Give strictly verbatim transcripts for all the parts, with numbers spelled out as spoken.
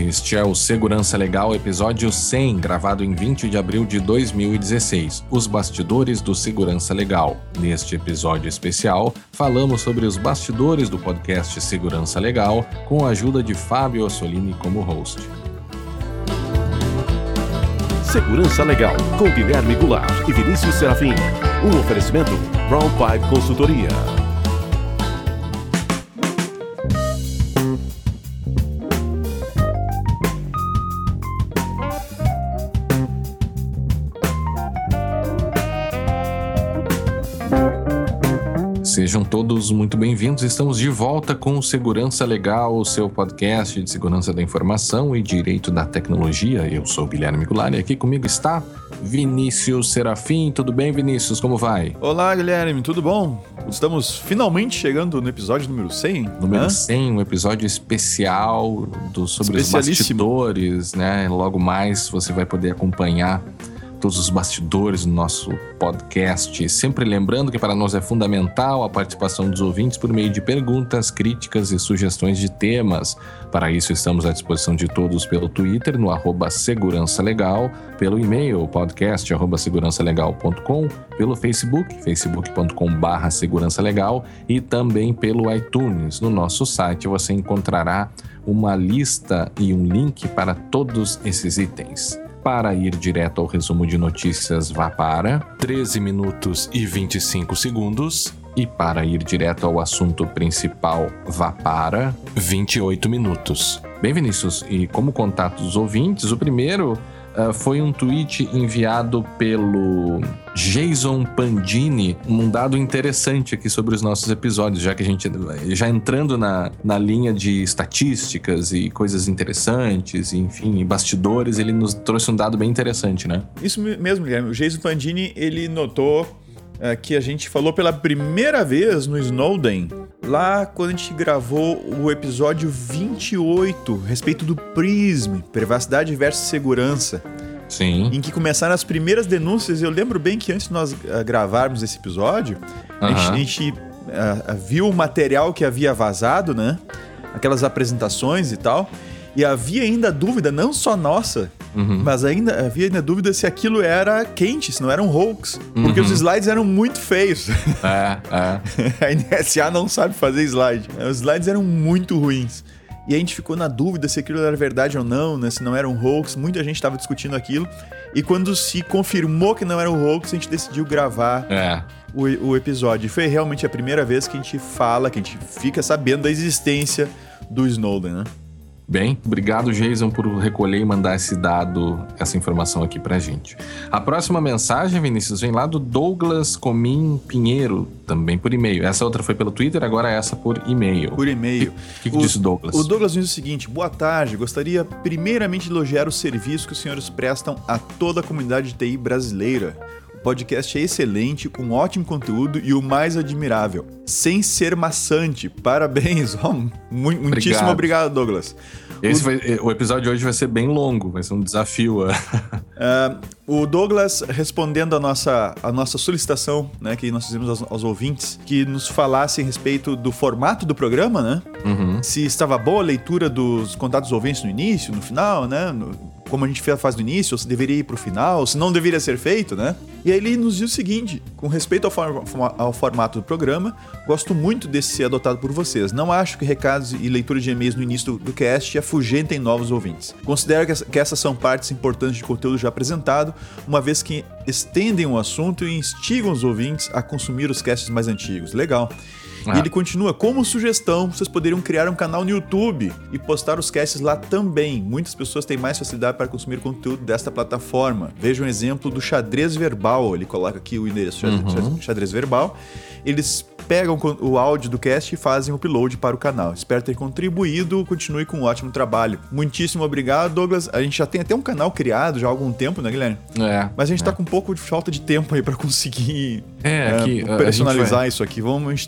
Este é o Segurança Legal, episódio cem, gravado em vinte de abril de dois mil e dezesseis, os bastidores do Segurança Legal. Neste episódio especial, falamos sobre os bastidores do podcast Segurança Legal, com a ajuda de Fábio Ossolini como host. Segurança Legal, com Guilherme Goulart e Vinícius Serafim. Um oferecimento Brown Pipe Consultoria. Sejam todos muito bem-vindos, estamos de volta com o Segurança Legal, o seu podcast de segurança da informação e direito da tecnologia. Eu sou o Guilherme Goulart e aqui comigo está Vinícius Serafim. Tudo bem, Vinícius? Como vai? Olá, Guilherme, tudo bom? Estamos finalmente chegando no episódio número cem. Número né? cem, um episódio especial do, sobre os bastidores, né? Logo mais você vai poder acompanhar todos os bastidores do nosso podcast. Sempre lembrando que para nós é fundamental a participação dos ouvintes por meio de perguntas, críticas e sugestões de temas. Para isso estamos à disposição de todos pelo Twitter, no arroba Segurança Legal, pelo e-mail, podcast arroba segurança legal ponto com, pelo Facebook, facebook ponto com barra segurança legal e também pelo iTunes. No nosso site você encontrará uma lista e um link para todos esses itens. Para ir direto ao resumo de notícias, vá para treze minutos e vinte e cinco segundos. E para ir direto ao assunto principal, vá para vinte e oito minutos. Bem, Vinícius, e como contato dos ouvintes, o primeiro uh, foi um tweet enviado pelo Jason Pandini, um dado interessante aqui sobre os nossos episódios, já que a gente, já entrando na, na linha de estatísticas e coisas interessantes, e, enfim, bastidores, ele nos trouxe um dado bem interessante, né? Isso mesmo, Guilherme. O Jason Pandini, ele notou é, que a gente falou pela primeira vez no Snowden, lá quando a gente gravou o episódio vinte e oito, a respeito do PRISM, Privacidade versus Segurança. Sim. Em que começaram as primeiras denúncias. Eu lembro bem que antes de nós uh, gravarmos esse episódio, uh-huh. a gente, a gente uh, viu o material que havia vazado, né? Aquelas apresentações e tal. E havia ainda dúvida, não só nossa, uhum. mas ainda havia ainda dúvida se aquilo era quente, se não era um hoax. Uhum. Porque os slides eram muito feios. É, é. A N S A não sabe fazer slide. Os slides eram muito ruins. E a gente ficou na dúvida se aquilo era verdade ou não, né? Se não era um hoax. Muita gente estava discutindo aquilo. E quando se confirmou que não era um hoax, a gente decidiu gravar é. o, o episódio. E foi realmente a primeira vez que a gente fala, que a gente fica sabendo da existência do Snowden, né? Bem, obrigado, Jason, por recolher e mandar esse dado, essa informação aqui pra gente. A próxima mensagem, Vinícius, vem lá do Douglas Comim Pinheiro, também por e-mail. Essa outra foi pelo Twitter, agora essa por e-mail. Por e-mail. O que, que, que disse o Douglas? O Douglas diz o seguinte: boa tarde, gostaria primeiramente de elogiar o serviço que os senhores prestam a toda a comunidade de T I brasileira. O podcast é excelente, com ótimo conteúdo e o mais admirável, sem ser maçante. Parabéns. Oh, mu- muitíssimo obrigado, Douglas. Esse o... Vai, o episódio de hoje vai ser bem longo, vai ser um desafio. uh, o Douglas, respondendo a nossa, a nossa solicitação, né, que nós fizemos aos, aos ouvintes, que nos falassem a respeito do formato do programa, né? Uhum. Se estava boa a leitura dos contatos dos ouvintes no início, no final, né? No, como a gente faz no início, ou se deveria ir pro final, ou se não deveria ser feito, né? E aí ele nos diz o seguinte: com respeito ao, for- ao formato do programa, gosto muito desse ser adotado por vocês. Não acho que recados e leitura de e-mails no início do, do cast afugentem novos ouvintes. Considero que, que essas são partes importantes de conteúdo já apresentado, uma vez que estendem o assunto e instigam os ouvintes a consumir os casts mais antigos. Legal. Ah. E ele continua: como sugestão, vocês poderiam criar um canal no YouTube e postar os casts lá também. Muitas pessoas têm mais facilidade para consumir conteúdo desta plataforma. Veja um exemplo do Xadrez Verbal. Ele coloca aqui o endereço uhum. Xadrez Verbal. Eles pegam o áudio do cast e fazem o upload para o canal. Espero ter contribuído. Continue com um ótimo trabalho. Muitíssimo obrigado, Douglas. A gente já tem até um canal criado já há algum tempo, né, Guilherme? É. Mas a gente é. tá com um pouco de falta de tempo aí para conseguir é, aqui, uh, personalizar vai... isso aqui. Vamos, a gente tá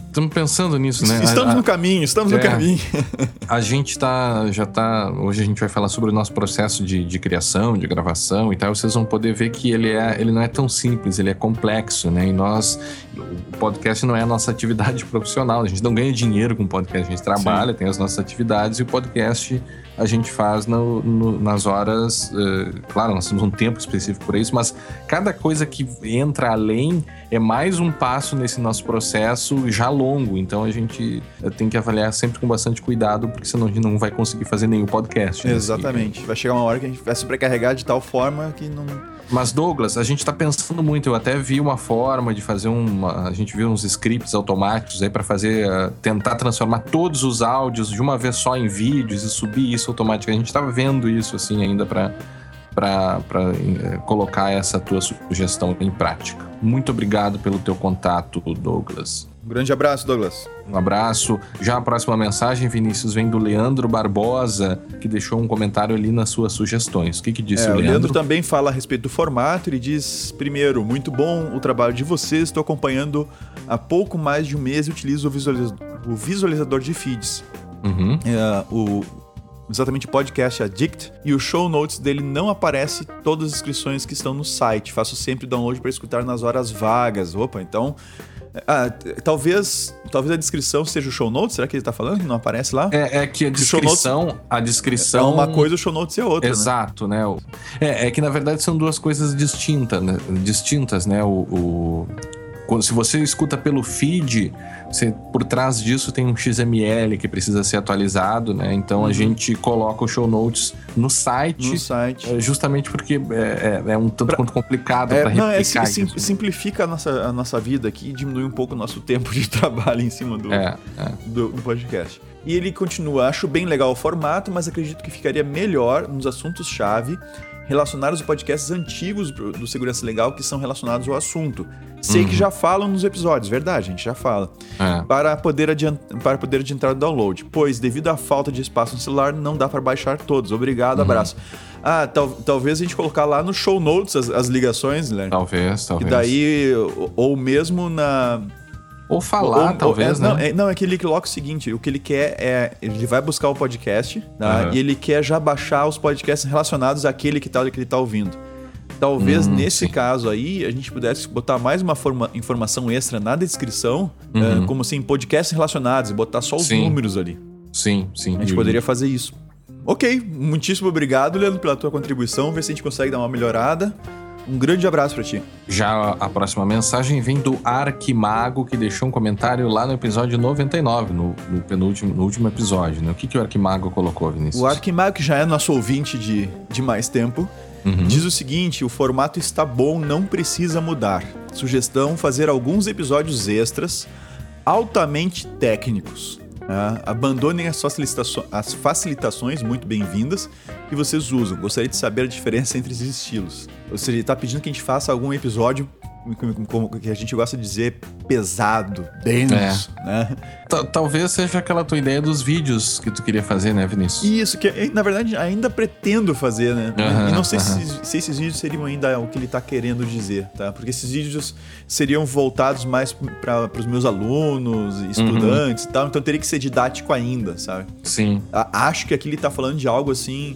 Estamos pensando nisso, né? Estamos a, no caminho, estamos é, no caminho. A gente tá, já tá... Hoje a gente vai falar sobre o nosso processo de, de criação, de gravação e tal. Vocês vão poder ver que ele, é, ele não é tão simples, ele é complexo, né? E nós... O podcast não é a nossa atividade profissional. A gente não ganha dinheiro com o podcast. A gente trabalha, Sim. tem as nossas atividades e o podcast a gente faz no, no, nas horas... Uh, claro, nós temos um tempo específico para isso, mas cada coisa que entra além é mais um passo nesse nosso processo já longo. Então a gente tem que avaliar sempre com bastante cuidado, porque senão a gente não vai conseguir fazer nenhum podcast. Né? Exatamente. Vai chegar uma hora que a gente vai sobrecarregar de tal forma que não... Mas Douglas, a gente tá pensando muito. Eu até vi uma forma de fazer uma... A gente viu uns scripts automáticos aí para fazer... Uh, tentar transformar todos os áudios de uma vez só em vídeos e subir isso automaticamente. A gente tava vendo isso assim ainda para para uh, colocar essa tua sugestão em prática. Muito obrigado pelo teu contato, Douglas. Um grande abraço, Douglas. Um abraço. Já a próxima mensagem, Vinícius, vem do Leandro Barbosa, que deixou um comentário ali nas suas sugestões. O que que disse é, o Leandro? O Leandro também fala a respeito do formato. Ele diz, primeiro, muito bom o trabalho de vocês. Estou acompanhando há pouco mais de um mês e utilizo o visualizador, o visualizador de feeds. Uhum. É, o... Exatamente, o podcast Addict, e o show notes dele não aparece todas as inscrições que estão no site. Faço sempre download para escutar nas horas vagas. Opa, então... Ah, talvez, talvez a descrição seja o show notes. Será que ele tá falando que não aparece lá? É, é que a descrição, notes, a descrição... É uma coisa, o show notes é outra. Exato, né? né? É, é que na verdade são duas coisas distintas, né? Distintas, né? O... o... Se você escuta pelo feed, você, por trás disso tem um X M L que precisa ser atualizado, né? Então uhum. a gente coloca o show notes no site, no site. justamente porque é, é, é um tanto pra, quanto complicado é, para replicar. Não, é, sim, sim, simplifica a nossa, a nossa vida aqui e diminui um pouco o nosso tempo de trabalho em cima do, é, é. do, do podcast. E ele continua, acho bem legal o formato, mas acredito que ficaria melhor nos assuntos-chave relacionados aos podcasts antigos do Segurança Legal que são relacionados ao assunto. Sei uhum. que já falam nos episódios, verdade, a gente já fala. É. Para poder adiantar, para poder adiantar o download, pois devido à falta de espaço no celular não dá para baixar todos. Obrigado, uhum. abraço. Ah, tal, talvez a gente colocar lá no show notes as, as ligações, né? Talvez, talvez. E daí, ou, ou mesmo na... Ou falar, ou, talvez, é, né? Não, é, não, é que ele coloca o seguinte, o que ele quer é... Ele vai buscar o podcast, tá? Uhum. E ele quer já baixar os podcasts relacionados àquele que, tá, que ele tá ouvindo. Talvez hum, nesse sim. caso aí, a gente pudesse botar mais uma forma, informação extra na descrição, uhum. uh, como assim, podcasts relacionados, e botar só os sim. números ali. Sim, sim. A gente poderia fazer isso. Ok, muitíssimo obrigado, Leandro, pela tua contribuição. Ver se a gente consegue dar uma melhorada. Um grande abraço pra ti. Já a próxima mensagem vem do Arquimago, que deixou um comentário lá no episódio noventa e nove, no, no penúltimo no último episódio. Né? O que, que o Arquimago colocou, Vinícius? O Arquimago, que já é nosso ouvinte de, de mais tempo, uhum. diz o seguinte: o formato está bom, não precisa mudar. Sugestão, fazer alguns episódios extras altamente técnicos. Uh, abandonem as facilitações, as facilitações muito bem-vindas que vocês usam. Gostaria de saber a diferença entre esses estilos. Ou seja, ele está pedindo que a gente faça algum episódio, como que a gente gosta de dizer, pesado, denso, é. né? Talvez seja aquela tua ideia dos vídeos que tu queria fazer, né, Vinícius? Isso, que na verdade ainda pretendo fazer, né? Uhum, e não sei uhum. se, se esses vídeos seriam ainda o que ele está querendo dizer, tá? Porque esses vídeos seriam voltados mais para os meus alunos, estudantes uhum. e tal, então teria que ser didático ainda, sabe? Sim. Acho que aqui ele está falando de algo assim,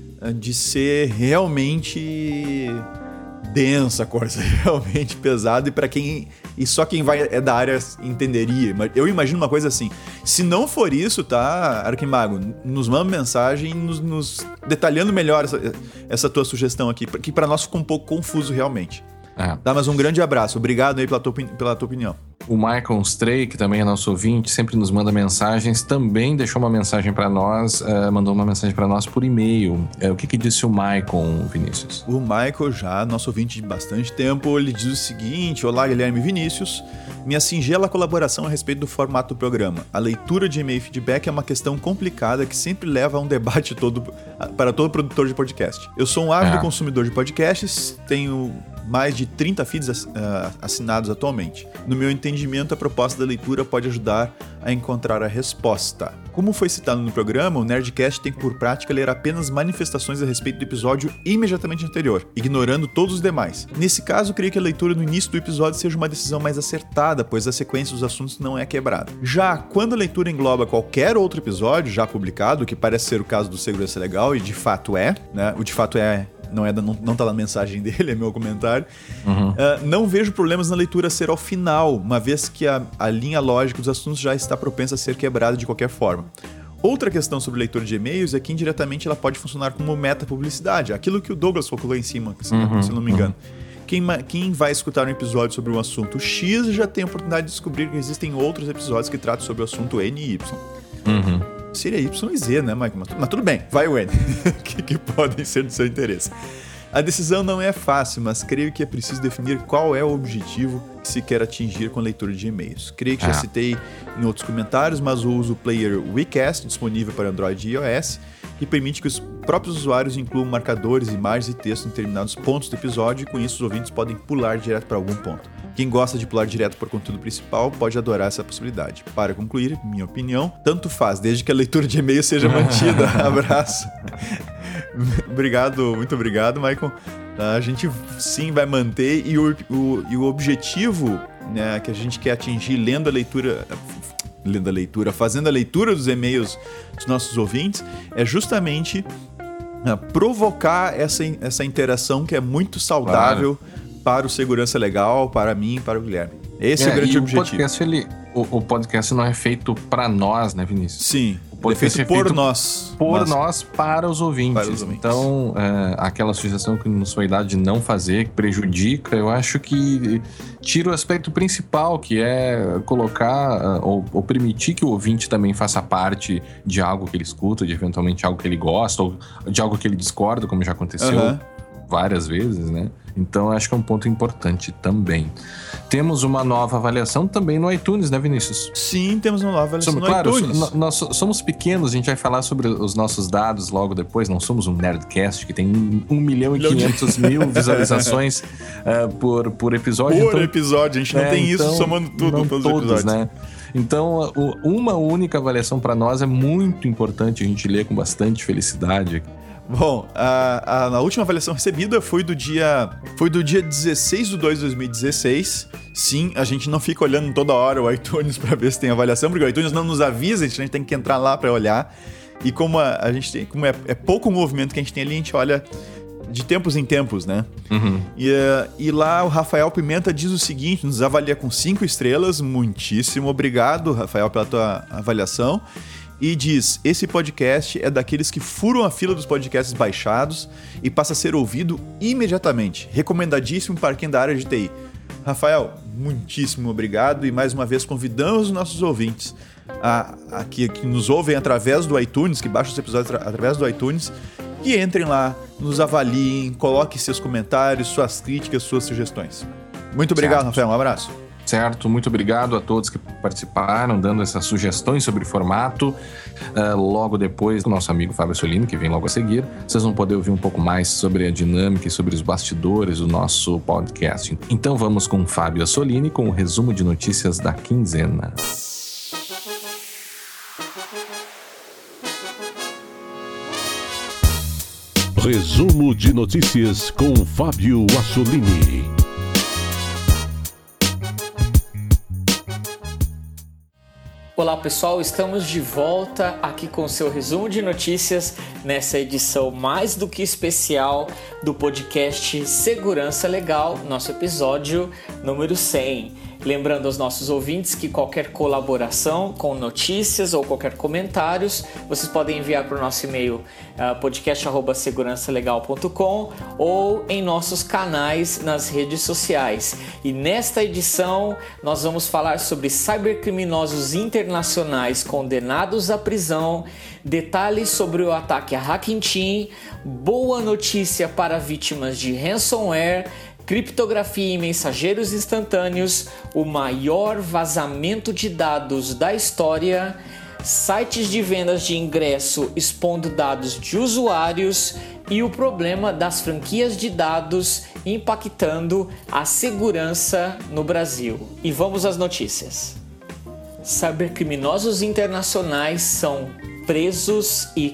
de ser realmente densa, coisa realmente pesada, e para quem e só quem vai é da área entenderia. Eu imagino uma coisa assim: se não for isso, tá, Arquimago, nos manda mensagem nos, nos detalhando melhor essa, essa tua sugestão aqui, que para nós ficou um pouco confuso realmente. É. Tá, mas um grande abraço, obrigado aí pela tua, pela tua opinião. O Michael Stray, que também é nosso ouvinte, sempre nos manda mensagens, também deixou uma mensagem para nós, uh, mandou uma mensagem para nós por e-mail. Uh, o que que disse o Michael, Vinícius? O Michael, já nosso ouvinte de bastante tempo, ele diz o seguinte: olá, Guilherme e Vinícius, minha singela colaboração a respeito do formato do programa. A leitura de e-mail e feedback é uma questão complicada que sempre leva a um debate todo, para todo produtor de podcast. Eu sou um ávido é. consumidor de podcasts, tenho mais de trinta feeds assinados atualmente. No meu entendimento, entendimento, a proposta da leitura pode ajudar a encontrar a resposta. Como foi citado no programa, o Nerdcast tem por prática ler apenas manifestações a respeito do episódio imediatamente anterior, ignorando todos os demais. Nesse caso, creio que a leitura no início do episódio seja uma decisão mais acertada, pois a sequência dos assuntos não é quebrada. Já quando a leitura engloba qualquer outro episódio já publicado, que parece ser o caso do Segurança Legal, e de fato é, né? O de fato é... Não, é da, não, não tá na mensagem dele, é meu comentário. Uhum. Uh, não vejo problemas na leitura ser ao final, uma vez que a, a linha lógica dos assuntos já está propensa a ser quebrada de qualquer forma. Outra questão sobre leitura de e-mails é que indiretamente ela pode funcionar como meta-publicidade, aquilo que o Douglas colocou em cima, se, uhum, se eu não me engano. Uhum. Quem, quem vai escutar um episódio sobre um assunto X já tem a oportunidade de descobrir que existem outros episódios que tratam sobre o assunto N e Y. Uhum. Seria Y e Z, né, Mike? Mas, mas tudo bem, vai o N, que, que podem ser do seu interesse. A decisão não é fácil, mas creio que é preciso definir qual é o objetivo que se quer atingir com a leitura de e-mails. Creio que já citei em outros comentários, mas uso o player WeCast, disponível para Android e iOS, que permite que os próprios usuários incluam marcadores, imagens e texto em determinados pontos do episódio, e com isso os ouvintes podem pular direto para algum ponto. Quem gosta de pular direto para o conteúdo principal pode adorar essa possibilidade. Para concluir, minha opinião, tanto faz, desde que a leitura de e-mail seja mantida. Abraço. Obrigado, muito obrigado, Michael. A gente sim vai manter, e o, o, e o objetivo, né, que a gente quer atingir lendo a leitura... lendo a leitura, fazendo a leitura dos e-mails dos nossos ouvintes, é justamente uh, provocar essa, essa interação que é muito saudável, claro, para o Segurança Legal, para mim e para o Guilherme. Esse é, é o grande e objetivo. O podcast, ele, o, o podcast não é feito para nós, né, Vinícius? Sim, o podcast é feito, é feito por nós. Por nós, nós, para os ouvintes. Para os ouvintes. Então, é, aquela sugestão que nos foi dada de não fazer, que prejudica, eu acho que tira o aspecto principal, que é colocar ou, ou permitir que o ouvinte também faça parte de algo que ele escuta, de eventualmente algo que ele gosta, ou de algo que ele discorda, como já aconteceu uhum. várias vezes, né? Então, acho que é um ponto importante também. Temos uma nova avaliação também no iTunes, né, Vinícius? Sim, temos uma nova avaliação somos, no claro, iTunes. Claro, nós somos pequenos, a gente vai falar sobre os nossos dados logo depois. Não somos um Nerdcast que tem um milhão e quinhentos mil visualizações uh, por, por episódio. Por então, episódio, a gente não é, tem então, isso somando tudo, não todos, todos os episódios. Né? Então, uma única avaliação para nós é muito importante, a gente lê com bastante felicidade. Bom, a, a, a última avaliação recebida foi do dia foi do dia dezesseis de dois de dois mil e dezesseis. Sim, a gente não fica olhando toda hora o iTunes para ver se tem avaliação, porque o iTunes não nos avisa, a gente tem que entrar lá para olhar. E como a, a gente tem, como é, é pouco o movimento que a gente tem ali, a gente olha de tempos em tempos, né? Uhum. E, uh, e lá o Rafael Pimenta diz o seguinte, nos avalia com cinco estrelas, muitíssimo obrigado, Rafael, pela tua avaliação. E diz, esse podcast é daqueles que furam a fila dos podcasts baixados e passa a ser ouvido imediatamente. Recomendadíssimo para quem é da área de T I. Rafael, muitíssimo obrigado e mais uma vez convidamos os nossos ouvintes a, a, que, que nos ouvem através do iTunes, que baixam os episódios através do iTunes, que entrem lá, nos avaliem, coloquem seus comentários, suas críticas, suas sugestões. Muito obrigado, certo. Rafael, um abraço. Certo, muito obrigado a todos que participaram, dando essas sugestões sobre formato. Uh, logo depois do nosso amigo Fábio Assolini, que vem logo a seguir, vocês vão poder ouvir um pouco mais sobre a dinâmica e sobre os bastidores do nosso podcast. Então vamos com o Fábio Assolini com o resumo de notícias da quinzena. Resumo de notícias com Fábio Assolini. Olá pessoal, estamos de volta aqui com o seu resumo de notícias nessa edição mais do que especial do podcast Segurança Legal, nosso episódio número cem. Lembrando aos nossos ouvintes que qualquer colaboração com notícias ou qualquer comentários, vocês podem enviar para o nosso e-mail uh, podcast arroba segurança legal ponto com ou em nossos canais nas redes sociais. E nesta edição nós vamos falar sobre cybercriminosos internacionais condenados à prisão, detalhes sobre o ataque a Hacking Team, boa notícia para vítimas de ransomware, criptografia e mensageiros instantâneos, o maior vazamento de dados da história, sites de vendas de ingresso expondo dados de usuários e o problema das franquias de dados impactando a segurança no Brasil. E vamos às notícias. Cybercriminosos internacionais são presos e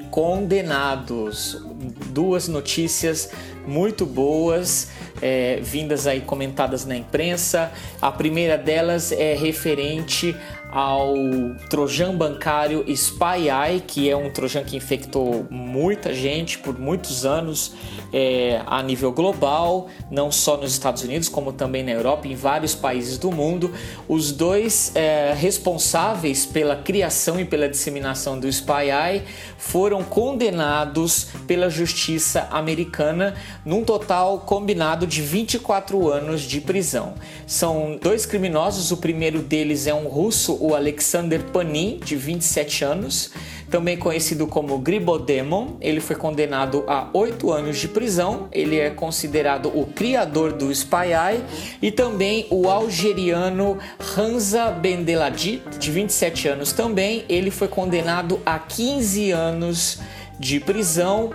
condenados. Duas notícias muito boas, é, vindas aí comentadas na imprensa. A primeira delas é referente ao trojan bancário SpyEye, que é um trojan que infectou muita gente por muitos anos é, a nível global, não só nos Estados Unidos, como também na Europa e em vários países do mundo. Os dois é, responsáveis pela criação e pela disseminação do SpyEye foram condenados pela justiça americana num total combinado de vinte e quatro anos de prisão. São dois criminosos, o primeiro deles é um russo, o Alexander Panin, de vinte e sete anos, também conhecido como Gribodemon. Ele foi condenado a oito anos de prisão. Ele é considerado o criador do SpyEye. E também o algeriano Hamza Bendeladid, de vinte e sete anos também. Ele foi condenado a quinze anos de prisão.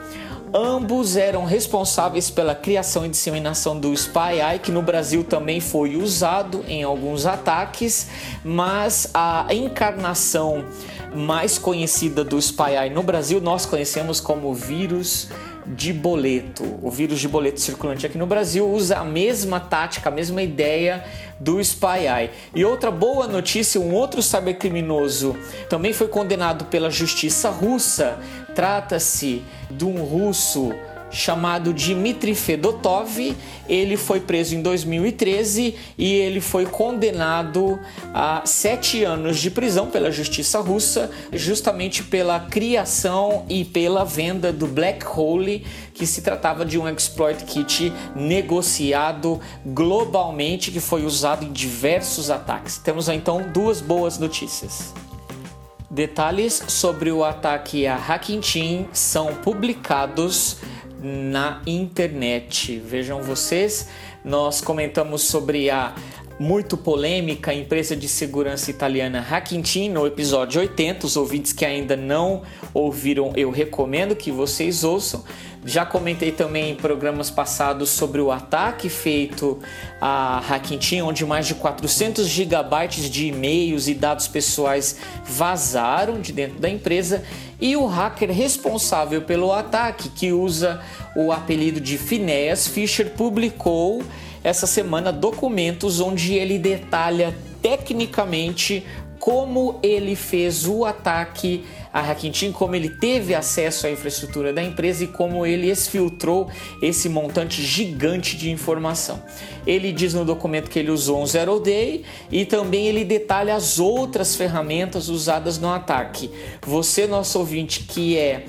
Ambos eram responsáveis pela criação e disseminação do SpyEye, que no Brasil também foi usado em alguns ataques, mas a encarnação mais conhecida do SpyEye no Brasil nós conhecemos como vírus de boleto. O vírus de boleto circulante aqui no Brasil usa a mesma tática, a mesma ideia do SpyEye. E outra boa notícia, um outro cybercriminoso também foi condenado pela justiça russa. Trata-se de um russo chamado Dmitry Fedotov. Ele foi preso em dois mil e treze e ele foi condenado a sete anos de prisão pela justiça russa, justamente pela criação e pela venda do Black Hole, que se tratava de um exploit kit negociado globalmente, que foi usado em diversos ataques. Temos então duas boas notícias. Detalhes sobre o ataque a Hacking Team são publicados na internet. Vejam vocês, nós comentamos sobre a muito polêmica empresa de segurança italiana Hacking Team no episódio oitenta. Os ouvintes que ainda não ouviram, eu recomendo que vocês ouçam. Já comentei também em programas passados sobre o ataque feito a Hacking Team, onde mais de quatrocentos gigabytes de e-mails e dados pessoais vazaram de dentro da empresa. E o hacker responsável pelo ataque, que usa o apelido de Phineas Fisher, publicou essa semana documentos onde ele detalha tecnicamente como ele fez o ataque a Hacking Team, como ele teve acesso à infraestrutura da empresa e como ele exfiltrou esse montante gigante de informação. Ele diz no documento que ele usou um Zero Day e também ele detalha as outras ferramentas usadas no ataque. Você, nosso ouvinte, que é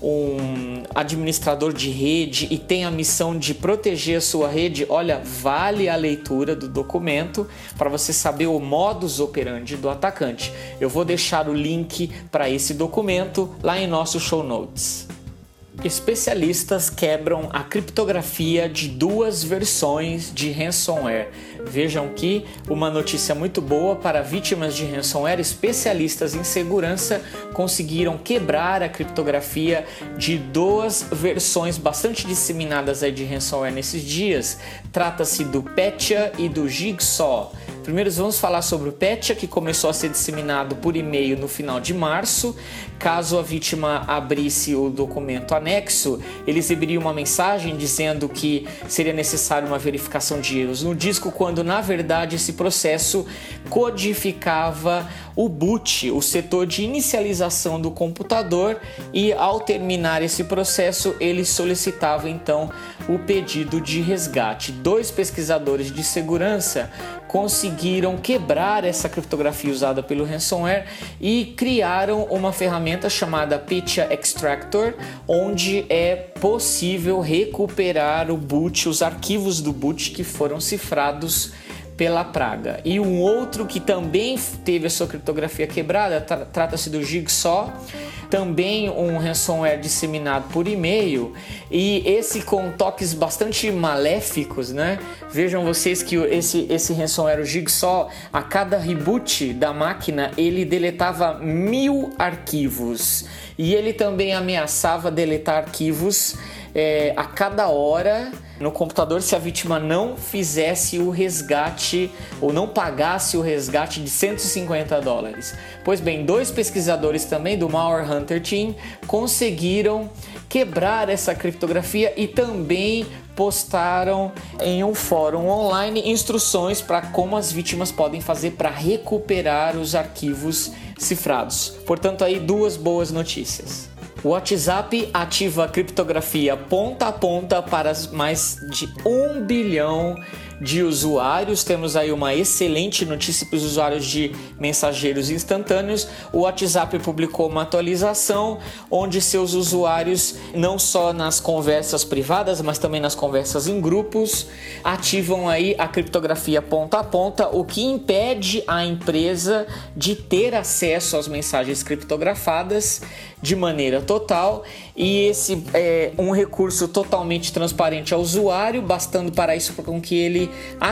um administrador de rede e tem a missão de proteger a sua rede, olha, vale a leitura do documento para você saber o modus operandi do atacante. Eu vou deixar o link para esse documento lá em nosso show notes. Especialistas quebram a criptografia de duas versões de ransomware. Vejam que uma notícia muito boa para vítimas de ransomware. Especialistas em segurança conseguiram quebrar a criptografia de duas versões bastante disseminadas aí de ransomware nesses dias. Trata-se do Petya e do Jigsaw. Primeiro vamos falar sobre o Petya, que começou a ser disseminado por e-mail no final de março. Caso a vítima abrisse o documento anexo, ele exibiria uma mensagem dizendo que seria necessário uma verificação de erros no disco, quando na verdade esse processo codificava o boot, o setor de inicialização do computador, e ao terminar esse processo ele solicitava então o pedido de resgate. Dois pesquisadores de segurança conseguiram quebrar essa criptografia usada pelo ransomware e criaram uma ferramenta chamada Petya Extractor, onde é possível recuperar o boot, os arquivos do boot que foram cifrados pela praga. E um outro que também teve a sua criptografia quebrada, tra- trata-se do Jigsaw. também um ransomware disseminado por e-mail, e esse com toques bastante maléficos, né? Vejam vocês que esse, esse ransomware, o Jigsaw, a cada reboot da máquina, ele deletava mil arquivos, e ele também ameaçava deletar arquivos é, a cada hora no computador se a vítima não fizesse o resgate ou não pagasse o resgate de cento e cinquenta dólares. Pois bem, dois pesquisadores também do Malware Hunter Team conseguiram quebrar essa criptografia e também postaram em um fórum online instruções para como as vítimas podem fazer para recuperar os arquivos cifrados. Portanto, aí duas boas notícias. O WhatsApp ativa a criptografia ponta a ponta para mais de um bilhão de usuários. Temos aí uma excelente notícia para os usuários de mensageiros instantâneos. O WhatsApp publicou uma atualização onde seus usuários, não só nas conversas privadas, mas também nas conversas em grupos, ativam aí a criptografia ponta a ponta, o que impede a empresa de ter acesso às mensagens criptografadas de maneira total, e esse é um recurso totalmente transparente ao usuário, bastando para isso com que ele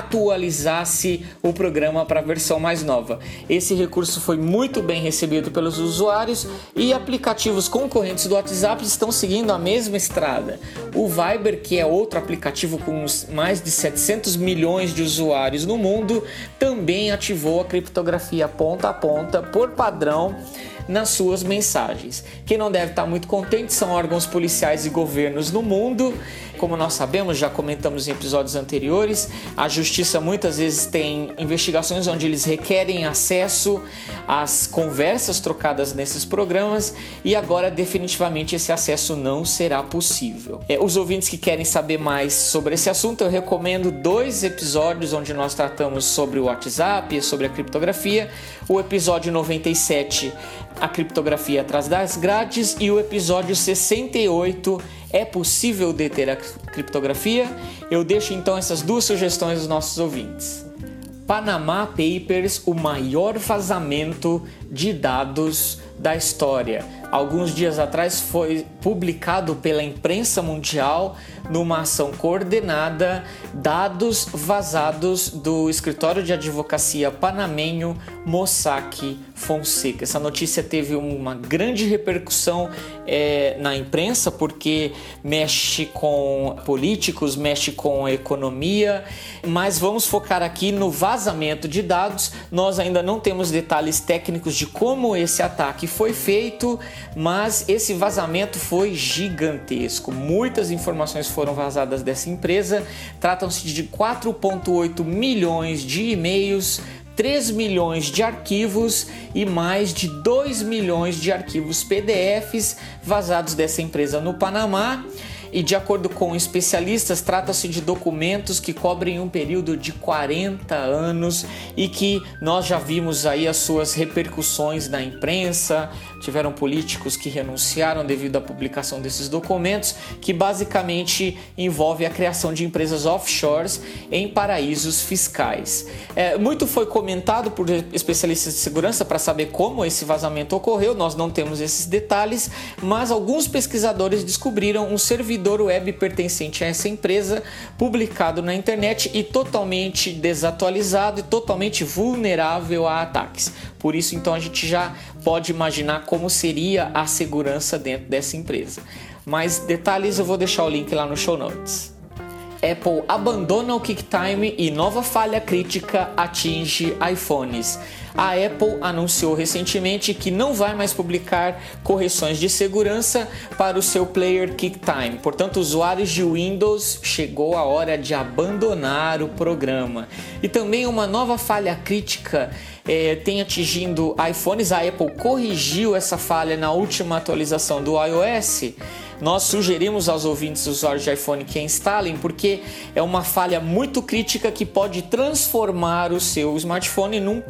atualizasse o programa para a versão mais nova. Esse recurso foi muito bem recebido pelos usuários e aplicativos concorrentes do WhatsApp estão seguindo a mesma estrada. O Viber, que é outro aplicativo com mais de setecentos milhões de usuários no mundo, também ativou a criptografia ponta a ponta por padrão nas suas mensagens. Quem não deve estar muito contente são órgãos policiais e governos no mundo. Como nós sabemos, já comentamos em episódios anteriores, a justiça muitas vezes tem investigações onde eles requerem acesso às conversas trocadas nesses programas, e agora definitivamente esse acesso não será possível. É, os ouvintes que querem saber mais sobre esse assunto, eu recomendo dois episódios onde nós tratamos sobre o WhatsApp e sobre a criptografia. O episódio noventa e sete, a criptografia atrás das grades, e o episódio sessenta e oito, é possível deter a criptografia? Eu deixo então essas duas sugestões aos nossos ouvintes. Panama Papers, o maior vazamento de dados da história. Alguns dias atrás foi publicado pela imprensa mundial, numa ação coordenada, dados vazados do escritório de advocacia panamenho Mossack Fonseca. Essa notícia teve uma grande repercussão é, na imprensa, porque mexe com políticos, mexe com a economia, mas vamos focar aqui no vazamento de dados. Nós ainda não temos detalhes técnicos de como esse ataque foi feito, mas esse vazamento foi gigantesco. Muitas informações foram vazadas dessa empresa. Tratam-se de quatro vírgula oito milhões de e-mails, três milhões de arquivos e mais de dois milhões de arquivos P D Fs vazados dessa empresa no Panamá. E de acordo com especialistas, trata-se de documentos que cobrem um período de quarenta anos e que nós já vimos aí as suas repercussões na imprensa. Tiveram políticos que renunciaram devido à publicação desses documentos, que basicamente envolve a criação de empresas offshores em paraísos fiscais. É, muito foi comentado por especialistas de segurança para saber como esse vazamento ocorreu. Nós não temos esses detalhes, mas alguns pesquisadores descobriram um servidor web pertencente a essa empresa, publicado na internet e totalmente desatualizado e totalmente vulnerável a ataques. Por isso, então, a gente já pode imaginar como seria a segurança dentro dessa empresa. Mais detalhes eu vou deixar o link lá no show notes. Apple abandona o QuickTime e nova falha crítica atinge iPhones. A Apple anunciou recentemente que não vai mais publicar correções de segurança para o seu player QuickTime. Portanto, usuários de Windows, chegou a hora de abandonar o programa. E também uma nova falha crítica é, tem atingindo iPhones. A Apple corrigiu essa falha na última atualização do iOS. Nós sugerimos aos ouvintes usuários de iPhone que a instalem, porque é uma falha muito crítica que pode transformar o seu smartphone num peso de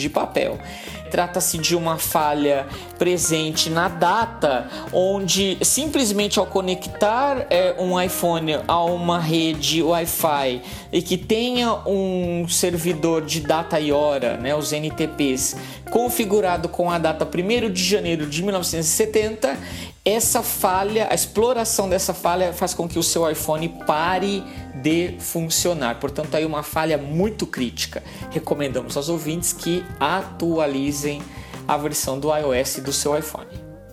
de papel. Trata-se de uma falha presente na data, onde simplesmente ao conectar é, um iPhone a uma rede Wi-Fi e que tenha um servidor de data e hora, né, os N T Ps, configurado com a data primeiro de janeiro de mil novecentos e setenta, essa falha, a exploração dessa falha faz com que o seu iPhone pare de funcionar. Portanto, aí uma falha muito crítica. Recomendamos aos ouvintes que atualizem a versão do iOS do seu iPhone.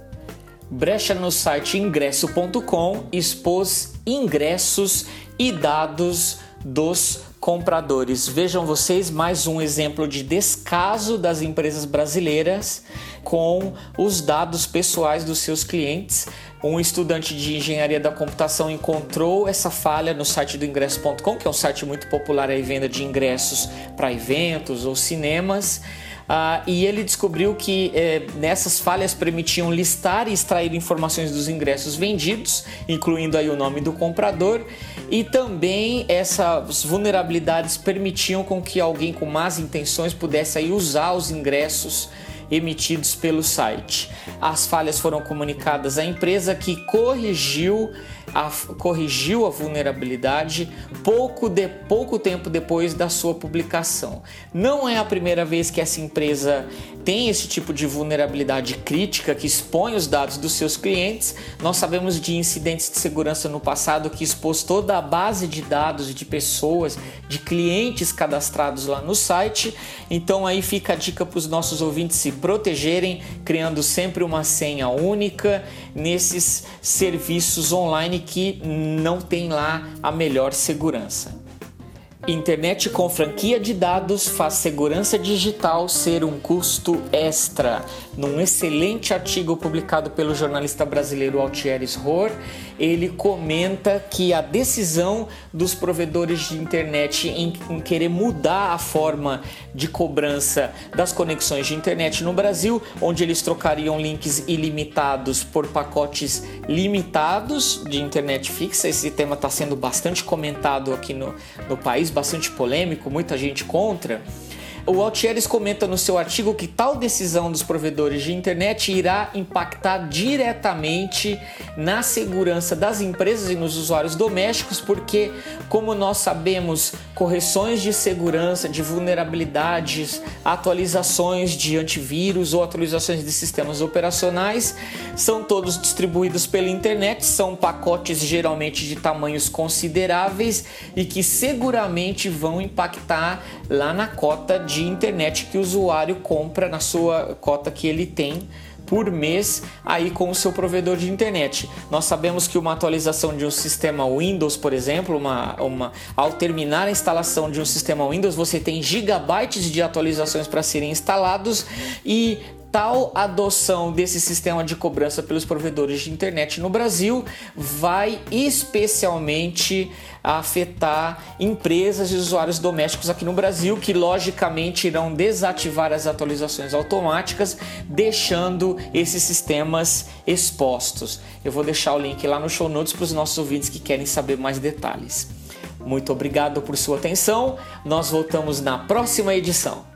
Brecha no site ingresso ponto com expôs ingressos e dados dos compradores. Vejam vocês mais um exemplo de descaso das empresas brasileiras com os dados pessoais dos seus clientes. Um estudante de engenharia da computação encontrou essa falha no site do ingresso ponto com, que é um site muito popular em venda de ingressos para eventos ou cinemas. Uh, e ele descobriu que eh, nessas falhas permitiam listar e extrair informações dos ingressos vendidos, incluindo aí o nome do comprador, e também essas vulnerabilidades permitiam com que alguém com más intenções pudesse aí usar os ingressos emitidos pelo site. As falhas foram comunicadas à empresa, que corrigiu a, corrigiu a vulnerabilidade pouco, de, pouco tempo depois da sua publicação. Não é a primeira vez que essa empresa tem esse tipo de vulnerabilidade crítica que expõe os dados dos seus clientes. Nós sabemos de incidentes de segurança no passado que expôs toda a base de dados de pessoas, de clientes cadastrados lá no site. Então aí fica a dica para os nossos ouvintes se protegerem, criando sempre uma senha única nesses serviços online que não tem lá a melhor segurança. Internet com franquia de dados faz segurança digital ser um custo extra. Num excelente artigo publicado pelo jornalista brasileiro Altieres Rohr, ele comenta que a decisão dos provedores de internet em, em querer mudar a forma de cobrança das conexões de internet no Brasil, onde eles trocariam links ilimitados por pacotes limitados de internet fixa. Esse tema está sendo bastante comentado aqui no, no país, bastante polêmico, muita gente contra. O Altieres comenta no seu artigo que tal decisão dos provedores de internet irá impactar diretamente na segurança das empresas e nos usuários domésticos, porque, como nós sabemos, correções de segurança, de vulnerabilidades, atualizações de antivírus ou atualizações de sistemas operacionais são todos distribuídos pela internet, são pacotes geralmente de tamanhos consideráveis e que seguramente vão impactar lá na cota de de internet que o usuário compra, na sua cota que ele tem por mês aí com o seu provedor de internet. Nós sabemos que uma atualização de um sistema Windows, por exemplo, uma, uma, ao terminar a instalação de um sistema Windows, você tem gigabytes de atualizações para serem instalados, e tal adoção desse sistema de cobrança pelos provedores de internet no Brasil vai especialmente afetar empresas e usuários domésticos aqui no Brasil, que logicamente irão desativar as atualizações automáticas, deixando esses sistemas expostos. Eu vou deixar o link lá no show notes para os nossos ouvintes que querem saber mais detalhes. Muito obrigado por sua atenção. Nós voltamos na próxima edição.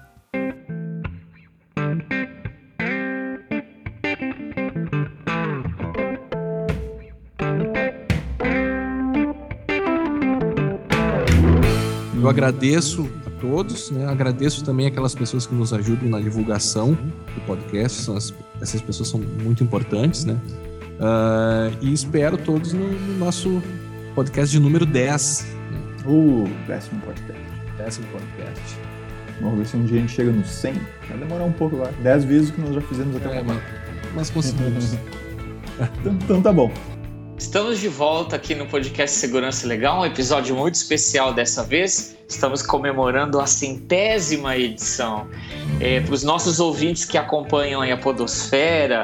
Eu agradeço a todos, né? Agradeço também aquelas pessoas que nos ajudam na divulgação do podcast. São as, essas pessoas são muito importantes, né? Uh, e espero todos no, no nosso podcast de número dez. Né? Uh, décimo podcast. Décimo podcast. Vamos ver se um dia a gente chega no cem. Vai demorar um pouco lá. dez vezes o que nós já fizemos até é, o momento. Mas, mas conseguimos. então, então tá bom. Estamos de volta aqui no podcast Segurança Legal, um episódio muito especial dessa vez. Estamos comemorando a centésima edição. É, para os nossos ouvintes que acompanham aí a Podosfera,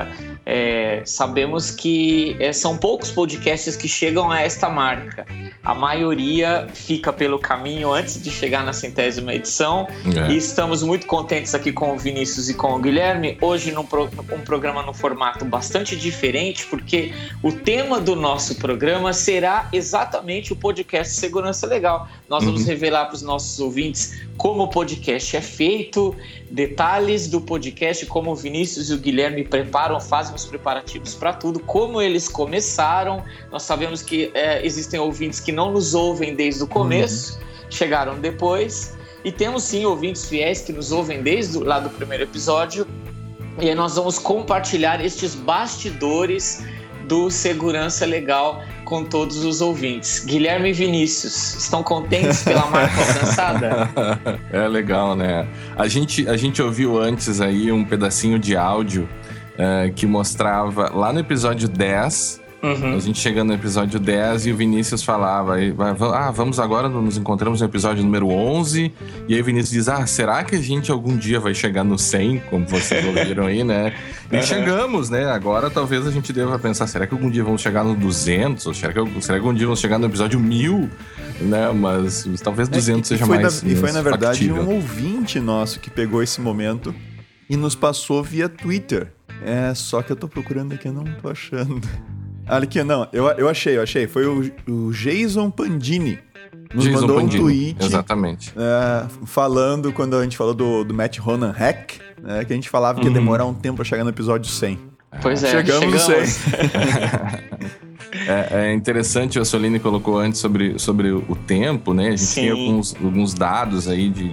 É, sabemos que é, são poucos podcasts que chegam a esta marca. A maioria fica pelo caminho antes de chegar na centésima edição. É. E estamos muito contentes aqui com o Vinícius e com o Guilherme. Hoje num pro, um programa no formato bastante diferente, porque o tema do nosso programa será exatamente o podcast Segurança Legal. Nós vamos uhum. revelar para os nossos ouvintes como o podcast é feito, detalhes do podcast, como o Vinícius e o Guilherme preparam, fazem os preparativos para tudo, como eles começaram. Nós sabemos que é, existem ouvintes que não nos ouvem desde o começo, uhum. chegaram depois, e temos sim ouvintes fiéis que nos ouvem desde lá do primeiro episódio, e aí nós vamos compartilhar estes bastidores do Segurança Legal com todos os ouvintes. Guilherme e Vinícius, estão contentes pela marca alcançada? É legal, né? A gente, a gente ouviu antes aí um pedacinho de áudio uh, que mostrava lá no episódio dez. Uhum. A gente chegando no episódio dez e o Vinícius falava, ah, vamos agora, nos encontramos no episódio número onze, e aí o Vinícius diz, ah, será que a gente algum dia vai chegar no cem, como vocês ouviram aí, né? E uhum. chegamos, né? Agora talvez a gente deva pensar, será que algum dia vamos chegar no duzentos? Ou será que, será que algum dia vamos chegar no episódio mil? Né? Mas talvez duzentos é, seja mais na, E foi, na verdade, factível. um ouvinte nosso que pegou esse momento e nos passou via Twitter. É, só que eu tô procurando aqui e não tô achando. Olha aqui, não, eu, eu achei, eu achei. Foi o, o Jason Pandini. Nos Jason mandou Pandini, um tweet. Exatamente. É, falando, quando a gente falou do, do Matt Honan Hack, né, que a gente falava que ia demorar um tempo pra chegar no episódio cem. Pois é, chegamos, chegamos. no cem. é, é interessante, o Assolini colocou antes sobre, sobre o tempo, né? A gente Sim. tem alguns, alguns dados aí de,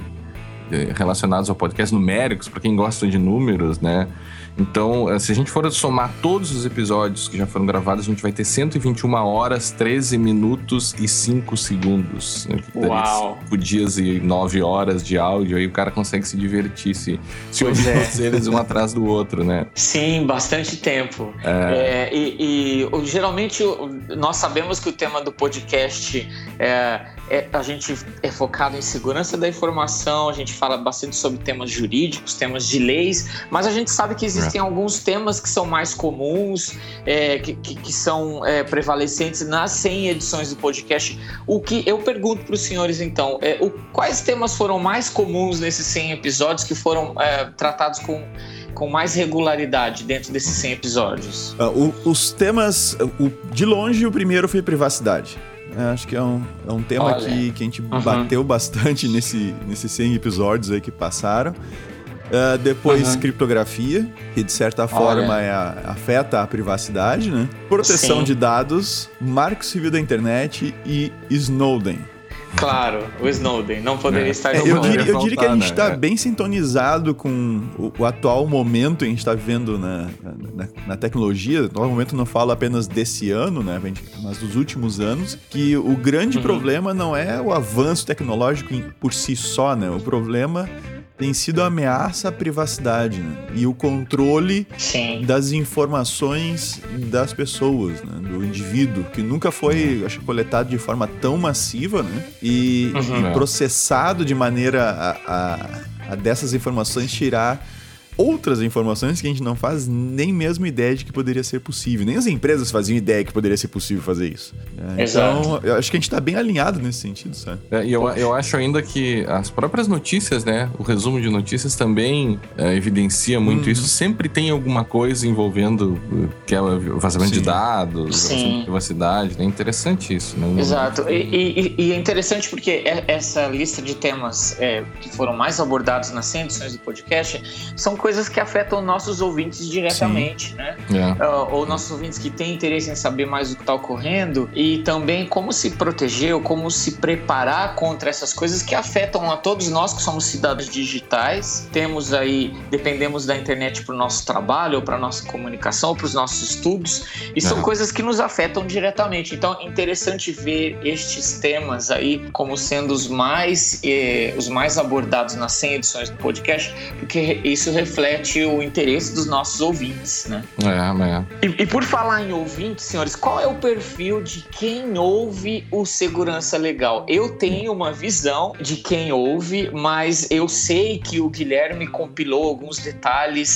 de, relacionados ao podcast, numéricos, para quem gosta de números, né? Então, se a gente for somar todos os episódios que já foram gravados, a gente vai ter cento e vinte e uma horas, treze minutos e cinco segundos. Né? Uau! cinco dias e nove horas de áudio, aí o cara consegue se divertir, se, se ouvir é. todos eles um atrás do outro, né? Sim, bastante tempo. É. É, e, e geralmente nós sabemos que o tema do podcast é, é, a gente é focado em segurança da informação, a gente fala bastante sobre temas jurídicos, temas de leis, mas a gente sabe que existem é. alguns temas que são mais comuns, é, que, que, que são é, prevalecentes nas cem edições do podcast. O que eu pergunto para os senhores, então, é, o, quais temas foram mais comuns nesses cem episódios que foram é, tratados com, com mais regularidade dentro desses cem episódios? Uh, o, os temas, o, de longe, o primeiro foi privacidade. É, acho que é um, é um tema que, que a gente uhum. bateu bastante nesse, nesses cem episódios aí que passaram. Uh, depois, uhum. criptografia, que de certa forma é a, afeta a privacidade, né? Proteção Sim. de dados, Marco Civil da Internet e Snowden. Claro, o Snowden não poderia é. estar no eu, diria, eu diria que a gente está né? bem sintonizado com o, o atual momento que a gente está vivendo na, na, na tecnologia. No momento não falo apenas desse ano, né, mas dos últimos anos, que o grande uhum. problema não é o avanço tecnológico por si só, né? O problema tem sido a ameaça à privacidade, né? E o controle Sim. das informações das pessoas, né? Do indivíduo, que nunca foi, acho, coletado de forma tão massiva, né? E, uhum. e processado de maneira a, a, a dessas informações tirar outras informações que a gente não faz nem mesmo ideia de que poderia ser possível. Nem as empresas faziam ideia que poderia ser possível fazer isso. É, então, eu acho que a gente está bem alinhado nesse sentido, sabe? É, e eu, eu acho ainda que as próprias notícias, né? O resumo de notícias também é, evidencia muito hum. isso. Sempre tem alguma coisa envolvendo que é o vazamento Sim. de dados, a privacidade. É interessante isso, né? Exato. E, e, e é interessante porque essa lista de temas é, que foram mais abordados nas cem edições do podcast são coisas que afetam nossos ouvintes diretamente, Sim. né? Yeah. Uh, ou nossos ouvintes que têm interesse em saber mais do que está ocorrendo e também como se proteger ou como se preparar contra essas coisas que afetam a todos nós que somos cidadãos digitais. Temos aí, dependemos da internet para o nosso trabalho ou para a nossa comunicação ou para os nossos estudos e yeah. são coisas que nos afetam diretamente. Então é interessante ver estes temas aí como sendo os mais, eh, os mais abordados nas cem edições do podcast, porque isso reflete reflete o interesse dos nossos ouvintes, né? É, é. E, e por falar em ouvintes, senhores, qual é o perfil de quem ouve o Segurança Legal? Eu tenho uma visão de quem ouve, mas eu sei que o Guilherme compilou alguns detalhes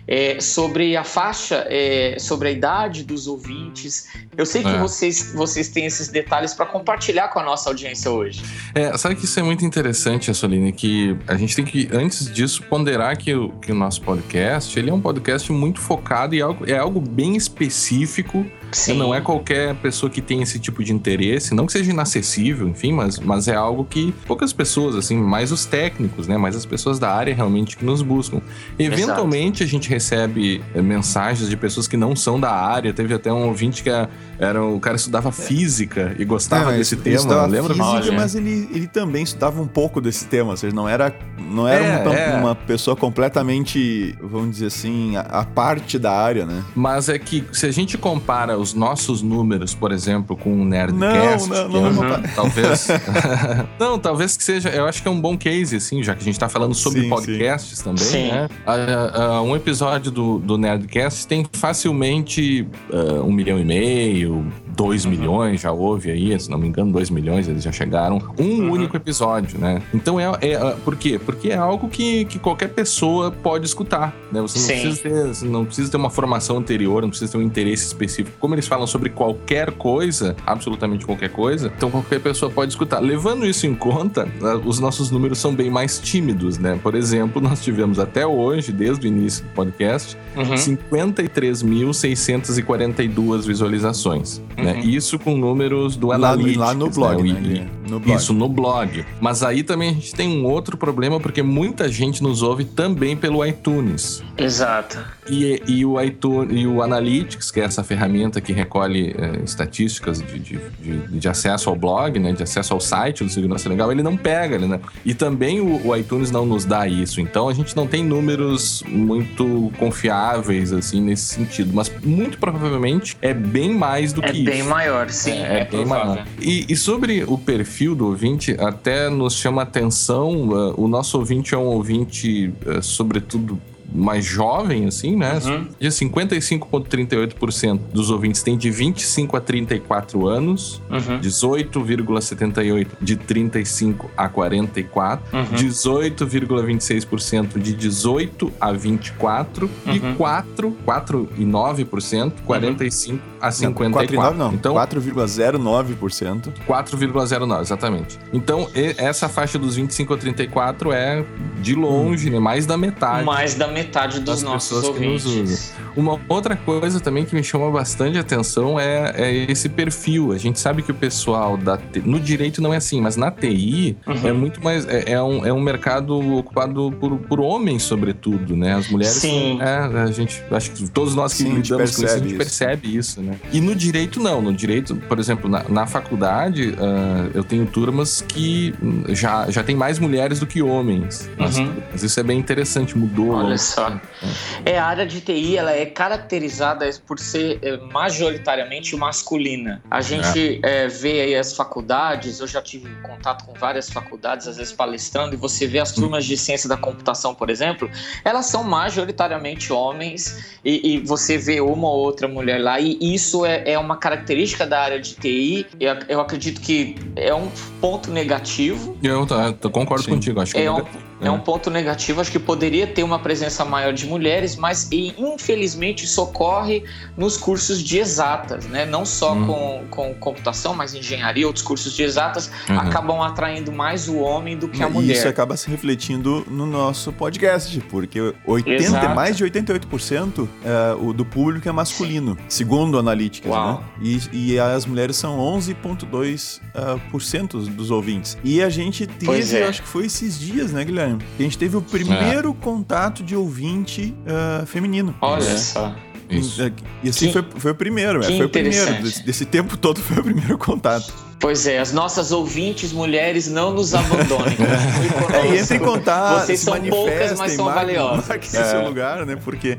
é, sobre a faixa, é, sobre a idade dos ouvintes. Eu sei que é. vocês, vocês têm esses detalhes para compartilhar com a nossa audiência hoje. É, sabe que isso é muito interessante, Assolini, que a gente tem que, antes disso, ponderar que o, que o nosso podcast, ele é um podcast muito focado e algo, é algo bem específico. Sim. Não é qualquer pessoa que tem esse tipo de interesse, não que seja inacessível, enfim, mas, mas é algo que poucas pessoas, assim, mais os técnicos, né, mais as pessoas da área realmente que nos buscam. Eventualmente, Exato. A gente recebe é, mensagens de pessoas que não são da área. Teve até um ouvinte que era, o cara estudava física e gostava é, desse ele tema, lembra? Física, Olha. Mas ele, ele também estudava um pouco desse tema, ou seja, não era, não era é, uma, é. uma pessoa completamente, vamos dizer assim, a, a parte da área, né? Mas é que se a gente compara os nossos números, por exemplo, com o Nerdcast, não, não, não, que, não, não, talvez não, talvez que seja, eu acho que é um bom case, assim, já que a gente tá falando sobre sim, podcasts sim. também, sim. né? Uh, uh, um episódio do, do Nerdcast tem facilmente uh, um milhão e meio, dois uhum. milhões, já houve aí, se não me engano, dois milhões, eles já chegaram, um uhum. único episódio, né? Então, é, é uh, por quê? Porque é algo que, que qualquer pessoa pode escutar, né? Você não precisa, ter, você não precisa ter uma formação anterior, não precisa ter um interesse específico. Como eles falam sobre qualquer coisa, absolutamente qualquer coisa, então qualquer pessoa pode escutar. Levando isso em conta, os nossos números são bem mais tímidos, né? Por exemplo, nós tivemos até hoje, desde o início do podcast, uhum. cinquenta e três mil seiscentas e quarenta e duas visualizações, uhum. né? Isso com números do Analytics. Lá no blog, né? né? No blog. Isso, no blog. Mas aí também a gente tem um outro problema, porque muita gente nos ouve também pelo iTunes. Exato. E, e, o, iTunes, e o Analytics, que é essa ferramenta que recolhe é, estatísticas de, de, de, de acesso ao blog, né, de acesso ao site do Segurança Legal, ele não pega, né? E também o, o iTunes não nos dá isso. Então a gente não tem números muito confiáveis, assim, nesse sentido. Mas muito provavelmente é bem mais do é que isso. É bem maior, sim. É, é bem maior. E, e sobre o perfil do ouvinte, até nos chama atenção, uh, o nosso ouvinte é um ouvinte, uh, sobretudo, mais jovem, assim, né? Uhum. De cinquenta e cinco vírgula trinta e oito por cento dos ouvintes tem de vinte e cinco a trinta e quatro anos, uhum. dezoito vírgula setenta e oito por cento de trinta e cinco a quarenta e quatro, uhum. dezoito vírgula vinte e seis por cento de dezoito a vinte e quatro uhum. e quatro vírgula nove por cento quarenta e cinco uhum. a cinquenta e quatro. Não, quatro, não. Então, quatro vírgula zero nove por cento. quatro vírgula zero nove, exatamente. Então, essa faixa dos vinte e cinco a trinta e quatro é, de longe, uhum. né? Mais da metade. Mais da metade. metade dos nossos ouvintes. Uma outra coisa também que me chama bastante atenção é, é esse perfil. A gente sabe que o pessoal da T... no direito não é assim, mas na T I uhum. é muito mais é, é, um, é um mercado ocupado por, por homens, sobretudo, né? As mulheres. Sim. É, a gente acho que todos nós que Sim, lidamos com isso, a gente isso. percebe isso, né? E no direito não, no direito, por exemplo, na, na faculdade uh, eu tenho turmas que já, já tem mais mulheres do que homens. Uhum. Mas isso é bem interessante, mudou. Olha só. É, a área de T I, ela é caracterizada por ser majoritariamente masculina. A gente é. É, vê aí as faculdades, eu já tive contato com várias faculdades, às vezes palestrando, e você vê as turmas de ciência da computação, por exemplo, elas são majoritariamente homens, e, e você vê uma ou outra mulher lá, e isso é, é uma característica da área de T I. Eu, eu acredito que é um ponto negativo. Eu, tá, eu concordo Sim. contigo, acho que é, é um, é um ponto negativo, acho que poderia ter uma presença maior de mulheres, mas e, infelizmente isso ocorre nos cursos de exatas, né? Não só hum. com, com computação, mas engenharia, outros cursos de exatas uhum. acabam atraindo mais o homem do que a e mulher. Isso acaba se refletindo no nosso podcast, porque oitenta, mais de oitenta e oito por cento é, o do público é masculino, segundo Analytics, né? E, e as mulheres são onze vírgula dois por cento uh, dos ouvintes. E a gente teve, é. acho que foi esses dias, né, Guilherme? A gente teve o primeiro é. contato de ouvinte uh, feminino. Olha né? só. Isso. E assim que, foi, foi o primeiro, foi o primeiro. Desse, desse tempo todo foi o primeiro contato. Pois é, as nossas ouvintes mulheres não nos abandonem. É, e entre em contato, vocês são poucas, mas são marque, valiosas. Marque é. seu lugar, né? Porque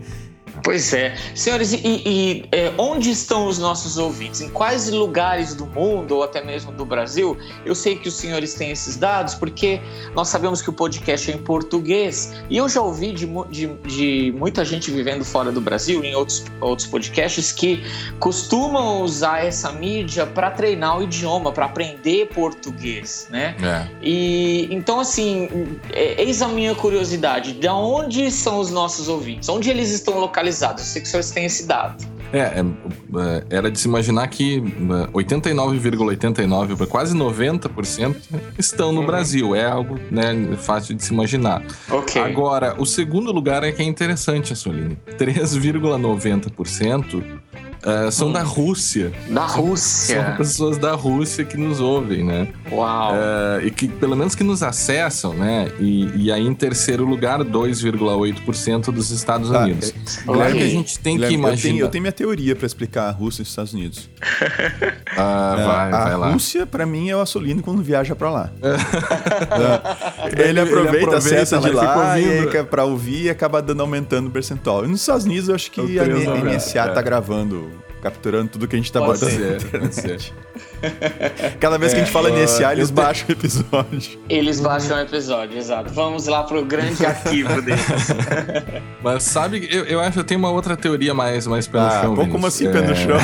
Pois é. Senhores, e, e é, onde estão os nossos ouvintes? Em quais lugares do mundo, ou até mesmo do Brasil? Eu sei que os senhores têm esses dados, porque nós sabemos que o podcast é em português, e eu já ouvi de, de, de muita gente vivendo fora do Brasil, em outros, outros podcasts, que costumam usar essa mídia para treinar o idioma, para aprender português, né? É. E, então, assim, eis a minha curiosidade. De onde são os nossos ouvintes? Onde eles estão localizados? Eu sei que os senhores têm esse dado. É, é, era de se imaginar que oitenta e nove vírgula oitenta e nove por cento, quase noventa por cento estão no uhum. Brasil. É algo, né, fácil de se imaginar. Okay. Agora, o segundo lugar é que é interessante, Assolini. três vírgula noventa por cento Uh, são hum. da Rússia. Da Rússia. São pessoas da Rússia que nos ouvem, né? Uau. Uh, e que, pelo menos, que nos acessam, né? E, e aí, em terceiro lugar, dois vírgula oito por cento dos Estados ah, Unidos. É, claro que a gente tem Guilherme, que imaginar... Eu tenho, eu tenho minha teoria para explicar a Rússia e os Estados Unidos. Ah, uh, vai, a vai lá. A Rússia, para mim, é o Assolini quando viaja para lá. ele, ele aproveita, ele acessa de lá e para ouvir e acaba dando, aumentando o percentual. E nos Estados Unidos, eu acho que a N S A tá gravando... capturando tudo que a gente tá pode botando ser, na internet. Cada vez é, que a gente fala uh, N S A, eles baixam o episódio. Eles baixam o episódio, exato. Vamos lá pro grande arquivo deles. Mas sabe, eu, eu acho que eu tenho uma outra teoria mais, mais pé no ah, chão. Bom, como assim é... pé no chão?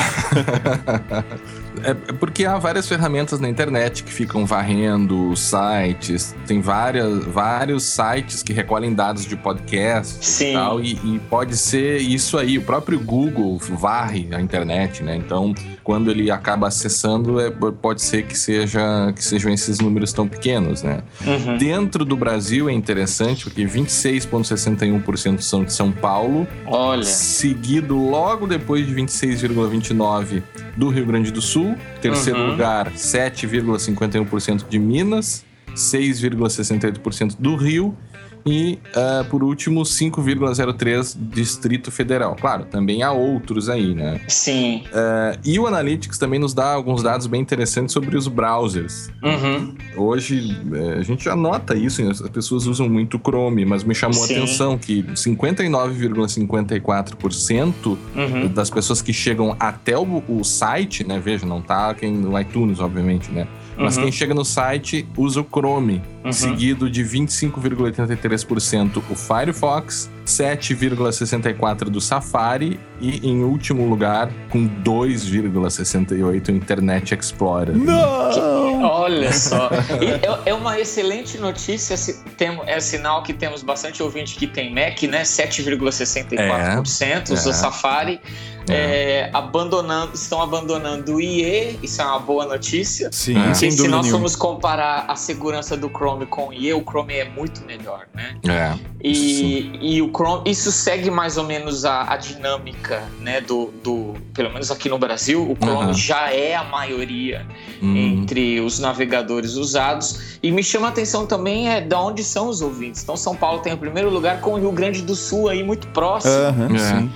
É porque há várias ferramentas na internet que ficam varrendo sites. Tem várias, vários sites que recolhem dados de podcast Sim. e tal. E, e pode ser isso aí. O próprio Google varre a internet, né? Então, quando ele acaba acessando, é, pode ser que, seja, que sejam esses números tão pequenos, né? Uhum. Dentro do Brasil é interessante, porque vinte e seis vírgula sessenta e um por cento são de São Paulo. Olha. Seguido logo depois de vinte e seis vírgula vinte e nove por cento do Rio Grande do Sul. Terceiro uhum. lugar, sete vírgula cinquenta e um por cento de Minas, seis vírgula sessenta e oito por cento do Rio e, uh, por último, cinco vírgula zero três por cento Distrito Federal. Claro, também há outros aí, né? Sim. Uh, e o Analytics também nos dá alguns dados bem interessantes sobre os browsers. Uhum. Hoje, a gente já nota isso, as pessoas usam muito Chrome, mas me chamou Sim. a atenção que cinquenta e nove vírgula cinquenta e quatro por cento uhum. das pessoas que chegam até o, o site, né? Veja, não tá quem, no iTunes, obviamente, né? Mas uhum. quem chega no site usa o Chrome, uhum. seguido de vinte e cinco vírgula oitenta e três por cento o Firefox, sete vírgula sessenta e quatro por cento do Safari e, em último lugar, com dois vírgula sessenta e oito por cento o Internet Explorer. Não! Olha só! E é uma excelente notícia, é sinal que temos bastante ouvinte que tem Mac, né? sete vírgula sessenta e quatro por cento usa é. Safari. É, abandonando, estão abandonando o I E, isso é uma boa notícia. Sim, é. sem Se dúvida nós nenhuma. formos comparar a segurança do Chrome com o I E, o Chrome é muito melhor, né? É. E, e o Chrome, isso segue mais ou menos a, a dinâmica, né? Do, do, pelo menos aqui no Brasil, o Chrome uhum. já é a maioria uhum. entre os navegadores usados. E me chama a atenção também é de onde são os ouvintes. Então, São Paulo tem o primeiro lugar, com o Rio Grande do Sul aí muito próximo. Uhum, é. Sim.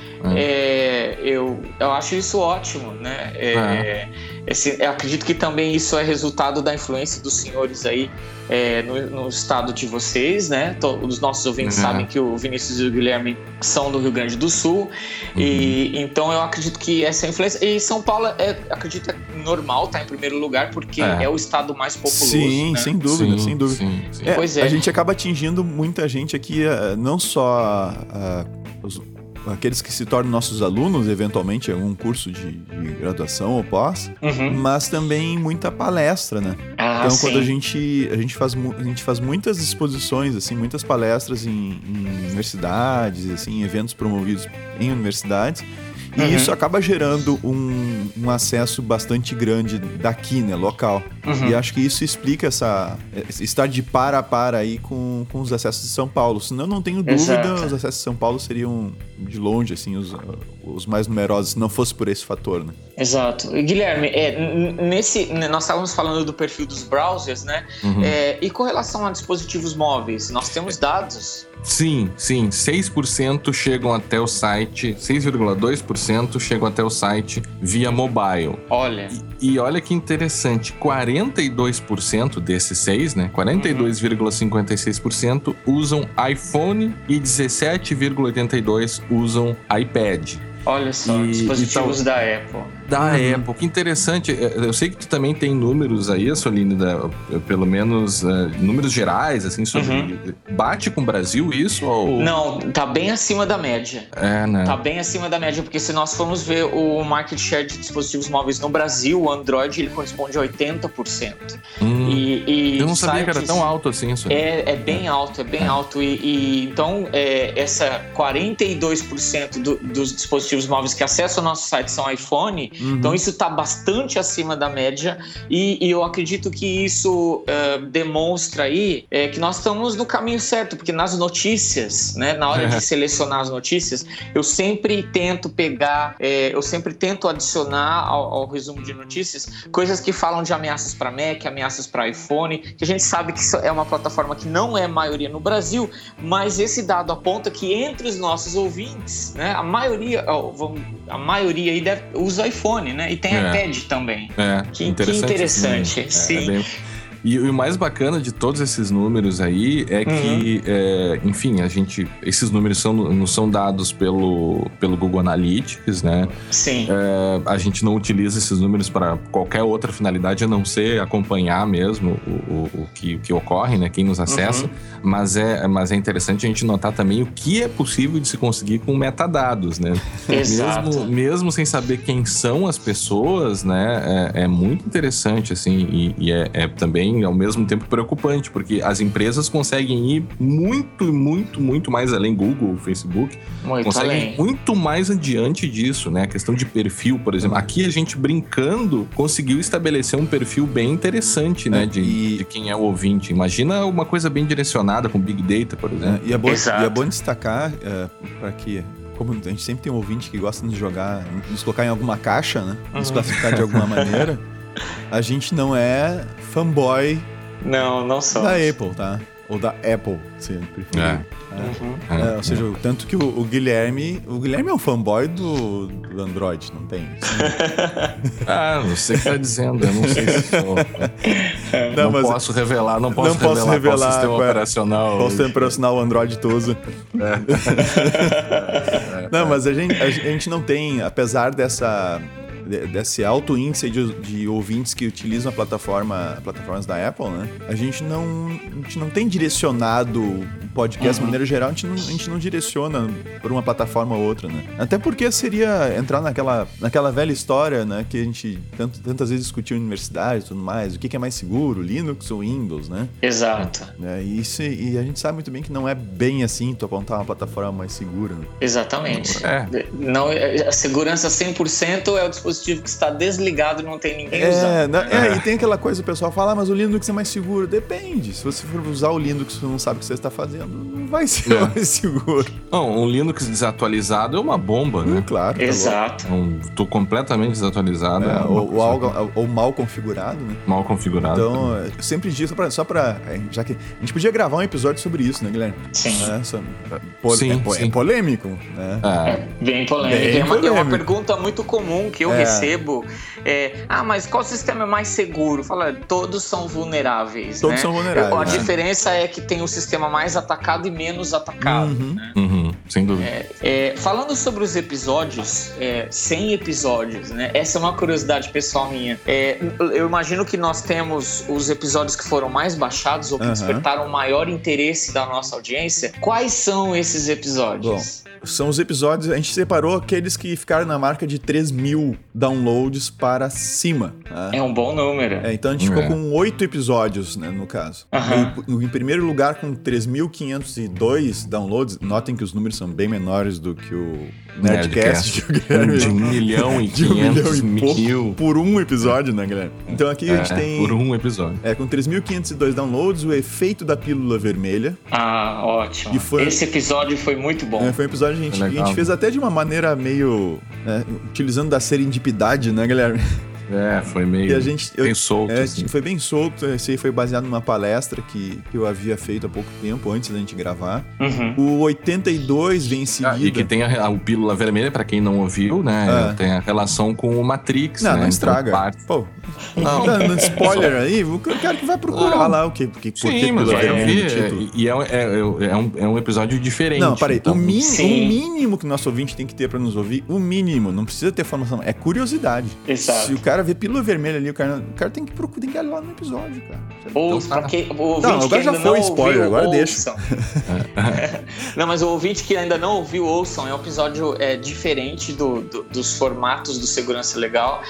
É, eu, eu acho isso ótimo, né? É, é. Esse, eu acredito que também isso é resultado da influência dos senhores aí é, no, no estado de vocês, né? Os nossos ouvintes uhum. sabem que o Vinícius e o Guilherme são do Rio Grande do Sul, uhum. e então eu acredito que essa influência... E São Paulo, é, acredito que é normal estar em primeiro lugar, porque é, é o estado mais populoso. Sim, né? sem dúvida, sim, sem dúvida. Sim, sim. É, pois é. A gente acaba atingindo muita gente aqui, não só uh, os... aqueles que se tornam nossos alunos, eventualmente, em algum curso de, de graduação ou pós, uhum. mas também muita palestra, né? Ah, então, sim. quando a gente, a, gente faz, a gente faz muitas exposições, assim, muitas palestras em, em universidades, assim, em eventos promovidos em universidades, e uhum. isso acaba gerando um, um acesso bastante grande daqui, né, local. Uhum. E acho que isso explica essa estar de par a par aí com, com os acessos de São Paulo. Senão, não tenho dúvida, Exato. Os acessos de São Paulo seriam de longe, assim, os, os mais numerosos, se não fosse por esse fator, né? Exato. E, Guilherme, é, nesse, nós estávamos falando do perfil dos browsers, né? Uhum. É, e com relação a dispositivos móveis, nós temos dados? Sim, sim. seis por cento chegam até o site, seis vírgula dois por cento chegam até o site via mobile. Olha. E, e olha que interessante, quarenta e dois por cento desses seis, né? quarenta e dois vírgula cinquenta e seis por cento usam iPhone e dezessete vírgula oitenta e dois por cento usam iPad. Olha só, e, dispositivos e da Apple. Da uhum. Apple, que interessante. Eu sei que tu também tem números aí, Soline, da, pelo menos uh, números gerais, assim, sobre... Uhum. Bate com o Brasil isso? Ou... Não, tá bem acima da média. É, né? Tá bem acima da média, porque se nós formos ver o market share de dispositivos móveis no Brasil, o Android, ele corresponde a oitenta por cento. Hum. E, e eu não sabia sites... que era tão alto assim isso. É, é bem alto, é bem é. alto. E, e então, é, essa quarenta e dois por cento do, dos dispositivos móveis que acessam o nosso site são iPhone, uhum. então isso está bastante acima da média e, e eu acredito que isso uh, demonstra aí é, que nós estamos no caminho certo, porque nas notícias, né, na hora é. de selecionar as notícias, eu sempre tento pegar, é, eu sempre tento adicionar ao, ao resumo de notícias coisas que falam de ameaças para Mac, ameaças para iPhone, que a gente sabe que isso é uma plataforma que não é maioria no Brasil, mas esse dado aponta que entre os nossos ouvintes, né, a maioria a maioria aí deve, usa iPhone, né? E tem é. iPad também. É, que interessante. Que interessante, sim. sim. É, é bem... E, e o mais bacana de todos esses números aí é que, uhum. é, enfim, a gente, esses números são, não são dados pelo, pelo Google Analytics, né? Sim. É, a gente não utiliza esses números para qualquer outra finalidade a não ser acompanhar mesmo o, o, o, que, o que ocorre, né? Quem nos acessa. Uhum. Mas, é, mas é interessante a gente notar também o que é possível de se conseguir com metadados, né? Exato. Mesmo, mesmo sem saber quem são as pessoas, né? É, é muito interessante, assim, e, e é, é também ao mesmo tempo preocupante, porque as empresas conseguem ir muito, muito, muito mais além, Google, Facebook, muito conseguem além. ir muito mais adiante disso, né? A questão de perfil, por exemplo. Aqui a gente, brincando, conseguiu estabelecer um perfil bem interessante, né? De, e... de quem é o ouvinte. Imagina uma coisa bem direcionada com Big Data, por exemplo. É, e, é bom, e é bom destacar é, para que... Como a gente sempre tem um ouvinte que gosta de nos jogar, nos colocar em alguma caixa, né? Nos uhum. classificar de alguma maneira. A gente não é fanboy não, não somos. da Apple, tá? Ou da Apple, se preferir. É. É. Uhum. É, ou seja, tanto que o, o Guilherme... O Guilherme é um fanboy do, do Android, não tem? Ah, não sei o que tá dizendo, eu não sei se sou. Não, não mas posso revelar, não posso não revelar, posso revelar qual sistema qual é, operacional. Qual sistema operacional o Android tu usa. É. Não, mas a gente, a gente não tem, apesar dessa... desse alto índice de, de ouvintes que utilizam a plataforma, plataformas da Apple, né? A gente não, a gente não tem direcionado o podcast uhum. de maneira geral, a gente, não, a gente não direciona por uma plataforma ou outra, né? Até porque seria entrar naquela, naquela velha história, né? Que a gente tanto, tantas vezes discutiu em universidade e tudo mais, o que, que é mais seguro, Linux ou Windows, né? Exato. É, e, isso, e a gente sabe muito bem que não é bem assim tu apontar uma plataforma mais segura. Né? Exatamente. É. Não, a segurança cem por cento é o dispositivo que está desligado e não tem ninguém é, usando. Não, é, é, e tem aquela coisa, o pessoal fala, ah, mas o Linux é mais seguro. Depende. Se você for usar o Linux e você não sabe o que você está fazendo, não vai ser é. mais seguro. Não, um Linux desatualizado é uma bomba, né? Hum, claro. Tá Exato. Um, tô completamente desatualizado. É, é ou, ou, algo, ou mal configurado, né? Mal configurado. Então, eu sempre digo, só pra, só pra... Já que a gente podia gravar um episódio sobre isso, né, Guilherme? Sim. É, só, pol, sim, é, sim. é polêmico, né? É, bem polêmico. Bem é, uma, polêmico. é uma pergunta muito comum que eu é. recebo. É, ah, mas qual sistema é mais seguro? Fala, todos são vulneráveis, Todos né? são vulneráveis. A né? diferença é que tem o sistema mais atacado e menos atacado. Uhum. Né? Uhum, sem dúvida. É, é, falando sobre os episódios, é, cem episódios, né? Essa é uma curiosidade pessoal minha. É, eu imagino que nós temos os episódios que foram mais baixados ou que uhum. despertaram maior interesse da nossa audiência. Quais são esses episódios? Bom, são os episódios, a gente separou aqueles que ficaram na marca de três mil downloads para cima. Né? É um bom número. É, então a gente é. ficou com oito episódios, né, no caso. Uhum. Em, em primeiro lugar, com três mil quinhentos e dois downloads. Notem que os números são bem menores do que o, Nerdcast, Nerdcast. De um milhão e quinhentos mil. Por um episódio, né, Guilherme? Então aqui a gente é, tem... Por um episódio. É, com três mil quinhentos e dois downloads, o efeito da pílula vermelha. Ah, ótimo. Foi... Esse episódio foi muito bom. É, foi um episódio que a gente, a gente fez até de uma maneira meio... Né, utilizando da serendipidade, né, Guilherme? É, foi meio a gente, eu, bem solto. É, assim. Foi bem solto. Esse aí foi baseado numa palestra que, que eu havia feito há pouco tempo, antes da gente gravar. Uhum. O oitenta e dois vem em seguida. Ah, e que tem a, a Pílula Vermelha, pra quem não ouviu, né? É. Tem a relação com o Matrix, não, né? Não, estraga. Então, Pô, não. Dando spoiler aí, o cara que vai procurar não. lá o que, porque, Sim, porque mas vai ver. E é, é, é, um, é um episódio diferente. Não, peraí. Então. O, mínimo, o mínimo que o nosso ouvinte tem que ter pra nos ouvir, o mínimo, não precisa ter formação, é curiosidade. Exato. Se o cara vê Pílula Vermelha ali, o cara, o cara tem que procurar, tem que ir lá no episódio, cara. Ou então, pra quem, o ouvinte não, agora que já ainda foi não spoiler, ouviu, agora ouçam. deixa. Não, mas o ouvinte que ainda não ouviu, ouçam. É um episódio é, diferente do, do, dos formatos do Segurança Legal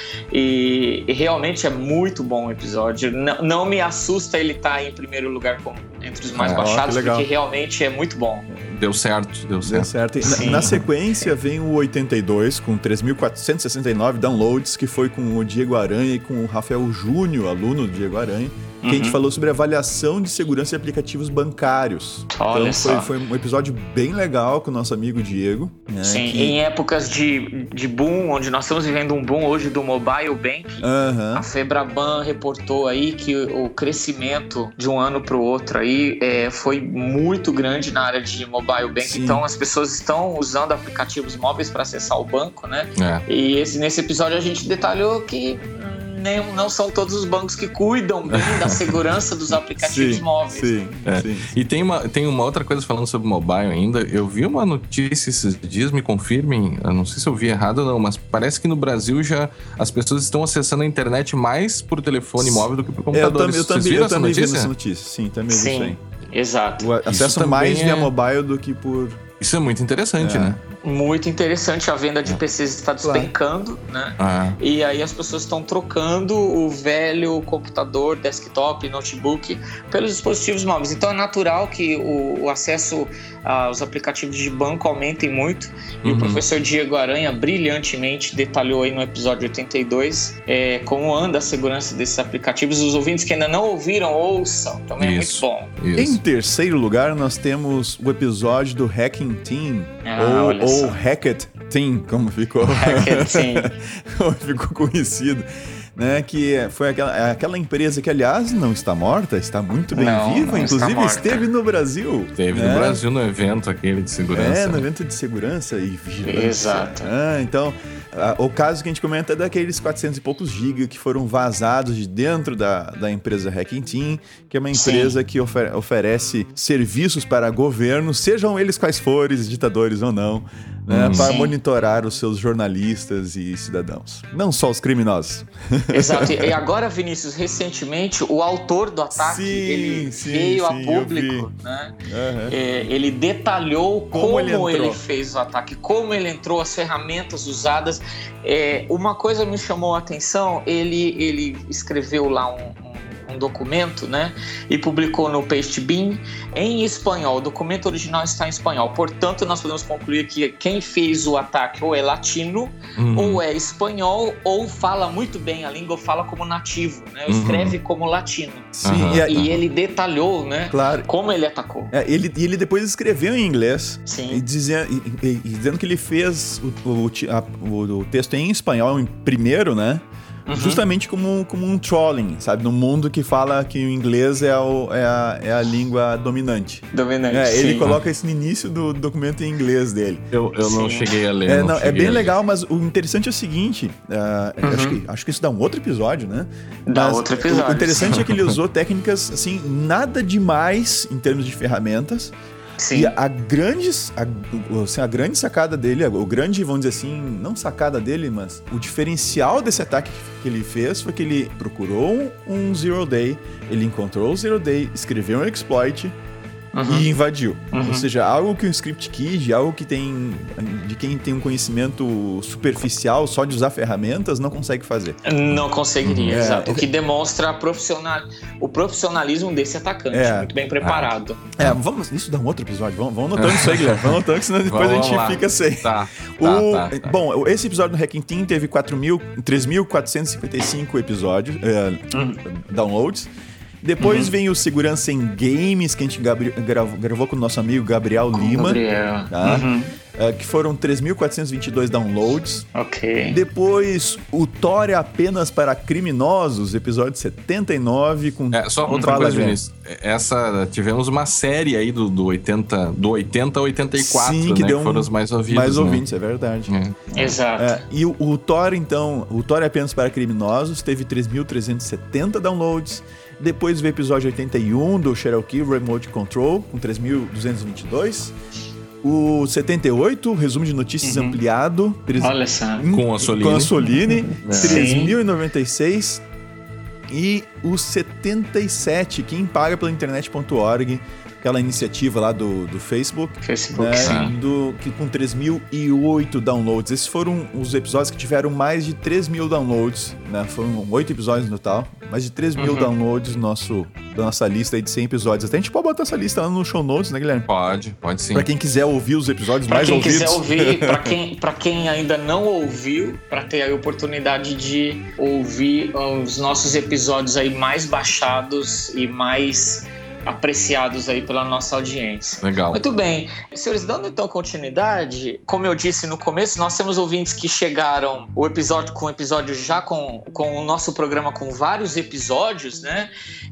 e, e realmente é muito bom o episódio. Não, não me assusta ele estar em primeiro lugar com, entre os mais é, baixados, ó, porque realmente é muito bom. Deu certo, deu certo. Deu certo. E na, na sequência vem o oitenta e dois com três mil quatrocentos e sessenta e nove downloads, que foi com o Diego Aranha e com o Rafael Júnior, aluno do Diego Aranha, que uhum. a gente falou sobre avaliação de segurança de aplicativos bancários. Olha então foi, só. foi um episódio bem legal com o nosso amigo Diego. Né, Sim, que... em épocas de, de boom, onde nós estamos vivendo um boom hoje do mobile banking, uhum. a Febraban reportou aí que o crescimento de um ano para o outro aí é, foi muito grande na área de mobile banking. Sim. Então as pessoas estão usando aplicativos móveis para acessar o banco, né? É. E esse, nesse episódio a gente detalhou que nem, não são todos os bancos que cuidam bem da segurança dos aplicativos sim, móveis. Sim, é. sim. E tem uma, tem uma outra coisa falando sobre mobile ainda. Eu vi uma notícia esses dias, me confirmem, eu não sei se eu vi errado ou não, mas parece que no Brasil já as pessoas estão acessando a internet mais por telefone móvel do que por computador. Eu, eu também, eu também vi essa notícia. Sim, também vi isso aí. Exato. O acesso mais via é... mobile do que por... Isso é muito interessante, é. né? Muito interessante, a venda de P Cs está despencando, claro. né? Ah. E aí as pessoas estão trocando o velho computador, desktop, notebook pelos dispositivos móveis. Então é natural que o, o acesso aos aplicativos de banco aumentem muito. E uhum. o professor Diego Aranha brilhantemente detalhou aí no episódio oitenta e dois é, como anda a segurança desses aplicativos. Os ouvintes que ainda não ouviram, ouçam, também isso, é muito bom. Isso. Em terceiro lugar, nós temos o episódio do Hacking Team, ah, ou, ou Hackett Team, como ficou, Hackett Team. como ficou conhecido. Né, que foi aquela, aquela empresa que, aliás, não está morta, está muito bem não, viva, não inclusive esteve no Brasil. Esteve né? no Brasil no evento aquele de segurança. É, no evento de segurança e vigilância. Exato. Ah, então, a, o caso que a gente comenta é daqueles quatrocentos e poucos gigas que foram vazados de dentro da, da empresa Hacking Team, que é uma empresa Sim. que ofer- oferece serviços para governos, sejam eles quais forem, ditadores ou não, né, hum, para sim. monitorar os seus jornalistas e cidadãos. Não só os criminosos. Exato. E agora, Vinícius, recentemente, o autor do ataque, sim, ele sim, veio sim, a público, né? Uhum. É, ele detalhou como, como ele, ele fez o ataque, como ele entrou, as ferramentas usadas. É, uma coisa me chamou a atenção, ele, ele escreveu lá um, um um documento, né, e publicou no Pastebin em espanhol. O documento original está em espanhol. Portanto, nós podemos concluir que quem fez o ataque ou é latino, uhum. ou é espanhol, ou fala muito bem a língua, ou fala como nativo, né, ou escreve uhum. como latino. Sim, uhum. e, a... e ele detalhou, né, claro. como ele atacou. É, ele, e ele depois escreveu em inglês, Sim. E, dizendo, e, e, e dizendo que ele fez o, o, a, o, o texto em espanhol em primeiro, né? Uhum. Justamente como, como um trolling, sabe? No mundo que fala que o inglês é, o, é, a, é a língua dominante. Dominante, é, Ele sim. coloca isso no início do documento em inglês dele. Eu, eu não cheguei a ler. É, não não, é bem a legal, mas o interessante é o seguinte, uh, uhum. acho, que, acho que isso dá um outro episódio, né? Dá mas outro episódio. O interessante é que ele usou técnicas, assim, nada demais em termos de ferramentas. Sim. E a grande, a, assim, a grande sacada dele, o grande, vamos dizer assim, não sacada dele, mas o diferencial desse ataque que ele fez foi que ele procurou um zero day, ele encontrou o zero day, escreveu um exploit uhum. e invadiu. Uhum. Ou seja, algo que um script kid, algo que tem de quem tem um conhecimento superficial só de usar ferramentas, não consegue fazer. Não conseguiria, uhum. exato. É, o que demonstra profissional, o profissionalismo desse atacante, é, muito bem preparado. É, vamos, isso dá um outro episódio, vamos, vamos anotando isso aí, Guilherme. Vamos anotando, senão depois vamos a gente lá. fica sem. Tá, o, tá, tá, tá. Bom, esse episódio do Hacking Team teve três mil quatrocentos e cinquenta e cinco episódios, é, uhum. downloads. Depois uhum. vem o Segurança em Games, que a gente gravou, gravou com o nosso amigo Gabriel com Lima. Gabriel. Tá? Uhum. Uh, que foram três mil quatrocentos e vinte e dois downloads. Ok. Depois, o Tor é apenas para criminosos, episódio setenta e nove. Com é, só outra coisa, Vinícius. Essa, tivemos uma série aí do, do, oitenta, do oitenta a oitenta e quatro, Sim, que, né, deu que foram os mais ouvidos. Mais né? ouvintes, é verdade. É. Exato. É, e o, o Tor, então, o Tor é apenas para criminosos, teve três mil trezentos e setenta downloads. Depois veio o episódio oitenta e um do Cherokee Remote Control, com três mil duzentos e vinte e dois. O setenta e oito, resumo de notícias uhum. ampliado. Olha só. Com a Soline. Com a Soline, três mil e noventa e seis. E o setenta e sete, quem paga pela internet ponto org, aquela iniciativa lá do, do Facebook. Facebook, né, sim. Do, que, com três mil e oito downloads. Esses foram os episódios que tiveram mais de três mil downloads. Né? Foram oito episódios no total. Mais de três mil uhum. downloads no nosso, da nossa lista aí de cem episódios. Até a gente pode botar essa lista lá no show notes, né, Guilherme? Pode, pode sim. Pra quem quiser ouvir os episódios pra mais quem ouvidos. Quiser ouvir, pra, quem, pra quem ainda não ouviu, pra ter a oportunidade de ouvir os nossos episódios aí mais baixados e mais apreciados aí pela nossa audiência. Legal. Muito bem. Senhores, dando então continuidade, como eu disse no começo, nós temos ouvintes que chegaram o episódio com o episódio já com, com o nosso programa com vários episódios, né?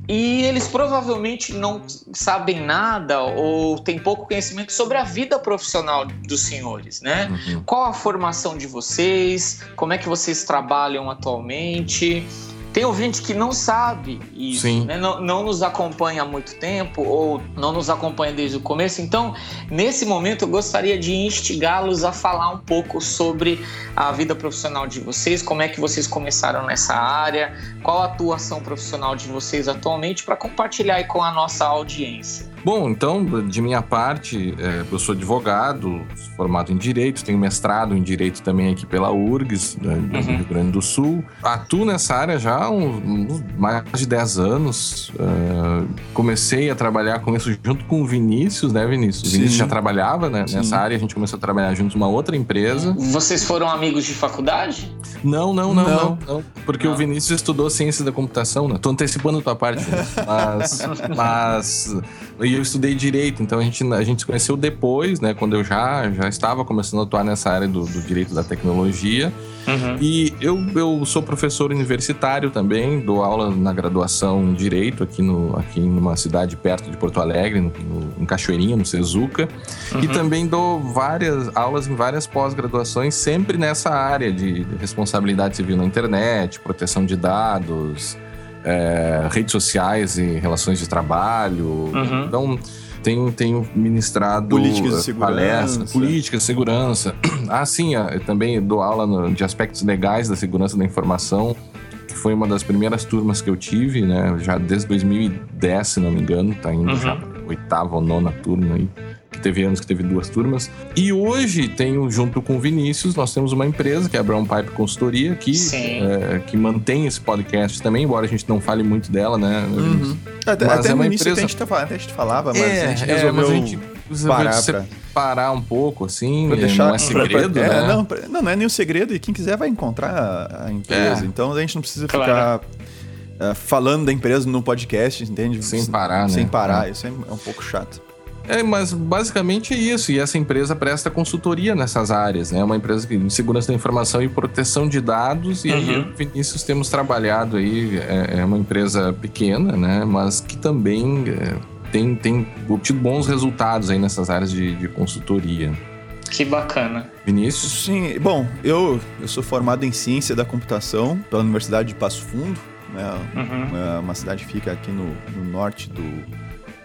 E eles provavelmente não sabem nada ou têm pouco conhecimento sobre a vida profissional dos senhores, né? Uhum. Qual a formação de vocês? Como é que vocês trabalham atualmente? Tem ouvinte que não sabe isso, né? não, não nos acompanha há muito tempo ou não nos acompanha desde o começo. Então, nesse momento, eu gostaria de instigá-los a falar um pouco sobre a vida profissional de vocês, como é que vocês começaram nessa área, qual a atuação profissional de vocês atualmente, para compartilhar aí com a nossa audiência. Bom, então, de minha parte, eu sou advogado, formado em Direito, tenho mestrado em Direito também aqui pela U R G S, do uhum. Rio Grande do Sul. Atuo nessa área já há uns mais de dez anos. Uh, comecei a trabalhar com isso junto com o Vinícius, né, Vinícius? O Vinícius já trabalhava, né, nessa área, a gente começou a trabalhar junto numa outra empresa. Vocês foram amigos de faculdade? Não, não, não, não. não, não porque não. O Vinícius estudou Ciência da Computação, né? Tô antecipando a tua parte, mas... mas e eu estudei Direito, então a gente, a gente se conheceu depois, né? Quando eu já, já estava começando a atuar nessa área do, do Direito da Tecnologia. Uhum. E eu, eu sou professor universitário também, dou aula na graduação em Direito aqui, no, aqui numa cidade perto de Porto Alegre, no, no, em Cachoeirinha, no Sezuca. Uhum. E também dou várias aulas em várias pós-graduações, sempre nessa área de responsabilidade civil na internet, proteção de dados, é, redes sociais e relações de trabalho. Uhum. Então, tenho, tenho ministrado políticas de segurança. palestras, políticas de segurança. Ah, sim, eu também dou aula no, de aspectos legais da segurança da informação, que foi uma das primeiras turmas que eu tive, né? Já desde dois mil e dez, se não me engano, tá indo uhum. já oitava ou nona turma aí. Que teve anos que teve duas turmas. E hoje tenho, junto com o Vinícius, nós temos uma empresa que é a Brown Pipe Consultoria, que, é, que mantém esse podcast também, embora a gente não fale muito dela, né? Uhum. Até, mas até é no uma início empresa... a, gente tava, até a gente falava, mas é, a gente é, resolveu mas a gente parar, separar pra... um pouco, assim, pra deixar, não é segredo, pra, pra, né? É, não, pra, não, não é nenhum segredo, e quem quiser vai encontrar a, a empresa. É. Então a gente não precisa claro. ficar uh, falando da empresa no podcast, entende? Sem parar, né? Sem parar, é. Isso é, é um pouco chato. É, mas basicamente é isso. E essa empresa presta consultoria nessas áreas, né? É uma empresa de segurança da informação e proteção de dados. E uhum. aí, eu, Vinícius, temos trabalhado aí. É, é uma empresa pequena, né? Mas que também é, tem, tem obtido bons resultados aí nessas áreas de, de consultoria. Que bacana. Vinícius? Sim, bom, eu, eu sou formado em Ciência da Computação pela Universidade de Passo Fundo, né? Uhum. É uma cidade que fica aqui no, no norte do...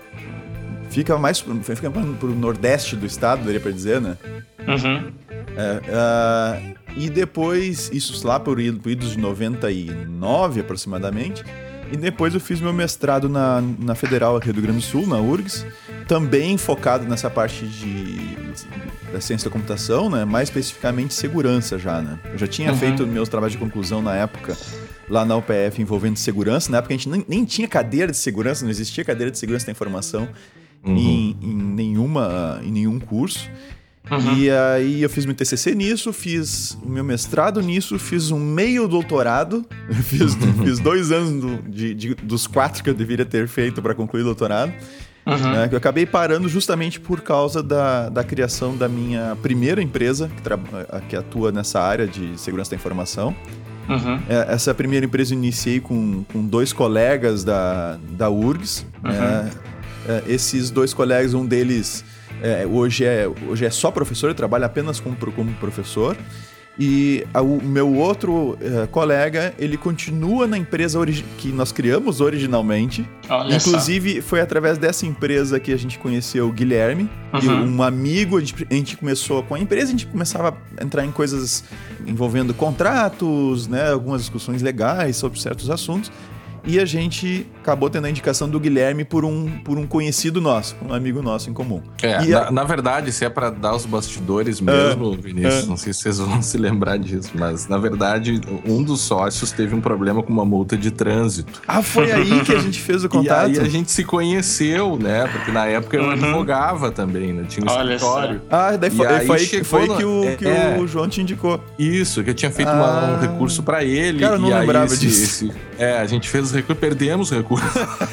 Fica mais fica pro nordeste do estado, daria pra dizer, né? Uhum. É, uh, e depois, isso lá por idos de noventa e nove aproximadamente, E depois eu fiz meu mestrado na, na Federal aqui do Rio Grande do Sul, na U R G S, também focado nessa parte de, da ciência da computação, né? Mais especificamente segurança já, né? Eu já tinha uhum. feito meus trabalhos de conclusão na época, lá na U P F, envolvendo segurança. Na época a gente nem, nem tinha cadeira de segurança, não existia cadeira de segurança da informação uhum. em, em, nenhuma, em nenhum curso. Uhum. E aí eu fiz meu T C C nisso, fiz o meu mestrado nisso, fiz um meio doutorado, fiz, fiz dois anos do, de, de, dos quatro que eu deveria ter feito para concluir o doutorado, uhum. né, que eu acabei parando justamente por causa da, da criação da minha primeira empresa, que, tra- que atua nessa área de segurança da informação. Uhum. Essa primeira empresa eu iniciei com, com dois colegas da, da U R G S. Uhum. Né? Esses dois colegas, um deles... É, hoje, é, hoje é só professor, eu trabalho apenas como, como professor. E a, o meu outro é, colega, ele continua na empresa origi- que nós criamos originalmente. Olha Inclusive, só. Foi através dessa empresa que a gente conheceu o Guilherme. Uhum. E um amigo, a gente, a gente começou com a empresa, a gente começava a entrar em coisas envolvendo contratos, né, algumas discussões legais sobre certos assuntos. E a gente acabou tendo a indicação do Guilherme por um, por um conhecido nosso, um amigo nosso em comum. É, e na, a... na verdade, se é para dar os bastidores mesmo, uh, Vinícius, uh. não sei se vocês vão se lembrar disso, mas na verdade, um dos sócios teve um problema com uma multa de trânsito. Ah, foi aí que a gente fez o contato? E aí a gente se conheceu, né? Porque na época eu uhum. advogava também, né? Tinha um Olha escritório. Só. Ah, daí foi, aí foi, aí, foi no... que, o, é, que é, o João te indicou. Isso, que eu tinha feito ah. uma, um recurso para ele. Cara, eu não e lembrava aí esse, disso. Esse, é, a gente fez os recursos, perdemos recurso.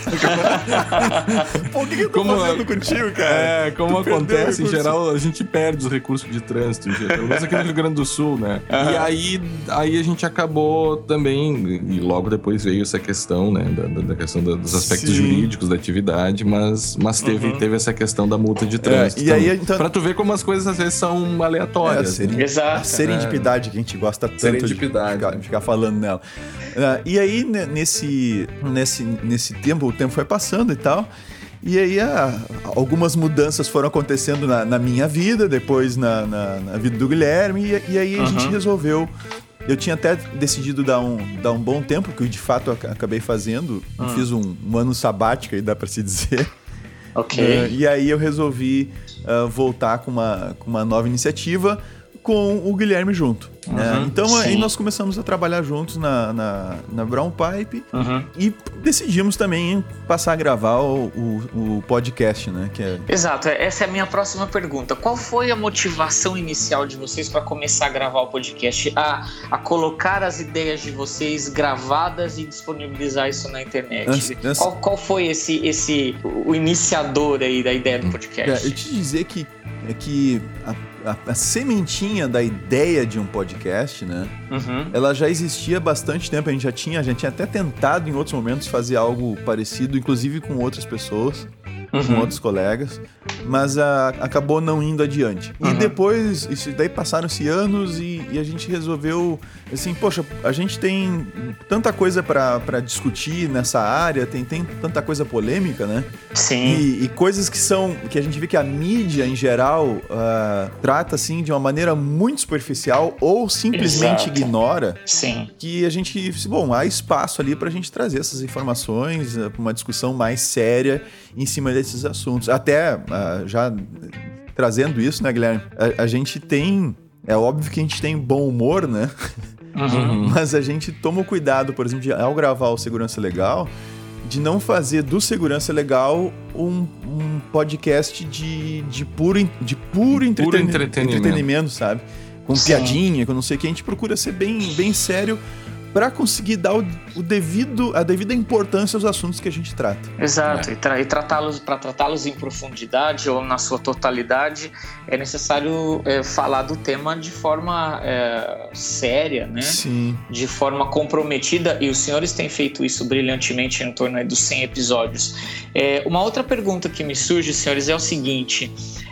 Pô, o que, que eu tô como, fazendo contigo, cara? É, como acontece, em geral, a gente perde os recursos de trânsito, em geral, pelo menos aqui no Rio Grande do Sul, né? Uhum. E aí, aí a gente acabou também, e logo depois veio essa questão, né, da, da questão da, dos aspectos Sim. jurídicos da atividade, mas, mas teve, uhum. teve essa questão da multa de trânsito. É, e aí, então, pra tu ver como as coisas às vezes são aleatórias. É, seri- né? Exato. A serendipidade é. que a gente gosta tanto de ficar, de ficar falando nela. Uh, e aí, nesse, nesse, nesse tempo, o tempo foi passando e tal, e aí ah, algumas mudanças foram acontecendo na, na minha vida, depois na, na, na vida do Guilherme, e, e aí a uhum. gente resolveu. Eu tinha até decidido dar um, dar um bom tempo, que eu de fato acabei fazendo. Uhum. Eu fiz um, um ano sabático, aí dá pra se dizer. Ok. Uh, e aí eu resolvi uh, voltar com uma, com uma nova iniciativa com o Guilherme junto. Uhum, né? Então sim. aí nós começamos a trabalhar juntos na, na, na Brown Pipe uhum. e decidimos também passar a gravar o, o, o podcast, né? Que é... Exato, essa é a minha próxima pergunta. Qual foi a motivação inicial de vocês para começar a gravar o podcast? A, a colocar as ideias de vocês gravadas e disponibilizar isso na internet? Essa, essa... Qual, qual foi esse, esse, o iniciador aí da ideia do podcast? É, eu te dizer que, é que a A, a sementinha da ideia de um podcast, né? Uhum. Ela já existia há bastante tempo. A gente já tinha, a gente tinha até tentado em outros momentos fazer algo parecido, inclusive com outras pessoas, uhum. com outros colegas, mas a, acabou não indo adiante. Uhum. E depois, isso daí passaram-se anos e, e a gente resolveu, assim, poxa, a gente tem tanta coisa para discutir nessa área, tem, tem tanta coisa polêmica, né? Sim. E, e coisas que são, que a gente vê que a mídia em geral uh, trata assim de uma maneira muito superficial ou simplesmente Exato. ignora. Sim. Que a gente, bom, há espaço ali pra gente trazer essas informações, uh, pra uma discussão mais séria em cima desses assuntos. Até uh, já trazendo isso, né, Guilherme? A, a gente tem, é óbvio que a gente tem bom humor, né? Uhum. Mas a gente toma o cuidado, por exemplo, de, ao gravar o Segurança Legal, de não fazer do Segurança Legal um, um podcast de, de puro, de puro, entreten- puro entretenimento. entretenimento, sabe? Com Sim. piadinha, com não sei o que. A gente procura ser bem, bem sério para conseguir dar o, o devido, a devida importância aos assuntos que a gente trata. Exato, é. e, tra- e tratá-los, para tratá-los em profundidade ou na sua totalidade, é necessário é, falar do tema de forma é, séria, né? Sim. De forma comprometida, e os senhores têm feito isso brilhantemente em torno aí dos cem episódios. É, uma outra pergunta que me surge, senhores, é o seguinte: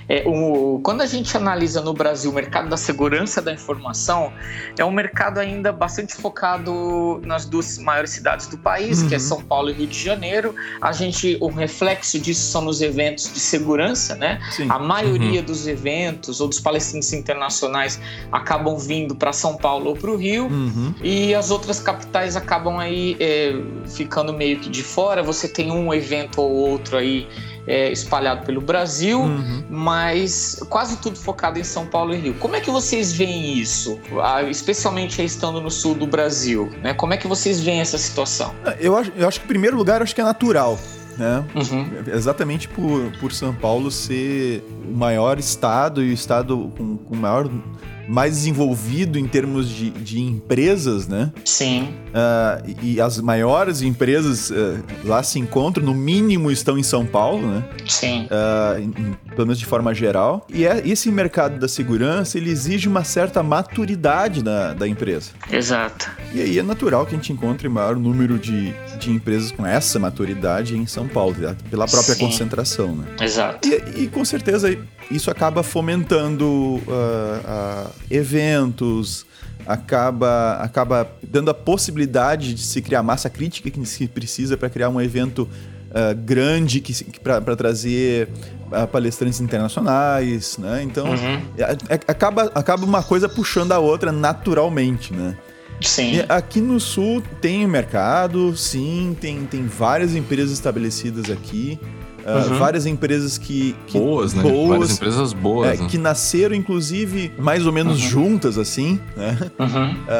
É, o, quando a gente analisa no Brasil o mercado da segurança da informação, é um mercado ainda bastante focado nas duas maiores cidades do país, uhum. que é São Paulo e Rio de Janeiro. A gente, o reflexo disso são nos eventos de segurança, né? Sim. A maioria uhum. dos eventos ou dos palestrantes internacionais acabam vindo para São Paulo ou para o Rio, uhum. e as outras capitais acabam aí é, ficando meio que de fora. Você tem um evento ou outro aí é, espalhado pelo Brasil, uhum. mas quase tudo focado em São Paulo e Rio. Como é que vocês veem isso, especialmente aí estando no sul do Brasil, né? Como é que vocês veem essa situação? Eu acho, eu acho que, em primeiro lugar, eu acho que é natural. Né? Uhum. Exatamente por, por São Paulo ser o maior estado e o estado com, com maior, mais desenvolvido em termos de, de empresas, né? Sim. Uh, e as maiores empresas uh, lá se encontram, no mínimo estão em São Paulo, né? Sim. Uh, em, pelo menos de forma geral. E é, esse mercado da segurança, ele exige uma certa maturidade da, da empresa. Exato. E aí é natural que a gente encontre maior número de, de empresas com essa maturidade em São Paulo, pela própria Sim. concentração, né? Exato. E, e com certeza isso acaba fomentando uh, uh, eventos, acaba, acaba dando a possibilidade de se criar massa crítica que se precisa para criar um evento uh, grande que, que para trazer uh, palestrantes internacionais, né? Então, uhum. é, é, acaba, acaba uma coisa puxando a outra naturalmente, né? Sim. E aqui no Sul tem mercado, sim, tem, tem várias empresas estabelecidas aqui. Uh, uhum. Várias empresas que, que boas, né? Boas, várias empresas boas, é, né? Que nasceram, inclusive, mais ou menos uhum. juntas, assim, né? Uhum. Uh,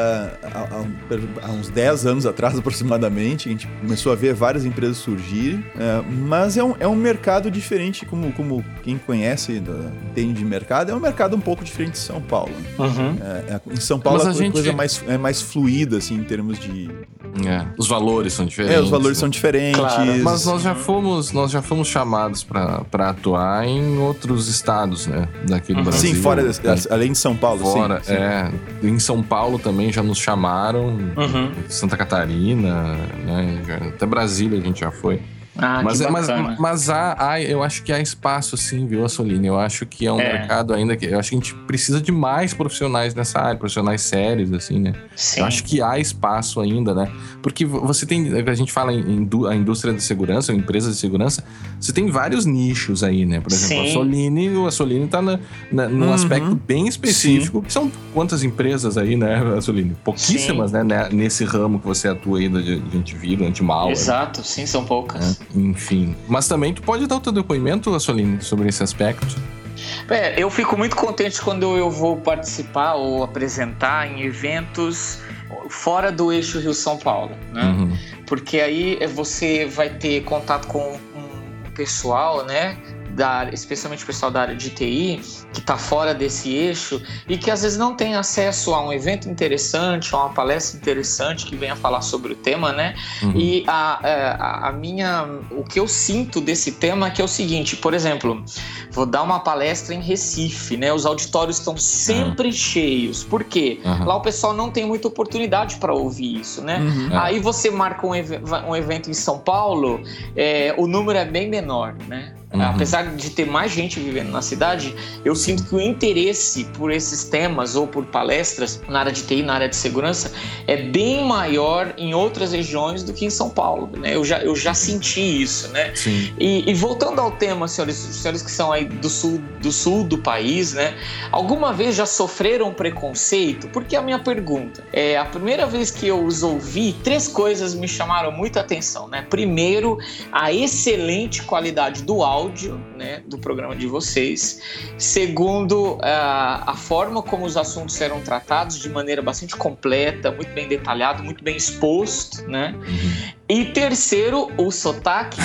há, há uns dez anos atrás, aproximadamente, a gente começou a ver várias empresas surgirem, uh, mas é um, é um mercado diferente, como, como quem conhece, entende de mercado, é um mercado um pouco diferente de São Paulo. Uhum. É, é, em São Paulo mas a, a gente... coisa é mais, é mais fluida, assim, em termos de... É, os valores são diferentes. É, os valores são diferentes. Claro. Mas nós já fomos, nós já fomos chamados para atuar em outros estados, né? Daqui do uhum. Brasil. Sim, fora, além de São Paulo. Fora, sim, sim. é. Em São Paulo também já nos chamaram. Uhum. Santa Catarina, né? Já, até Brasília a gente já foi. Ah, mas, que mas, mas há, há, eu acho que há espaço sim, viu, Assolini? Eu acho que é um é. mercado ainda que... Eu acho que a gente precisa de mais profissionais nessa área, profissionais sérios, assim, né? Sim. Eu acho que há espaço ainda, né? Porque você tem... A gente fala em a indústria de segurança, empresas de segurança, você tem vários nichos aí, né? Por exemplo, sim. a Assolini, o Assolini tá na, na, num uhum. aspecto bem específico, sim. que são quantas empresas aí, né, Assolini? Pouquíssimas, sim. né? Nesse ramo que você atua aí de antivírus, anti-malware. Exato, sim, são poucas. É. Enfim. Mas também tu pode dar o teu depoimento, Assolini, sobre esse aspecto? É, eu fico muito contente quando eu vou participar ou apresentar em eventos fora do eixo Rio-São Paulo, né? Uhum. Porque aí você vai ter contato com um pessoal, né? Da área, especialmente o pessoal da área de T I, que está fora desse eixo e que às vezes não tem acesso a um evento interessante, a uma palestra interessante que venha falar sobre o tema, né? Uhum. E a, a, a minha, o que eu sinto desse tema é que é o seguinte, por exemplo, vou dar uma palestra em Recife, né? Os auditórios estão sempre uhum. cheios. Por quê? Uhum. Lá o pessoal não tem muita oportunidade para ouvir isso, né? Uhum. Aí você marca um, ev- um evento em São Paulo, é, o número é bem menor, né? Uhum. Apesar de ter mais gente vivendo na cidade, eu sinto que o interesse por esses temas ou por palestras na área de T I, na área de segurança, é bem maior em outras regiões do que em São Paulo, né? Eu já, eu já senti isso, né? Sim. E, e voltando ao tema, senhores, senhores que são aí do sul, do sul do país, né? Alguma vez já sofreram preconceito? Porque a minha pergunta é, a primeira vez que eu os ouvi, três coisas me chamaram muita atenção, né? Primeiro, a excelente qualidade do áudio, áudio, né, do programa de vocês. Segundo, a, a forma como os assuntos eram tratados de maneira bastante completa, muito bem detalhado, muito bem exposto, né? Uhum. E terceiro, o sotaque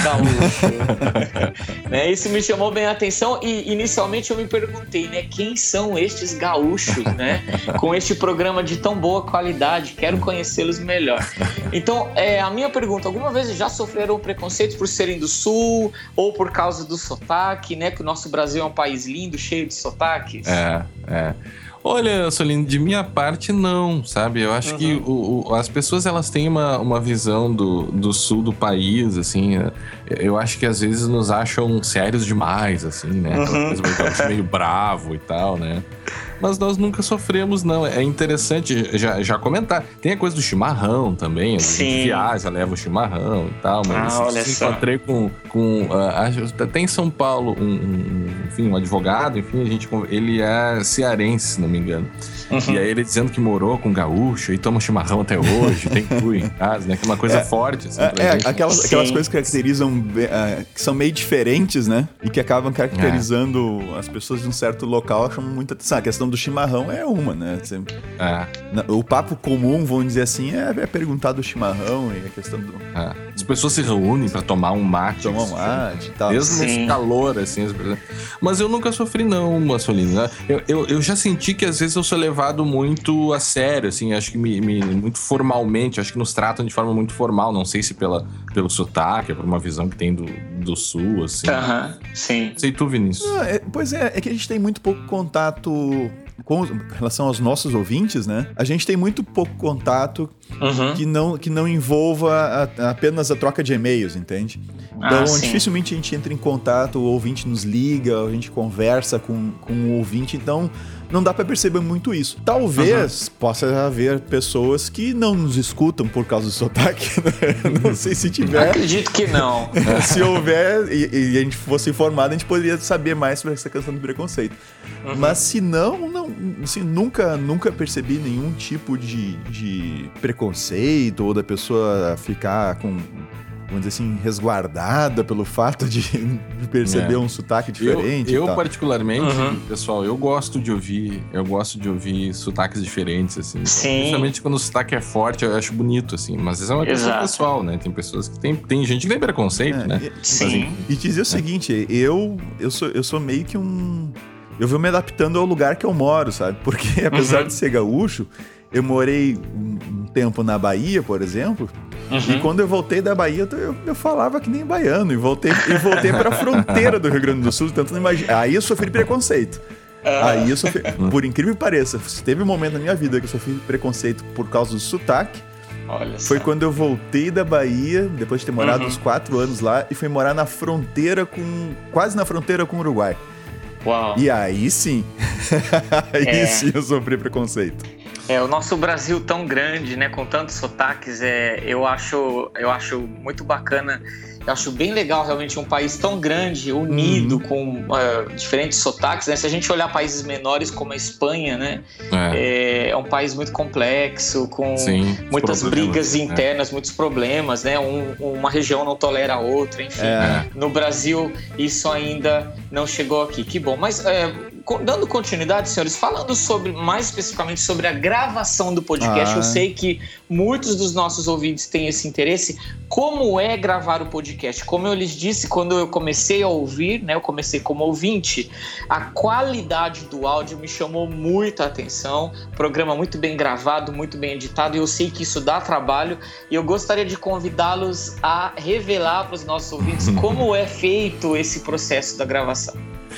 gaúcho. né? Isso me chamou bem a atenção e inicialmente eu me perguntei, né, quem são estes gaúchos, né, com este programa de tão boa qualidade? Quero conhecê-los melhor. Então, é, a minha pergunta, alguma vez já sofreram preconceito por serem do Sul ou por causa do sotaque, né, que o nosso Brasil é um país lindo, cheio de sotaques? É, é. Olha, Soline, de minha parte, não, sabe? Eu acho uhum. que o, o, as pessoas, elas têm uma, uma visão do, do sul do país, assim. Eu acho que às vezes nos acham sérios demais, assim, né? Aquela uhum. coisa meio bravo e tal, né? Mas nós nunca sofremos, não. É interessante já, já comentar. Tem a coisa do chimarrão também. A gente viaja, leva o chimarrão e tal. Mas ah, olha só. Encontrei com... com uh, até em São Paulo, um, um, enfim, um advogado, enfim, a gente, ele é cearense, se não me engano. Uhum. E aí ele dizendo que morou com gaúcho e toma chimarrão até hoje, tem cuia em casa, né? Que é uma coisa é, forte, assim, pra é, gente. Aquelas, aquelas coisas que caracterizam, uh, que são meio diferentes, né? E que acabam caracterizando é. as pessoas de um certo local, chamam muita atenção. A questão do chimarrão é uma, né? Você, é. O papo comum, vamos dizer assim, é, é perguntar do chimarrão e a questão do... É. As pessoas se reúnem pra tomar um mate. Tomar um mate e tal. Mesmo nesse calor, assim. Mas eu nunca sofri, não, Massolino. Eu, eu, eu já senti que às vezes eu sou levado muito a sério, assim. Acho que me, me, muito formalmente. Acho que nos tratam de forma muito formal. Não sei se pela, pelo sotaque, por uma visão que tem do, do sul, assim. Aham, uh-huh, sim. Sei tu, Vinícius. Ah, é, pois é, é que a gente tem muito pouco contato... Com relação aos nossos ouvintes, né? A gente tem muito pouco contato uhum. que, não, que não envolva a, apenas a troca de e-mails, entende? Então, ah, dificilmente a gente entra em contato, o ouvinte nos liga, a gente conversa com, com o ouvinte, então não dá pra perceber muito isso. Talvez uhum. possa haver pessoas que não nos escutam por causa do sotaque, né? Não sei se tiver. Acredito que não. Se houver e, e a gente fosse informado, a gente poderia saber mais sobre essa questão do preconceito. Uhum. Mas se não, não assim, nunca, nunca percebi nenhum tipo de, de preconceito ou da pessoa ficar com... vamos dizer assim, resguardada pelo fato de perceber é. um sotaque diferente. Eu, e eu tal. particularmente, uhum. pessoal, eu gosto de ouvir, eu gosto de ouvir sotaques diferentes, assim. Sim. Principalmente quando o sotaque é forte, eu acho bonito, assim. Mas isso é uma coisa pessoal, né? Tem pessoas que tem, tem gente que tem preconceito, é, né? E, sim. Mas, e dizer é. o seguinte, eu, eu, sou, eu sou meio que um... Eu vou me adaptando ao lugar que eu moro, sabe? Porque apesar uhum. de ser gaúcho, eu morei um, um tempo na Bahia, por exemplo... Uhum. E quando eu voltei da Bahia, eu, eu falava que nem baiano. E voltei, e voltei pra fronteira do Rio Grande do Sul. Tanto não imagina. Aí eu sofri preconceito. Uhum. Aí eu sofri. Por incrível que pareça, teve um momento na minha vida que eu sofri preconceito por causa do sotaque. Olha Foi só. quando eu voltei da Bahia, depois de ter morado uhum. uns quatro anos lá, e fui morar na fronteira com. Quase na fronteira com o Uruguai. Uau. E aí sim. aí é. sim eu sofri preconceito. É, o nosso Brasil tão grande, né, com tantos sotaques, é, eu, acho, eu acho muito bacana, eu acho bem legal realmente um país tão grande, unido, uhum. com uh, diferentes sotaques, né? Se a gente olhar países menores como a Espanha, né, é, é, é um país muito complexo, com Sim, muitas brigas internas, é. muitos problemas, né, um, uma região não tolera a outra, enfim. É. No Brasil isso ainda não chegou aqui, que bom, mas... É, dando continuidade, senhores, falando sobre, mais especificamente sobre a gravação do podcast, ah. eu sei que muitos dos nossos ouvintes têm esse interesse. Como é gravar o podcast? Como eu lhes disse, quando eu comecei a ouvir, né, eu comecei como ouvinte, a qualidade do áudio me chamou muito a atenção. Programa muito bem gravado, muito bem editado, e eu sei que isso dá trabalho, e eu gostaria de convidá-los a revelar para os nossos ouvintes como é feito esse processo da gravação.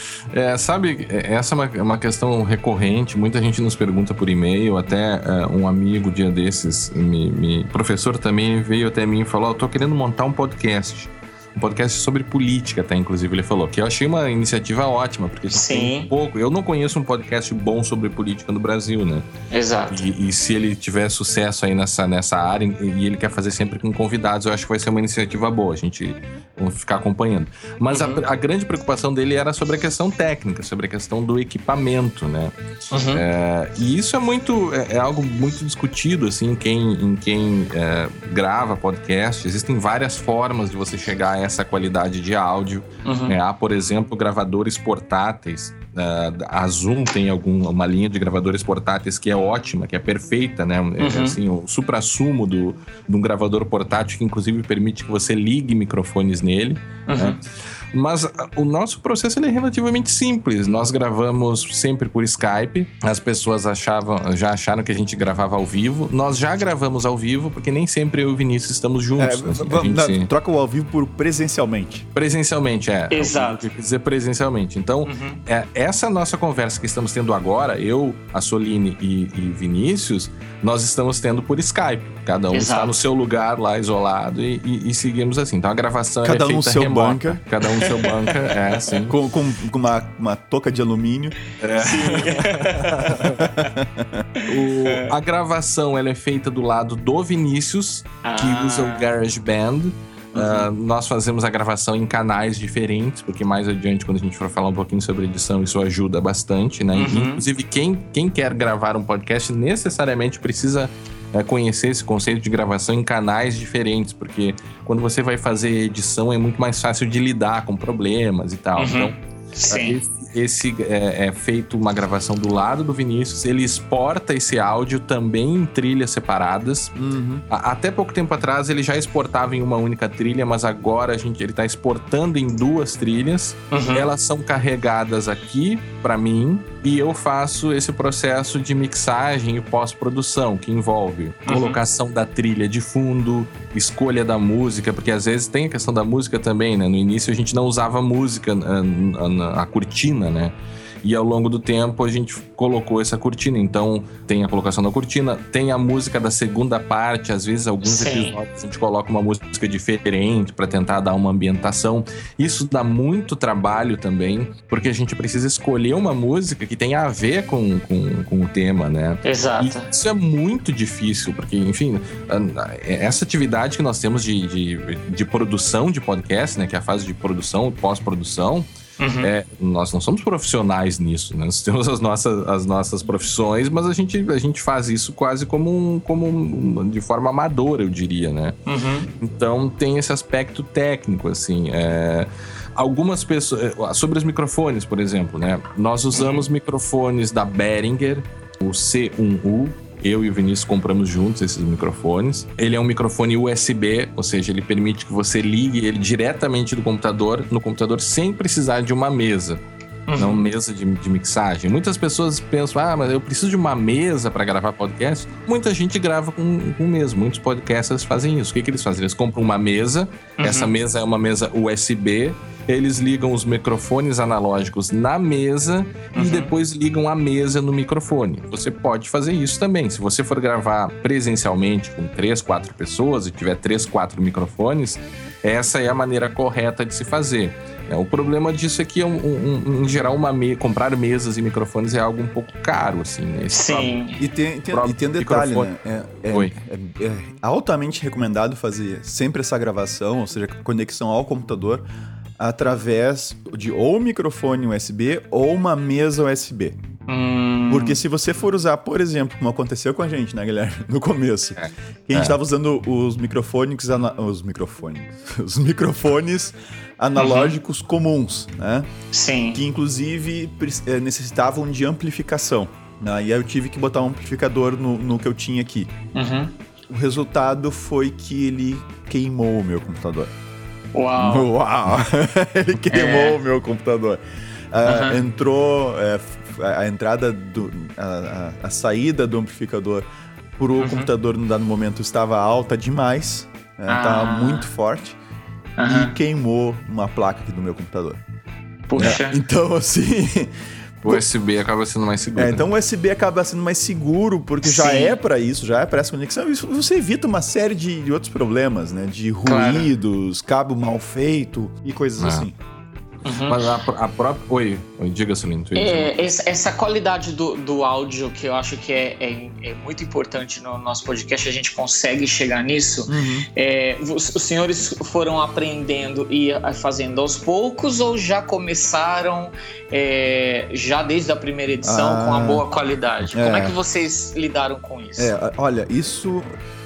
É, sabe, essa é uma, uma questão recorrente, muita gente nos pergunta por e-mail, até uh, um amigo dia desses, me, me, professor também, veio até mim e falou, eu tô querendo montar um podcast, um podcast sobre política, até inclusive ele falou, que eu achei uma iniciativa ótima, porque tem um pouco, eu não conheço um podcast bom sobre política no Brasil, né? Exato. E, e se ele tiver sucesso aí nessa, nessa área, e ele quer fazer sempre com convidados, eu acho que vai ser uma iniciativa boa, a gente vai ficar acompanhando. Mas uhum. a, a grande preocupação dele era sobre a questão técnica, sobre a questão do equipamento, né? Uhum. É, e isso é muito, é, é algo muito discutido, assim, em quem, em quem é, grava podcast. Existem várias formas de você chegar a essa qualidade de áudio. Uhum. É, há, por exemplo, gravadores portáteis. Uh, a Zoom tem algum, uma linha de gravadores portáteis que é ótima, que é perfeita, né? Uhum. É, assim, o supra-sumo do, de um gravador portátil que inclusive permite que você ligue microfones nele. Uhum. Né? Mas uh, o nosso processo ele é relativamente simples. Nós gravamos sempre por Skype. As pessoas achavam, já acharam que a gente gravava ao vivo. Nós já gravamos ao vivo, porque nem sempre eu e o Vinícius estamos juntos. É, assim, a gente... não, troca o ao vivo por presencialmente. Presencialmente, é. Exato. Eu quis dizer presencialmente. Então, uhum. é, essa nossa conversa que estamos tendo agora, eu, a Soline e, e Vinícius, nós estamos tendo por Skype. Cada um Exato. Está no seu lugar lá, isolado, e, e, e seguimos assim. Então a gravação cada é feita um seu remota. Bunker. Cada um no seu bunker, é, sim. Com, com, com uma, uma touca de alumínio. É. Sim. o, a gravação ela é feita do lado do Vinícius, ah. que usa o GarageBand. Uhum. Uh, nós fazemos a gravação em canais diferentes, porque mais adiante, quando a gente for falar um pouquinho sobre edição, isso ajuda bastante, né? Uhum. Inclusive, quem, quem quer gravar um podcast necessariamente precisa uh, conhecer esse conceito de gravação em canais diferentes, porque quando você vai fazer edição é muito mais fácil de lidar com problemas e tal. Uhum. Então, Sim. Esse, esse é, é feito uma gravação do lado do Vinícius, ele exporta esse áudio também em trilhas separadas. Uhum. A, até pouco tempo atrás ele já exportava em uma única trilha, mas agora a gente, ele está exportando em duas trilhas. Uhum. Elas são carregadas aqui para mim e eu faço esse processo de mixagem e pós-produção, que envolve uhum. colocação da trilha de fundo, escolha da música, porque às vezes tem a questão da música também, né? No início a gente não usava música, a, a, a cortina, né? E ao longo do tempo a gente colocou essa cortina. Então tem a colocação da cortina, tem a música da segunda parte. Às vezes alguns Sim. episódios a gente coloca uma música diferente para tentar dar uma ambientação. Isso dá muito trabalho também, porque a gente precisa escolher uma música que tenha a ver com, com, com o tema, né? Exato. E isso é muito difícil, porque, enfim, essa atividade que nós temos de, de, de produção de podcast, né? Que é a fase de produção, pós-produção. Uhum. É, nós não somos profissionais nisso, né? Nós temos as nossas, as nossas profissões, mas a gente, a gente faz isso quase como, um, como um, de forma amadora, eu diria, né? Uhum. Então tem esse aspecto técnico, assim. É, algumas pessoas... Sobre os microfones, por exemplo, né? Nós usamos uhum. microfones da Behringer, o C um U. Eu e o Vinícius compramos juntos esses microfones. Ele é um microfone U S B, ou seja, ele permite que você ligue ele diretamente do computador, no computador sem precisar de uma mesa. Uhum. Não mesa de, de mixagem. Muitas pessoas pensam, ah, mas eu preciso de uma mesa para gravar podcast. Muita gente grava com, com mesa. Muitos podcasters fazem isso. O que, que eles fazem? Eles compram uma mesa. Uhum. Essa mesa é uma mesa U S B. Eles ligam os microfones analógicos na mesa uhum. e depois ligam a mesa no microfone. Você pode fazer isso também. Se você for gravar presencialmente com três, quatro pessoas e tiver três, quatro microfones, essa é a maneira correta de se fazer. É, o problema disso é que, um, um, em geral, uma me- comprar mesas e microfones é algo um pouco caro, assim. Né? Esse Sim. Próprio, e, tem, tem, e tem um detalhe, microfone. né? É, é, é, é altamente recomendado fazer sempre essa gravação, ou seja, conexão ao computador, através de ou microfone U S B ou uma mesa U S B. Hum. Porque se você for usar, por exemplo, como aconteceu com a gente, né, Guilherme? No começo. É. Que a gente estava é. usando os microfones... Ana- os microfones... Os microfones analógicos uhum. comuns, né? Sim. Que, inclusive, necessitavam de amplificação. Né? E aí eu tive que botar um amplificador no, no que eu tinha aqui. Uhum. O resultado foi que ele queimou o meu computador. Uau! Uau! Ele queimou é. o meu computador. Uh, uhum. Entrou uh, a entrada, do, a, a, a saída do amplificador pro uhum. computador, num dado momento, estava alta demais, estava né? ah. muito forte uhum. e queimou uma placa aqui do meu computador. Puxa! É, então, assim... O U S B acaba sendo mais seguro. É, então o U S B acaba sendo mais seguro, porque Sim. já é para isso, já é para essa conexão. Isso você evita uma série de, de outros problemas, né? De ruídos, claro. cabo mal feito e coisas é. assim. Uhum. Mas a, a própria... Oi, diga, Soline. É, essa, essa qualidade do, do áudio, que eu acho que é, é, é muito importante no nosso podcast, a gente consegue chegar nisso. Uhum. É, os, os senhores foram aprendendo e fazendo aos poucos ou já começaram é, já desde a primeira edição ah, com a boa qualidade? É. Como é que vocês lidaram com isso? É, olha, isso...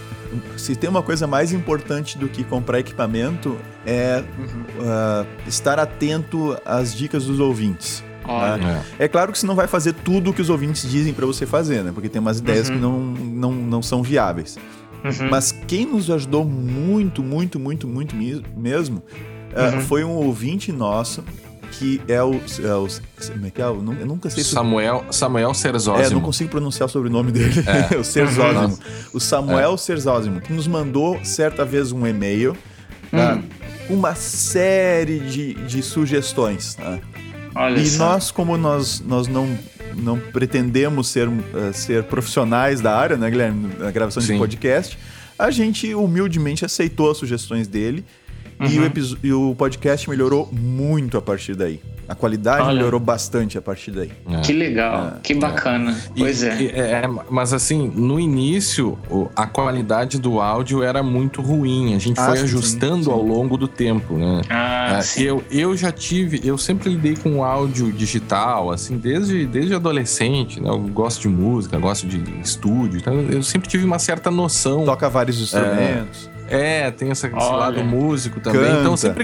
Se tem uma coisa mais importante do que comprar equipamento é uhum. uh, estar atento às dicas dos ouvintes. Né? É. é claro que você não vai fazer tudo o que os ouvintes dizem para você fazer, né? Porque tem umas ideias uhum. que não, não, não são viáveis. Uhum. Mas quem nos ajudou muito, muito, muito, muito mesmo uh, uhum. foi um ouvinte nosso que é o... É o como é que é? Eu nunca sei... Samuel, Samuel Serzósimo. É, não consigo pronunciar o sobrenome dele. É. o Serzósimo. Uhum. O Samuel é. Serzósimo, que nos mandou certa vez um e-mail com uhum. tá? uma série de, de sugestões. Tá? Olha e só. nós, como nós, nós não, não pretendemos ser, uh, ser profissionais da área, né, Guilherme, na gravação Sim. de podcast, a gente humildemente aceitou as sugestões dele. Uhum. E, o episo- e o podcast melhorou muito a partir daí. A qualidade Olha. melhorou bastante a partir daí. É. Que legal, que bacana. Pois E- é. e- é, mas assim, no início, o- a qualidade do áudio era muito ruim. A gente Ah, foi sim, ajustando sim. ao longo do tempo, né? Ah, É, sim. eu, eu já tive, eu sempre lidei com áudio digital, assim, desde, desde adolescente, né? Eu gosto de música, gosto de estúdio, então eu sempre tive uma certa noção. Toca vários instrumentos. É, tem essa, esse Olha. lado músico também, Canta. então sempre...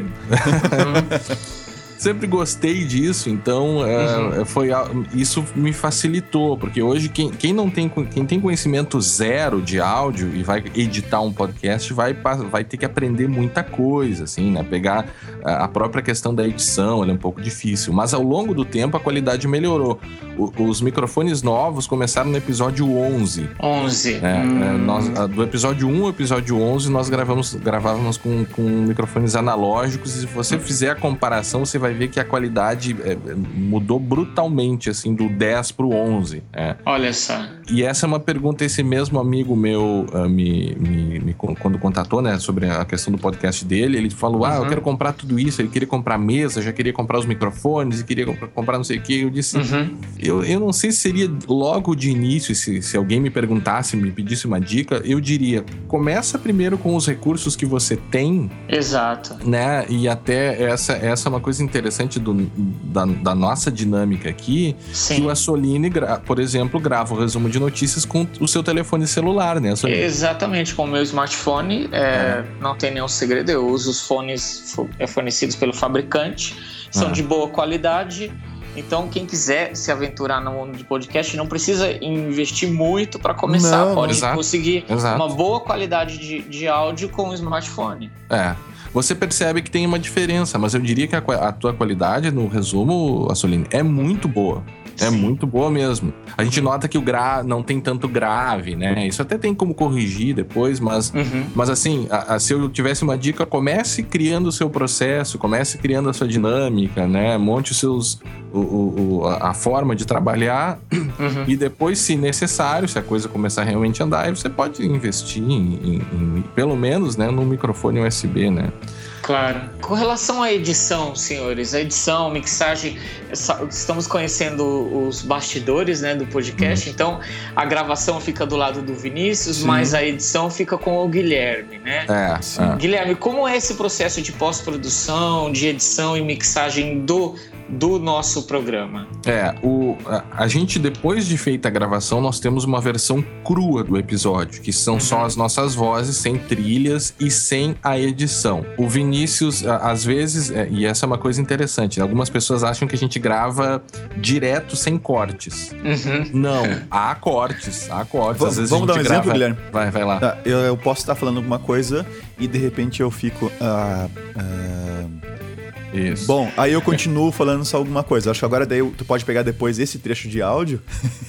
Sempre gostei disso, então é, foi, a- isso me facilitou, porque hoje quem, quem não tem, quem tem conhecimento zero de áudio e vai editar um podcast vai, pa- vai ter que aprender muita coisa, assim, né? Pegar a a própria questão da edição, ela é um pouco difícil, mas ao longo do tempo a qualidade melhorou. O- os microfones novos começaram no episódio onze. onze. É, Hum. é, nós, a- do episódio um ao episódio onze, nós gravamos, gravávamos com, com microfones analógicos, e se você fizer a comparação, você vai ver que a qualidade é, é, mudou brutalmente, assim, do dez pro onze. É. Olha só. E essa é uma pergunta, esse mesmo amigo meu ah, me, me, me con- quando contatou, né, sobre a questão do podcast dele, ele falou, ah, eu Uhum. quero comprar tudo isso, ele queria comprar mesa, já queria comprar os microfones, e queria comprar, comprar não sei o que. Eu disse, Uhum. eu, eu não sei se seria logo de início, se, se alguém me perguntasse, me pedisse uma dica, eu diria, começa primeiro com os recursos que você tem, Exato. né? E até essa, essa é uma coisa interessante do, da, da nossa dinâmica aqui, que Sim. o Assoline, gra- por exemplo, grava o resumo de notícias com o seu telefone celular, né, Assoline? Exatamente, com o meu smartphone, é, não tem nenhum segredo, eu uso os fones fo- é, fornecidos pelo fabricante, são Ah. de boa qualidade, então quem quiser se aventurar no mundo de podcast não precisa investir muito para começar, Não, pode exato, conseguir exato. uma boa qualidade de, de áudio com o smartphone. É. Você percebe que tem uma diferença, mas eu diria que a, qua- a tua qualidade no resumo, Assoline, é muito boa. É Sim. muito boa mesmo. A gente nota que o gra não tem tanto grave, né? Isso até tem como corrigir depois, mas, Uhum. mas assim, a- a- se eu tivesse uma dica, comece criando o seu processo, comece criando a sua dinâmica, né? Monte os seus, o, o- o- a a forma de trabalhar Uhum. e depois, se necessário, se a coisa começar realmente a andar, aí você pode investir em, em- em, pelo menos, né, no microfone U S B, né? Claro. Com relação à edição, senhores, a edição, mixagem, essa- estamos conhecendo os bastidores, né, do podcast, então a gravação fica do lado do Vinícius, Sim. mas a edição fica com o Guilherme, né? É, Sim. é. Guilherme, como é esse processo de pós-produção, de edição e mixagem do, do nosso programa? É, o, a, a gente, depois de feita a gravação, nós temos uma versão crua do episódio, que são só as nossas vozes, sem trilhas e sem a edição. O Vinícius, a- às vezes, é, e essa é uma coisa interessante, algumas pessoas acham que a gente grava direto sem cortes. Uhum. Não, há cortes, há cortes. Va- Às vezes vamos a dar um gente exemplo, grava... Guilherme? Vai, vai lá. Tá, eu, eu posso estar falando alguma coisa e de repente eu fico. ah, ah, Isso. Bom, aí eu continuo falando só alguma coisa. Acho que agora daí tu pode pegar depois esse trecho de áudio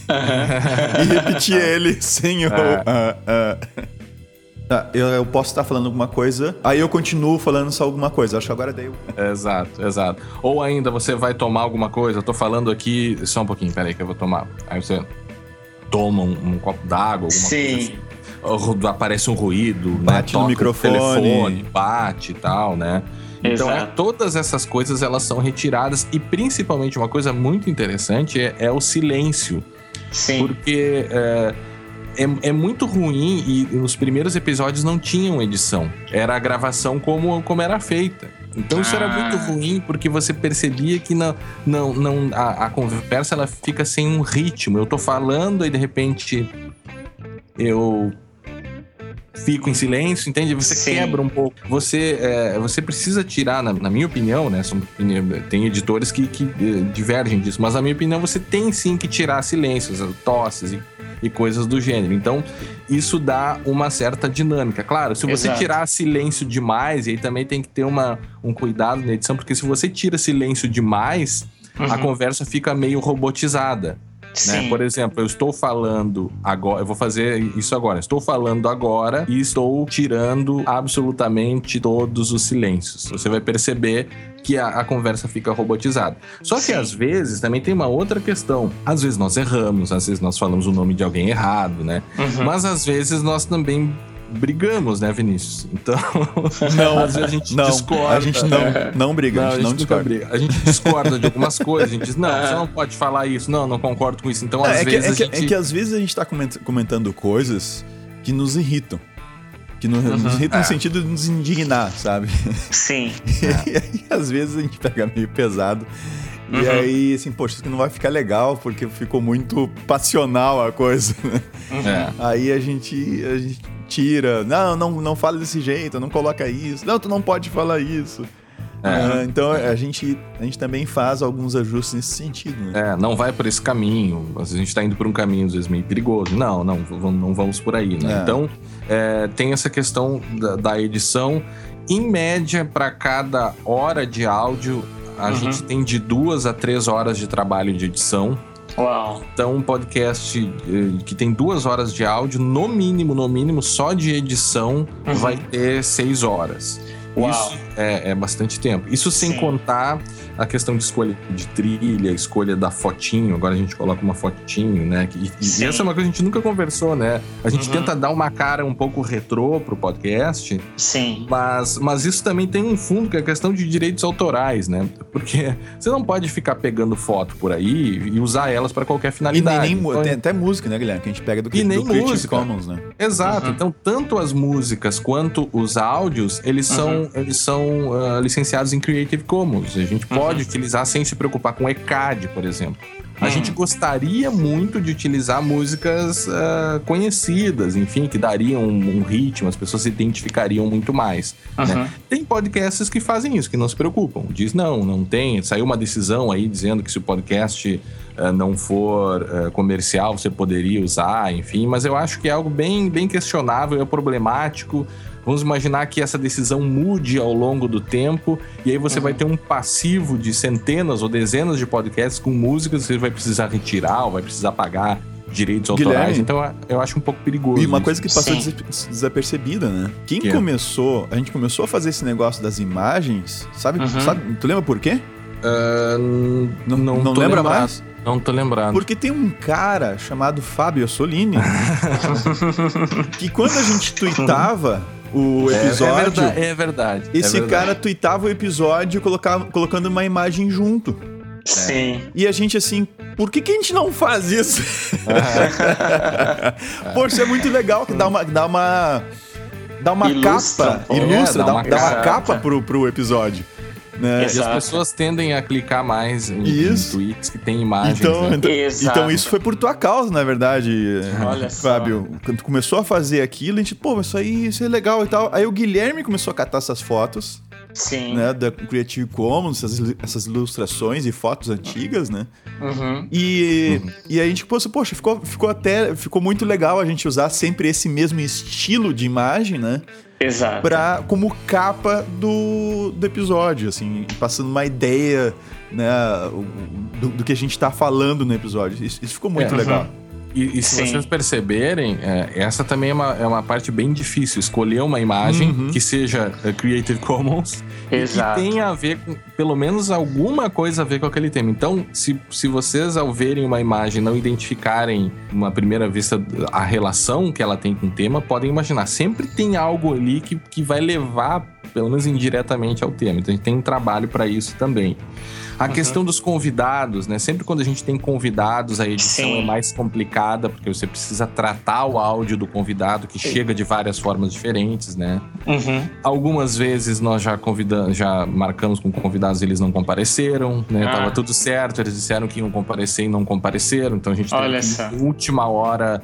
e repetir ele sem o. É. ah, ah. Tá, eu, eu posso estar falando alguma coisa, aí eu continuo falando só alguma coisa. Acho que agora daí eu. Exato, exato. Ou ainda você vai tomar alguma coisa, eu tô falando aqui, só um pouquinho, peraí que eu vou tomar. Aí você toma um, um copo d'água, alguma Sim. coisa assim. Ou aparece um ruído, Bate né? no Toca o microfone. telefone, bate e tal, né? Então, é, Exato. todas essas coisas, elas são retiradas. E principalmente, uma coisa muito interessante é, é o silêncio. Sim. Porque é, é, é muito ruim e nos primeiros episódios não tinham edição. Era a gravação como, como era feita. Então isso Ah. era muito ruim porque você percebia que não, não, não, a, a conversa ela fica sem um ritmo. Eu tô falando e de repente eu fico em silêncio, entende? Você Sim. quebra um pouco. Você, é, você precisa tirar, na, na minha opinião, né? São, tem editores que, que eh, divergem disso, mas na minha opinião você tem sim que tirar silêncios, tosses e, e coisas do gênero. Então, isso dá uma certa dinâmica. Claro, se você Exato. tirar silêncio demais, e aí também tem que ter uma, um cuidado na edição, porque se você tira silêncio demais, a Uhum. conversa fica meio robotizada. Né? Por exemplo, eu estou falando agora, eu vou fazer isso agora. Estou falando agora e estou tirando absolutamente todos os silêncios. Você vai perceber que a, a conversa fica robotizada. Só que Sim. às vezes também tem uma outra questão. Às vezes nós erramos, às vezes nós falamos o nome de alguém errado, né? Uhum. Mas às vezes nós também brigamos, né, Vinícius? Então, não, às vezes a gente não, discorda. A gente não, não briga, não, a gente não, a gente discorda. Briga. A gente discorda de algumas coisas, a gente diz, não, você não pode falar isso, não, não concordo com isso. Então, às é, vezes que, é, a gente... que, é que às vezes a gente tá comentando coisas que nos irritam. Que nos, uhum. nos irritam é. no sentido de nos indignar, sabe? Sim. E, e aí, às vezes, a gente pega meio pesado. E uhum. aí, assim, poxa, isso aqui não vai ficar legal, porque ficou muito passional a coisa. Uhum. É. Aí a gente, a gente tira. Não, não, não fala desse jeito, não coloca isso. Não, tu não pode falar isso. É. Uh, então a gente, a gente também faz alguns ajustes nesse sentido, né? É, não vai por esse caminho. Às vezes a gente tá indo por um caminho, às vezes meio perigoso. Não, não, não vamos por aí, né? É. Então, é, tem essa questão da, da edição. Em média, para cada hora de áudio, a uhum. gente tem de duas a três horas de trabalho de edição. Uau. Então, um podcast que tem duas horas de áudio, no mínimo, no mínimo, só de edição, uhum. vai ter seis horas. Uau. Isso é, é bastante tempo. Isso sem Sim. contar a questão de escolha de trilha, escolha da fotinho. Agora a gente coloca uma fotinho, né? E, e essa é uma coisa que a gente nunca conversou, né? A gente uhum. tenta dar uma cara um pouco retrô pro podcast. Sim. Mas, mas isso também tem um fundo, que é a questão de direitos autorais, né? Porque você não pode ficar pegando foto por aí e usar elas para qualquer finalidade. E nem, nem então, tem até música, né, Guilherme? Que a gente pega do, e do nem Creative música. Commons, né? Exato. Uhum. Então, tanto as músicas quanto os áudios, eles são, uhum. eles são uh, licenciados em Creative Commons. A gente pode uhum. utilizar sem se preocupar com E C A D, por exemplo. A uhum. gente gostaria muito de utilizar músicas uh, conhecidas, enfim, que dariam um, um ritmo, as pessoas se identificariam muito mais. Uhum. Né? Tem podcasts que fazem isso, que não se preocupam. Diz, não, não tem. Saiu uma decisão aí dizendo que se o podcast uh, não for uh, comercial, você poderia usar, enfim. Mas eu acho que é algo bem, bem questionável, é problemático. Vamos imaginar que essa decisão mude ao longo do tempo e aí você uhum. vai ter um passivo de centenas ou dezenas de podcasts com músicas que você vai precisar retirar ou vai precisar pagar direitos Guilherme, autorais. Então eu acho um pouco perigoso. E uma isso. coisa que passou Sim. desapercebida, né? Quem que começou... É? A gente começou a fazer esse negócio das imagens, sabe? Uhum. sabe tu lembra por quê? Uh, não não, não lembra lembrado. mais? Não tô lembrado. Porque tem um cara chamado Fábio Assolini que quando a gente tweetava o episódio... É, é verdade. É verdade esse é verdade. cara tweetava o episódio colocava, colocando uma imagem junto. Sim. E a gente assim, por que, que a gente não faz isso? Poxa, é muito legal que dá uma... Dá uma Dá uma ilustra, capa, ilustra, é, dá, uma, dá uma capa pro, pro episódio. Né? E as pessoas tendem a clicar mais em, em tweets que tem imagens. Então, né? então, então isso foi por tua causa, na verdade, Olha Fábio. Só. Quando tu começou a fazer aquilo, a gente, pô, isso aí, isso é legal e tal. Aí o Guilherme começou a catar essas fotos. Sim. Né, da Creative Commons, essas, essas ilustrações e fotos antigas, né? Uhum. E, uhum. e a gente pensou, poxa, ficou, ficou até ficou muito legal a gente usar sempre esse mesmo estilo de imagem, né? Exato. Pra, como capa do, do episódio, assim, passando uma ideia, né, do, do que a gente tá falando no episódio. Isso, isso ficou muito é, legal. Uhum. E, e se Sim. vocês perceberem, é, essa também é uma, é uma parte bem difícil. Escolher uma imagem uhum. que seja Creative Commons Exato. e que tenha a ver com, pelo menos alguma coisa a ver com aquele tema. Então, se, se vocês ao verem uma imagem não identificarem, uma primeira vista, a relação que ela tem com o tema, podem imaginar. Sempre tem algo ali que, que vai levar, pelo menos indiretamente, ao tema. Então, a gente tem um trabalho para isso também. A uhum. questão dos convidados, né? Sempre quando a gente tem convidados, a edição Sim. é mais complicada, porque você precisa tratar o áudio do convidado, que Sim. chega de várias formas diferentes, né? Uhum. Algumas vezes nós já convidamos, já marcamos com convidados e eles não compareceram, né? Ah. Tava tudo certo, eles disseram que iam comparecer e não compareceram, então a gente teve que, em última hora,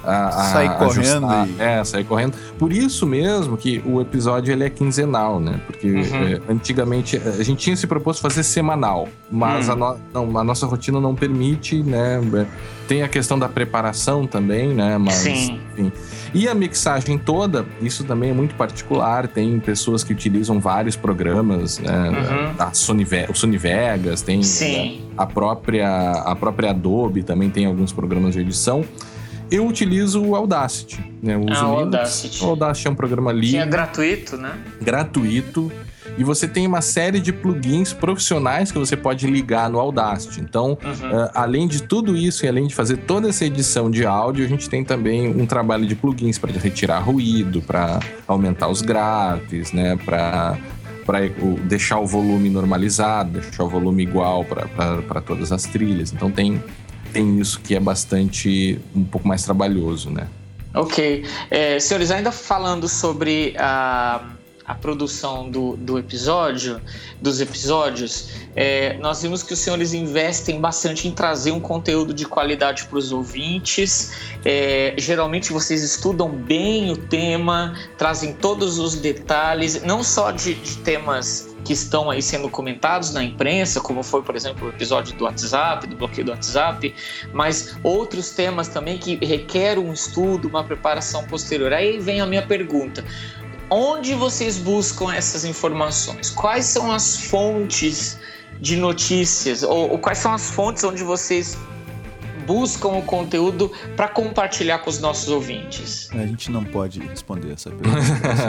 a, a sair correndo. E... É, sair correndo. Por isso mesmo que o episódio ele é quinzenal, né? Porque uhum. é, antigamente a gente tinha se proposto fazer semanal, mas uhum. a, no, não, a nossa rotina não permite, né? Tem a questão da preparação também, né? Mas, Sim. enfim. E a mixagem toda, isso também é muito particular. Tem pessoas que utilizam vários programas, né? Uhum. A Sony, Ve- o Sony Vegas, tem né? a, própria, a própria Adobe também tem alguns programas de edição. Eu utilizo o Audacity, né? Eu uso ah, o Linux. Audacity. O Audacity é um programa livre. Que é gratuito, né? Gratuito. E você tem uma série de plugins profissionais que você pode ligar no Audacity. Então, uhum. uh, além de tudo isso e além de fazer toda essa edição de áudio, a gente tem também um trabalho de plugins para retirar ruído, para aumentar os graves, né? Para para deixar o volume normalizado, deixar o volume igual para todas as trilhas. Então, tem, tem isso que é bastante, um pouco mais trabalhoso, né? Ok. É, senhores, ainda falando sobre a... a produção do, do episódio, dos episódios, é, nós vimos que os senhores investem bastante em trazer um conteúdo de qualidade para os ouvintes. É, geralmente vocês estudam bem o tema, trazem todos os detalhes, não só de, de temas que estão aí sendo comentados na imprensa, como foi, por exemplo, o episódio do WhatsApp, do bloqueio do WhatsApp, mas outros temas também que requerem um estudo, uma preparação posterior. Aí vem a minha pergunta. Onde vocês buscam essas informações? Quais são as fontes de notícias? Ou, ou quais são as fontes onde vocês buscam o conteúdo para compartilhar com os nossos ouvintes? A gente não pode responder essa pergunta.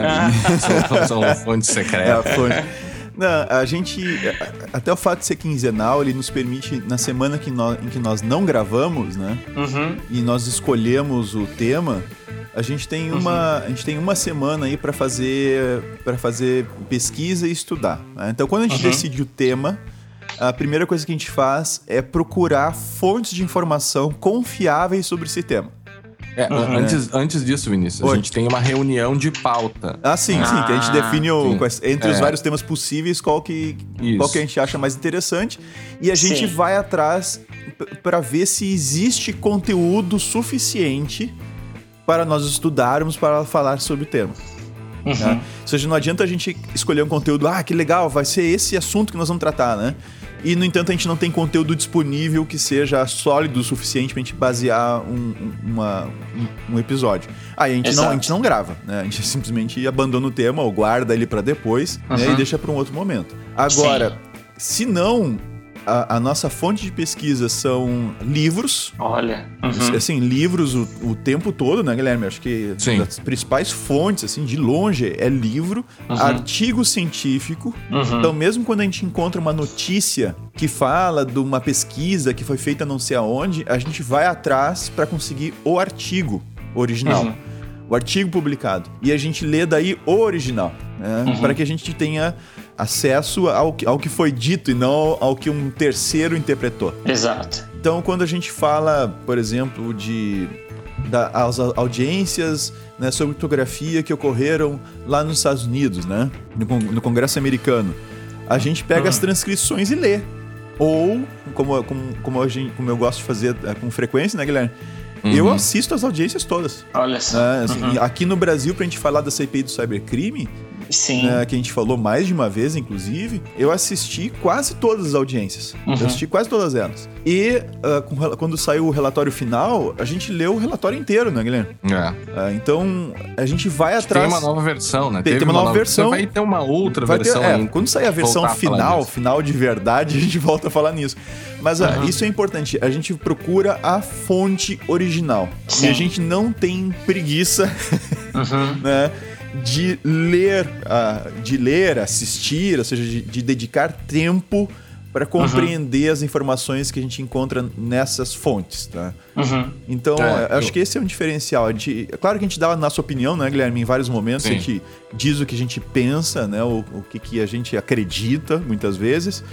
são, são fontes secretas. É a fonte. Não, a gente, até o fato de ser quinzenal, ele nos permite, na semana que nós, em que nós não gravamos, né? Uhum. E nós escolhemos o tema, a gente tem uma, uhum. a gente tem uma semana aí para fazer, para fazer pesquisa e estudar. Né? Então, quando a gente uhum. decide o tema, a primeira coisa que a gente faz é procurar fontes de informação confiáveis sobre esse tema. É, uhum. antes, antes disso, Vinícius, Oi. a gente tem uma reunião de pauta. Ah, sim, ah, sim, que a gente define o, entre é. os vários temas possíveis qual que, qual que a gente acha mais interessante e a gente sim. vai atrás para ver se existe conteúdo suficiente para nós estudarmos para falar sobre o tema. Uhum. Né? Ou seja, não adianta a gente escolher um conteúdo, ah, que legal, vai ser esse assunto que nós vamos tratar, né? E, no entanto, a gente não tem conteúdo disponível que seja sólido o suficiente para a gente basear um, uma, um, um episódio. Aí a gente, não, a gente não grava, né? A gente simplesmente abandona o tema ou guarda ele para depois, uhum. né? E deixa para um outro momento. Agora, sim. se não... A, a nossa fonte de pesquisa são livros. Olha. Uhum. Assim, livros o, o tempo todo, né, Guilherme? Acho que Sim. as principais fontes, assim, de longe, é livro, uhum. artigo científico. Uhum. Então, mesmo quando a gente encontra uma notícia que fala de uma pesquisa que foi feita não sei aonde, a gente vai atrás para conseguir o artigo original. Uhum. O artigo publicado. E a gente lê daí o original, né? Uhum. Para que a gente tenha acesso ao que, ao que foi dito e não ao que um terceiro interpretou. Exato. Então, quando a gente fala, por exemplo, de da, as audiências, né, sobre fotografia que ocorreram lá nos Estados Unidos, né, no, no Congresso americano, a gente pega uhum. as transcrições e lê. Ou, como, como, como, a gente, como eu gosto de fazer com frequência, né, Guilherme? Uhum. Eu assisto as audiências todas. Olha só. É, assim, uhum. Aqui no Brasil, pra gente falar da C P I do cybercrime, Sim. Né, que a gente falou mais de uma vez, inclusive, eu assisti quase todas as audiências. Uhum. Eu assisti quase todas elas. E uh, quando saiu o relatório final, a gente leu o relatório inteiro, né, Guilherme? É. Uh, então, a gente vai atrás... Tem uma nova versão, né? Tem, tem uma, uma nova versão. Vai ter uma outra vai versão ter, é, ainda. Quando sair a versão final, final de verdade, a gente volta a falar nisso. Mas uhum. uh, isso é importante. A gente procura a fonte original. Sim. E a gente não tem preguiça, uhum. né? De ler, uh, de ler, assistir, ou seja, de, de dedicar tempo para compreender uhum. as informações que a gente encontra nessas fontes, tá? Uhum. Então, é, acho eu... que esse é um diferencial. A gente, é claro que a gente dá a nossa opinião, né, Guilherme? Em vários momentos Sim. a gente diz o que a gente pensa, né? O, o que, que a gente acredita, muitas vezes.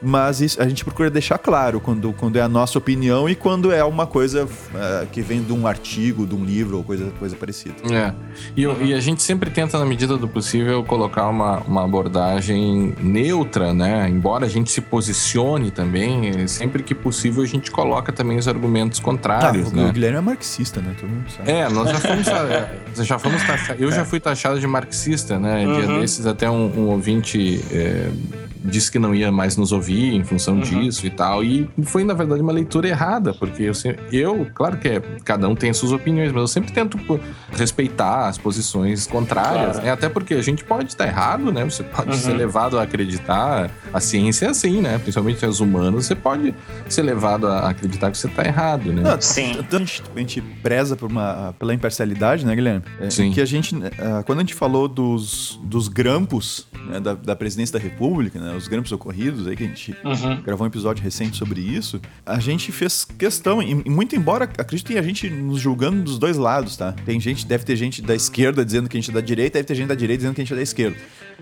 mas isso, a gente procura deixar claro quando, quando é a nossa opinião e quando é uma coisa uh, que vem de um artigo, de um livro ou coisa, coisa parecida. É, e, uhum. e a gente sempre tenta, na medida do possível, colocar uma, uma abordagem neutra, né? Embora a gente se posicione também, sempre que possível a gente coloca também os argumentos contrários, ah, o, né? O Guilherme é marxista, né? Todo mundo sabe. É, nós já fomos, já fomos taxados, eu já fui taxado de marxista, né? Uhum. Dia desses até um, um ouvinte é, disse que não ia mais nos ouvir em função uhum. disso e tal, e foi na verdade uma leitura errada, porque eu, eu claro que é, cada um tem as suas opiniões, mas eu sempre tento respeitar as posições contrárias, claro. né? Até porque a gente pode estar errado, né? Você pode uhum. ser levado a acreditar, a ciência é assim, né? Principalmente os humanos, você pode ser levado a acreditar que você está errado, né? Não, sim. A gente, a gente preza por uma, pela imparcialidade, né, Guilherme? É, sim. Que a gente, quando a gente falou dos, dos grampos, né, da, da presidência da República, né, os grampos ocorridos, aí que a gente uhum. gravou um episódio recente sobre isso, a gente fez questão, e muito embora, acreditem, a gente nos julgando dos dois lados, tá? Tem gente, deve ter gente da esquerda dizendo que a gente é da direita, deve ter gente da direita dizendo que a gente é da esquerda.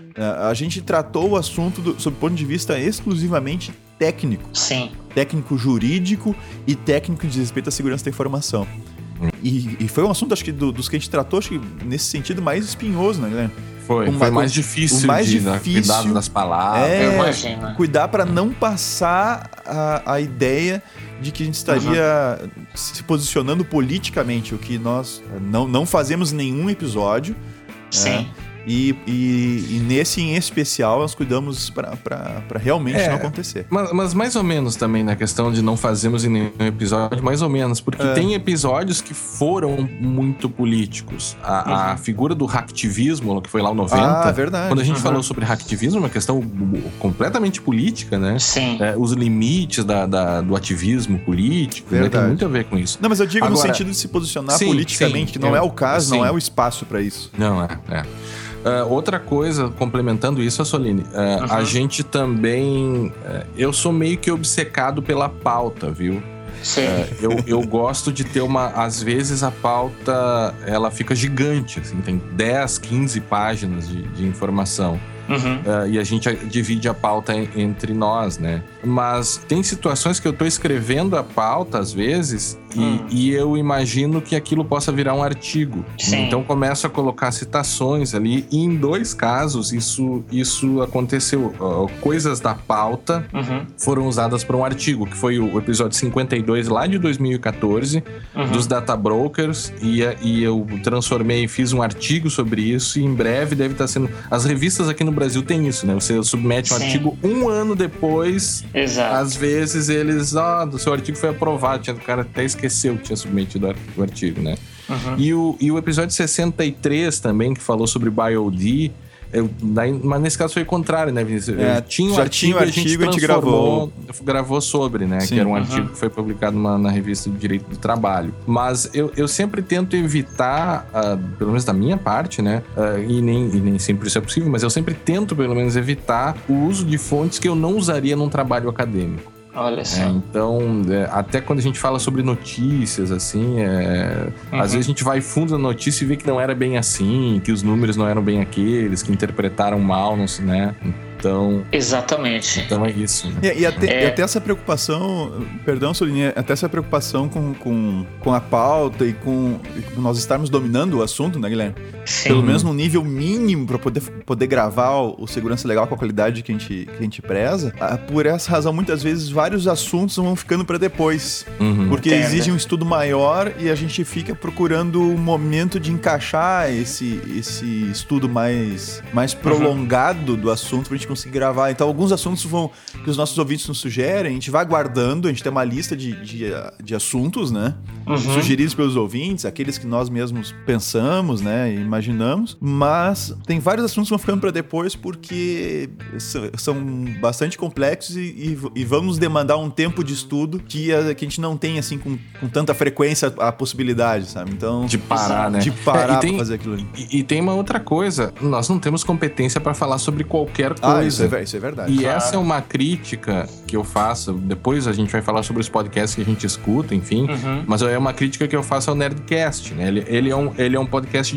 A gente tratou o assunto do, sob o ponto de vista exclusivamente técnico. Sim. Técnico jurídico e técnico de respeito à segurança da informação. E, e foi um assunto, acho que do, dos que a gente tratou, acho que nesse sentido mais espinhoso, né, Guilherme? Foi, uma, foi mais difícil, o mais de difícil cuidar das palavras. É, cuidar para não passar a, a ideia de que a gente estaria uhum. se posicionando politicamente, o que nós não, não fazemos nenhum episódio. Sim. É, E, e, e nesse em especial nós cuidamos para realmente é, não acontecer. Mas, mas mais ou menos também na questão de não fazermos em nenhum episódio, mais ou menos, porque é. tem episódios que foram muito políticos. A, uhum. a figura do hacktivismo, que foi lá no noventa, ah, verdade. quando a gente uhum. falou sobre hacktivismo, uma questão completamente política, né? Sim. É, os limites da, da, do ativismo político, né? Tem muito a ver com isso. Não, mas eu digo Agora, no sentido de se posicionar sim, politicamente, sim, que não é, é o caso, sim. não é o espaço para isso. Não, é, é. Uh, outra coisa, complementando isso, Assolini, uh, uhum. a gente também... Uh, eu sou meio que obcecado pela pauta, viu? Sim. Uh, eu, eu gosto de ter uma... Às vezes a pauta, ela fica gigante, assim, tem dez, quinze páginas de, de informação. Uhum. Uh, e a gente divide a pauta entre nós, né? Mas tem situações que eu tô escrevendo a pauta, às vezes, e, hum. e eu imagino que aquilo possa virar um artigo. Sim. Então começo a colocar citações ali, e em dois casos isso, isso aconteceu. Uh, coisas da pauta uhum. foram usadas para um artigo, que foi o episódio cinquenta e dois lá de dois mil e catorze, uhum. dos Data Brokers, e, e eu transformei, fiz um artigo sobre isso, e em breve deve estar sendo... As revistas aqui no Brasil tem isso, né? Você submete um Sim. artigo um ano depois. Exato. Às vezes eles, ó, oh, o seu artigo foi aprovado, o cara até esqueceu que tinha submetido o artigo, né? Uhum. E, o, e o episódio sessenta e três também, que falou sobre B I O D, eu, daí, mas nesse caso foi o contrário, né, Vinícius? É, tinha um já artigo, tinha o artigo, a gente, a gente gravou. gravou sobre, né? Sim. Que era um uhum. artigo que foi publicado na, na revista de Direito do Trabalho. Mas eu, eu sempre tento evitar, uh, pelo menos da minha parte, né? Uh, e, nem, e nem sempre isso é possível, mas eu sempre tento, pelo menos, evitar o uso de fontes que eu não usaria num trabalho acadêmico. Olha só. É, então, é, até quando a gente fala sobre notícias, assim, é, uhum. às vezes a gente vai fundo na notícia e vê que não era bem assim, que os números não eram bem aqueles, que interpretaram mal, não sei, né? Então... Exatamente. Então é isso. Né? E, e, até, é... e até essa preocupação, perdão, Solininha, até essa preocupação com, com, com a pauta e com, e com nós estarmos dominando o assunto, né, Guilherme? Sim. Pelo menos num nível mínimo para poder, poder gravar o, o Segurança Legal com a qualidade que a gente, que a gente preza. Por essa razão, muitas vezes, vários assuntos vão ficando para depois. Uhum. Porque Entendo. exige um estudo maior e a gente fica procurando um momento de encaixar esse, esse estudo mais, mais prolongado uhum. do assunto pra gente conseguir gravar. Então, alguns assuntos vão que os nossos ouvintes nos sugerem, a gente vai guardando, a gente tem uma lista de, de, de assuntos, né? Uhum. Sugeridos pelos ouvintes, aqueles que nós mesmos pensamos, né? E imaginamos. Mas tem vários assuntos que vão ficando para depois porque são bastante complexos e, e, e vamos demandar um tempo de estudo que a, que a gente não tem, assim, com, com tanta frequência a possibilidade, sabe? Então... De parar, né? De parar é, tem, pra fazer aquilo ali. E, e tem uma outra coisa. Nós não temos competência para falar sobre qualquer coisa. Ah, isso é, isso é verdade. E claro. essa é uma crítica que eu faço. Depois a gente vai falar sobre os podcasts que a gente escuta, enfim. Uhum. Mas é uma crítica que eu faço ao Nerdcast, né? Ele, ele, é um, ele é um podcast de entretenimento.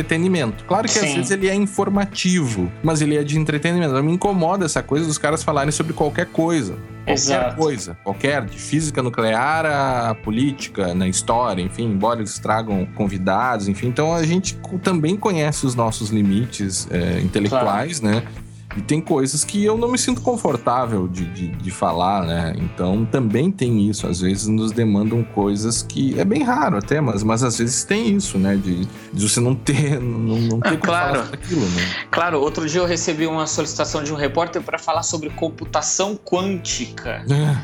entretenimento. Claro que Sim. às vezes ele é informativo, mas ele é de entretenimento. Não me incomoda essa coisa dos caras falarem sobre qualquer coisa. Qualquer Exato. coisa, qualquer, de física nuclear a política, na história, enfim, embora eles tragam convidados, enfim. Então a gente também conhece os nossos limites é, intelectuais, claro. né? E tem coisas que eu não me sinto confortável de, de, de falar, né? Então também tem isso. Às vezes nos demandam coisas que é bem raro até, mas, mas às vezes tem isso, né? De, de você não ter, não, não ter ah, como claro. falar sobre aquilo, né? Claro, outro dia eu recebi uma solicitação de um repórter para falar sobre computação quântica.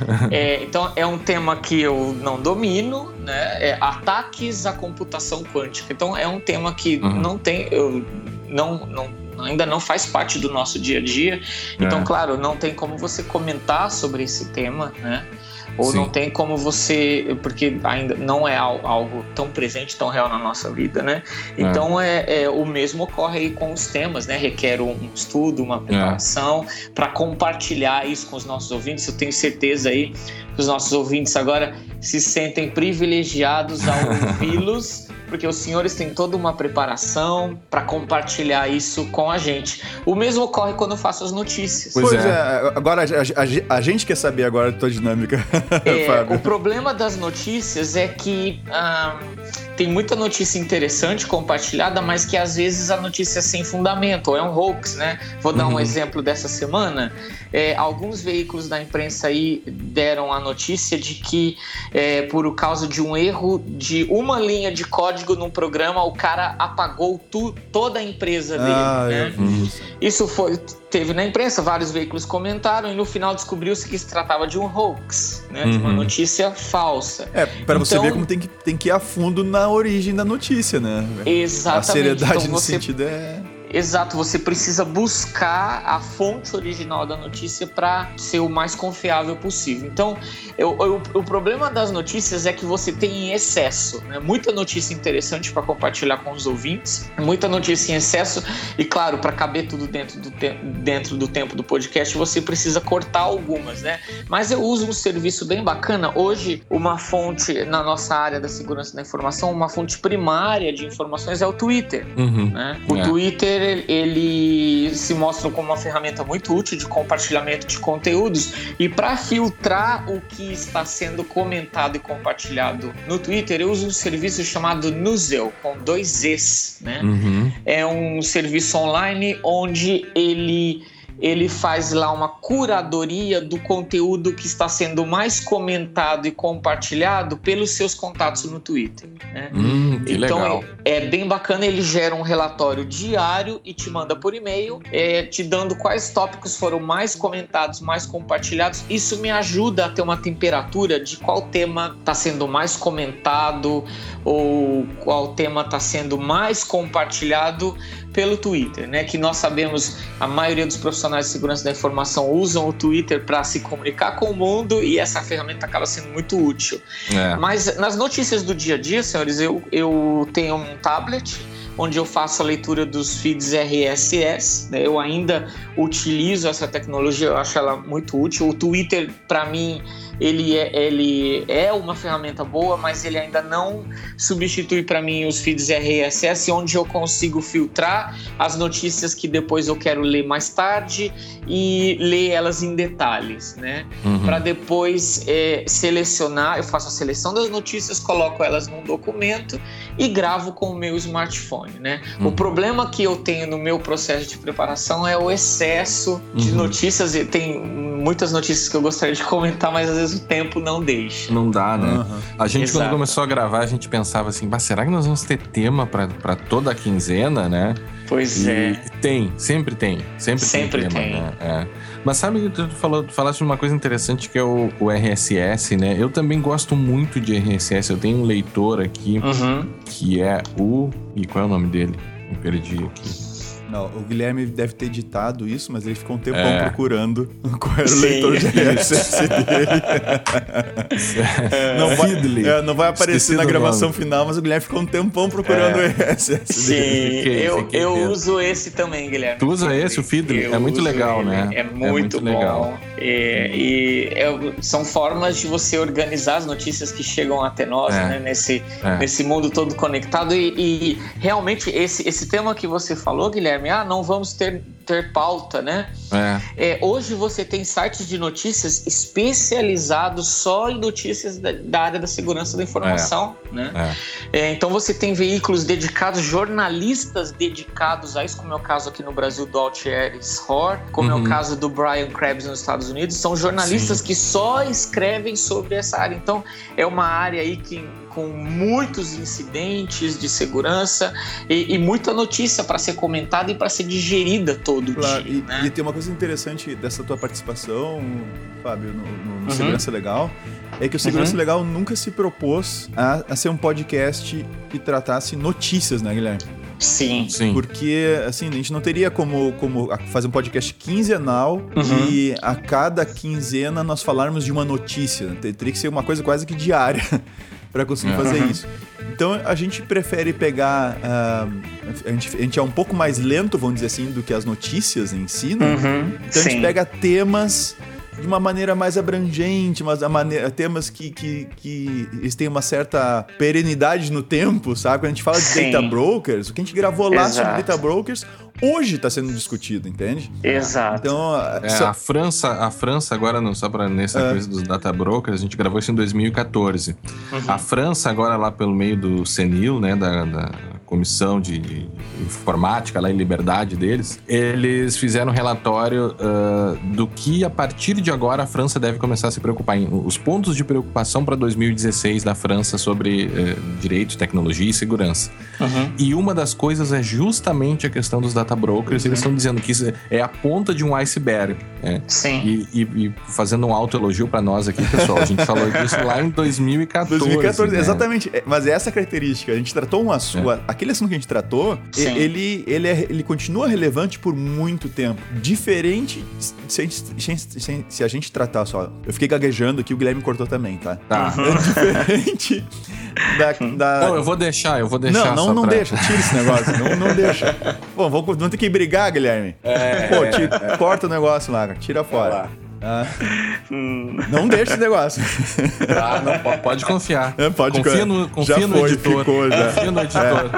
é, então é um tema que eu não domino, né? É ataques à computação quântica. Então é um tema que uhum. não tem... Eu não... não ainda não faz parte do nosso dia a dia, então, é. claro, não tem como você comentar sobre esse tema, né? Ou Sim. não tem como você... Porque ainda não é algo tão presente, tão real na nossa vida, né? Então, é. É, é, o mesmo ocorre aí com os temas, né? Requer um estudo, uma preparação é. para compartilhar isso com os nossos ouvintes. Eu tenho certeza aí que os nossos ouvintes agora se sentem privilegiados ao ouvi-los, porque os senhores têm toda uma preparação para compartilhar isso com a gente. O mesmo ocorre quando eu faço as notícias. Pois, pois é. é, agora a, a, a gente quer saber agora a tua dinâmica. É, o problema das notícias é que ah, tem muita notícia interessante compartilhada, mas que às vezes a notícia é sem fundamento, ou é um hoax, né? Vou dar uhum. um exemplo dessa semana. É, alguns veículos da imprensa aí deram a notícia de que é, por causa de um erro de uma linha de código num programa, o cara apagou tu, toda a empresa dele. Ah, né? Isso. isso foi, teve na imprensa, vários veículos comentaram e no final descobriu-se que se tratava de um hoax, né? Uhum. De uma notícia falsa. É, para então, você ver como tem que, tem que ir a fundo na origem da notícia, né? Exatamente. A seriedade então, nesse você... sentido é... Exato, você precisa buscar a fonte original da notícia para ser o mais confiável possível. Então, eu, eu, o problema das notícias é que você tem em excesso, né? Muita notícia interessante para compartilhar com os ouvintes, muita notícia em excesso e, claro, para caber tudo dentro do, te- dentro do tempo do podcast, você precisa cortar algumas, né? Mas eu uso um serviço bem bacana. Hoje, uma fonte na nossa área da segurança da informação, uma fonte primária de informações é o Twitter, uhum. né? O é. Twitter ele se mostra como uma ferramenta muito útil de compartilhamento de conteúdos e para filtrar o que está sendo comentado e compartilhado no Twitter, eu uso um serviço chamado Newsel, com dois Z's, né? Uhum. É um serviço online onde ele... ele faz lá uma curadoria do conteúdo que está sendo mais comentado e compartilhado pelos seus contatos no Twitter, né? Hum, que então legal. É, é bem bacana, ele gera um relatório diário e te manda por e-mail, é, te dando quais tópicos foram mais comentados, mais compartilhados. Isso me ajuda a ter uma temperatura de qual tema está sendo mais comentado ou qual tema está sendo mais compartilhado pelo Twitter, né? Que nós sabemos, a maioria dos profissionais de segurança da informação usam o Twitter para se comunicar com o mundo e essa ferramenta acaba sendo muito útil. É. Mas nas notícias do dia a dia, senhores, eu, eu tenho um tablet onde eu faço a leitura dos feeds R S S, né? Eu ainda utilizo essa tecnologia, eu acho ela muito útil. O Twitter, para mim, ele é, ele é uma ferramenta boa, mas ele ainda não substitui para mim os feeds R S S, onde eu consigo filtrar as notícias que depois eu quero ler mais tarde e ler elas em detalhes, né? Uhum. Para depois é, selecionar, eu faço a seleção das notícias, coloco elas num documento e gravo com o meu smartphone, né? Uhum. O problema que eu tenho no meu processo de preparação é o excesso de uhum. notícias. Tem muitas notícias que eu gostaria de comentar, mas às vezes o tempo não deixa. Não dá, né? Uhum. A gente, Exato. Quando começou a gravar, a gente pensava assim, mas será que nós vamos ter tema para toda a quinzena, né? Pois e é. Tem, sempre tem. Sempre, sempre tem tema, tem. Né? É. Mas sabe, tu, falou, tu falaste de uma coisa interessante que é o, o R S S, né? Eu também gosto muito de R S S. Eu tenho um leitor aqui, uhum. que é o... E qual é o nome dele? Eu perdi aqui. Não, o Guilherme deve ter editado isso, mas ele ficou um tempão é. procurando qual era o leitor de R S S dele. é, não, vai, é, não vai aparecer Esqueci na gravação nome. final, mas o Guilherme ficou um tempão procurando é. o R S S Sim, dele. Fiquei, eu, fiquei eu uso esse também, Guilherme. Tu usa esse, o Feedly? É muito legal, ele. né? É muito, é muito bom. Legal. E, e é, são formas de você organizar as notícias que chegam até nós, é. né? Nesse, é. nesse mundo todo conectado. E, e realmente, esse, esse tema que você falou, Guilherme, ah, não vamos ter, ter pauta, né? É. É, hoje você tem sites de notícias especializados só em notícias da, da área da segurança da informação, é. né? É. É, então você tem veículos dedicados, jornalistas dedicados a isso, como é o caso aqui no Brasil do Altieres Hoare, como uhum. é o caso do Brian Krebs nos Estados Unidos. São jornalistas Sim. que só escrevem sobre essa área. Então é uma área aí que com muitos incidentes de segurança e, e muita notícia para ser comentada e para ser digerida todo claro, dia. E, né? e tem uma coisa interessante dessa tua participação, Fábio, no, no, no uhum. Segurança Legal, é que o Segurança uhum. Legal nunca se propôs a, a ser um podcast que tratasse notícias, né, Guilherme? Sim. Sim. Porque, assim, a gente não teria como, como fazer um podcast quinzenal uhum. e a cada quinzena nós falarmos de uma notícia. Teria que ser uma coisa quase que diária para conseguir uhum. fazer isso. Então, a gente prefere pegar... Uh, a, gente, a gente é um pouco mais lento, vamos dizer assim, do que as notícias em si, né? Uhum. Então, Sim. a gente pega temas de uma maneira mais abrangente, mas a maneira, temas que, que, que eles têm uma certa perenidade no tempo, sabe? Quando a gente fala de Sim. data brokers, o que a gente gravou lá Exato. sobre data brokers, hoje está sendo discutido, entende? Exato. Então, é, só... a França, a França agora, não, só para nessa é. coisa dos data brokers, a gente gravou isso em dois mil e catorze. Uhum. A França agora lá pelo meio do CENIL, né, da, da Comissão de, de Informática lá em Liberdade deles, eles fizeram um relatório uh, do que a partir de agora a França deve começar a se preocupar em os pontos de preocupação para dois mil e dezesseis da França sobre uh, direito, tecnologia e segurança. Uhum. E uma das coisas é justamente a questão dos data brokers. Uhum. Eles estão dizendo que isso é a ponta de um iceberg. Né? Sim. E, e, e fazendo um autoelogio para nós aqui, pessoal, a gente falou disso lá em dois mil e catorze. dois mil e catorze, né? Exatamente. Mas é essa característica. A gente tratou um assunto, é. aquele assunto que a gente tratou, Sim. ele, ele, é, ele continua relevante por muito tempo. Diferente se a gente, se a gente tratar só... Eu fiquei gaguejando aqui, o Guilherme cortou também, tá? Tá. É diferente da, da... Não, eu vou deixar, eu vou deixar. Não, não, não pra... deixa. Tira esse negócio. não, não deixa. Bom, vamos, vamos ter que brigar, Guilherme. É. Pô, tira, é. corta o negócio lá, tira fora. Ah. Hum. Não deixa esse negócio. Ah, não, pode confiar. É, pode confia no, confia já no foi, editor. Ficou, já. Confia no editor.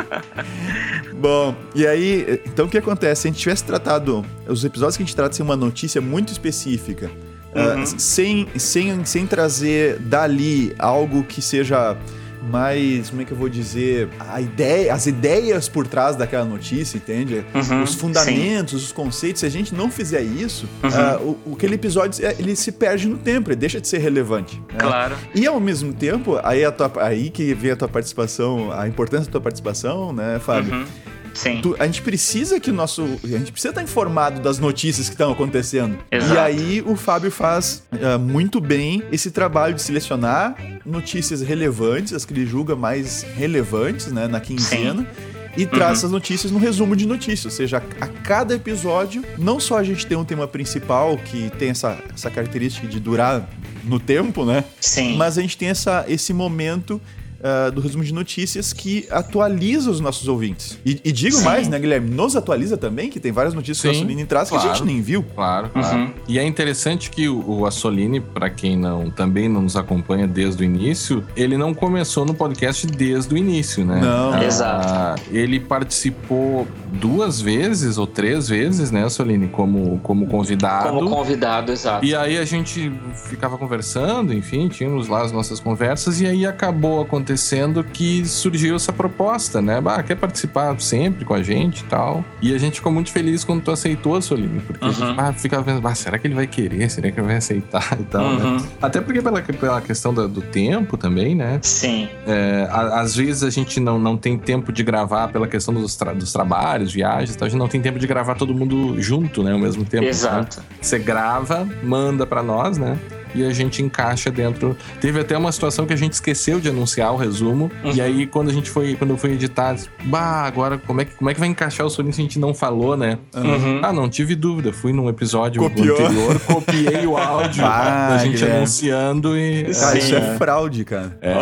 É. Bom, e aí, então o que acontece? Se a gente tivesse tratado os episódios que a gente trata sem uma notícia muito específica, uhum. uh, sem, sem, sem trazer dali algo que seja mais, como é que eu vou dizer, a ideia, as ideias por trás daquela notícia, entende? Uhum, os fundamentos, sim. os conceitos, se a gente não fizer isso, uhum. uh, o, aquele episódio ele se perde no tempo, ele deixa de ser relevante. Né? Claro. E ao mesmo tempo, aí, a tua, aí que vem a tua participação, a importância da tua participação, né, Fábio? Uhum. Sim. Tu, a gente precisa que o nosso... A gente precisa estar informado das notícias que estão acontecendo. Exato. E aí o Fábio faz uh, muito bem esse trabalho de selecionar notícias relevantes, as que ele julga mais relevantes, né, na quinzena. Sim. E traz uhum. essas notícias no resumo de notícias. Ou seja, a cada episódio, não só a gente tem um tema principal que tem essa, essa característica de durar no tempo, né? Sim. Mas a gente tem essa, esse momento... Uh, do resumo de notícias que atualiza os nossos ouvintes. E, e digo Sim. mais, né, Guilherme? Nos atualiza também, que tem várias notícias Sim, que o Assolini traz claro, que a gente nem viu. Claro, claro. Uhum. E é interessante que o, o Assolini, para quem não, também não nos acompanha desde o início, ele não começou no podcast desde o início, né? Não. Ah, Exato. Ele participou duas vezes ou três vezes, né, Assolini, como, como convidado. Como convidado, exato. E aí a gente ficava conversando, enfim, tínhamos lá as nossas conversas e aí acabou acontecendo acontecendo que surgiu essa proposta, né? Bah, quer participar sempre com a gente e tal. E a gente ficou muito feliz quando tu aceitou, Assolini, porque uhum. a gente ah, ficava vendo, ah, será que ele vai querer? Será que ele vai aceitar e tal, uhum. né? Até porque pela, pela questão do, do tempo também, né? Sim. É, a, às vezes a gente não, não tem tempo de gravar pela questão dos, tra- dos trabalhos, viagens, então a gente não tem tempo de gravar todo mundo junto, né? Ao mesmo tempo. Exato. Né? Você grava, manda pra nós, né? e a gente encaixa dentro. Teve até uma situação que a gente esqueceu de anunciar o resumo, uhum. e aí quando a gente foi, quando eu fui editar, bah, agora como é que, como é que vai encaixar o Solinho se a gente não falou, né? Uhum. Ah, não tive dúvida, fui num episódio Copiou. anterior, copiei o áudio ah, da gente é. anunciando e... Cara, isso é fraude, cara. É.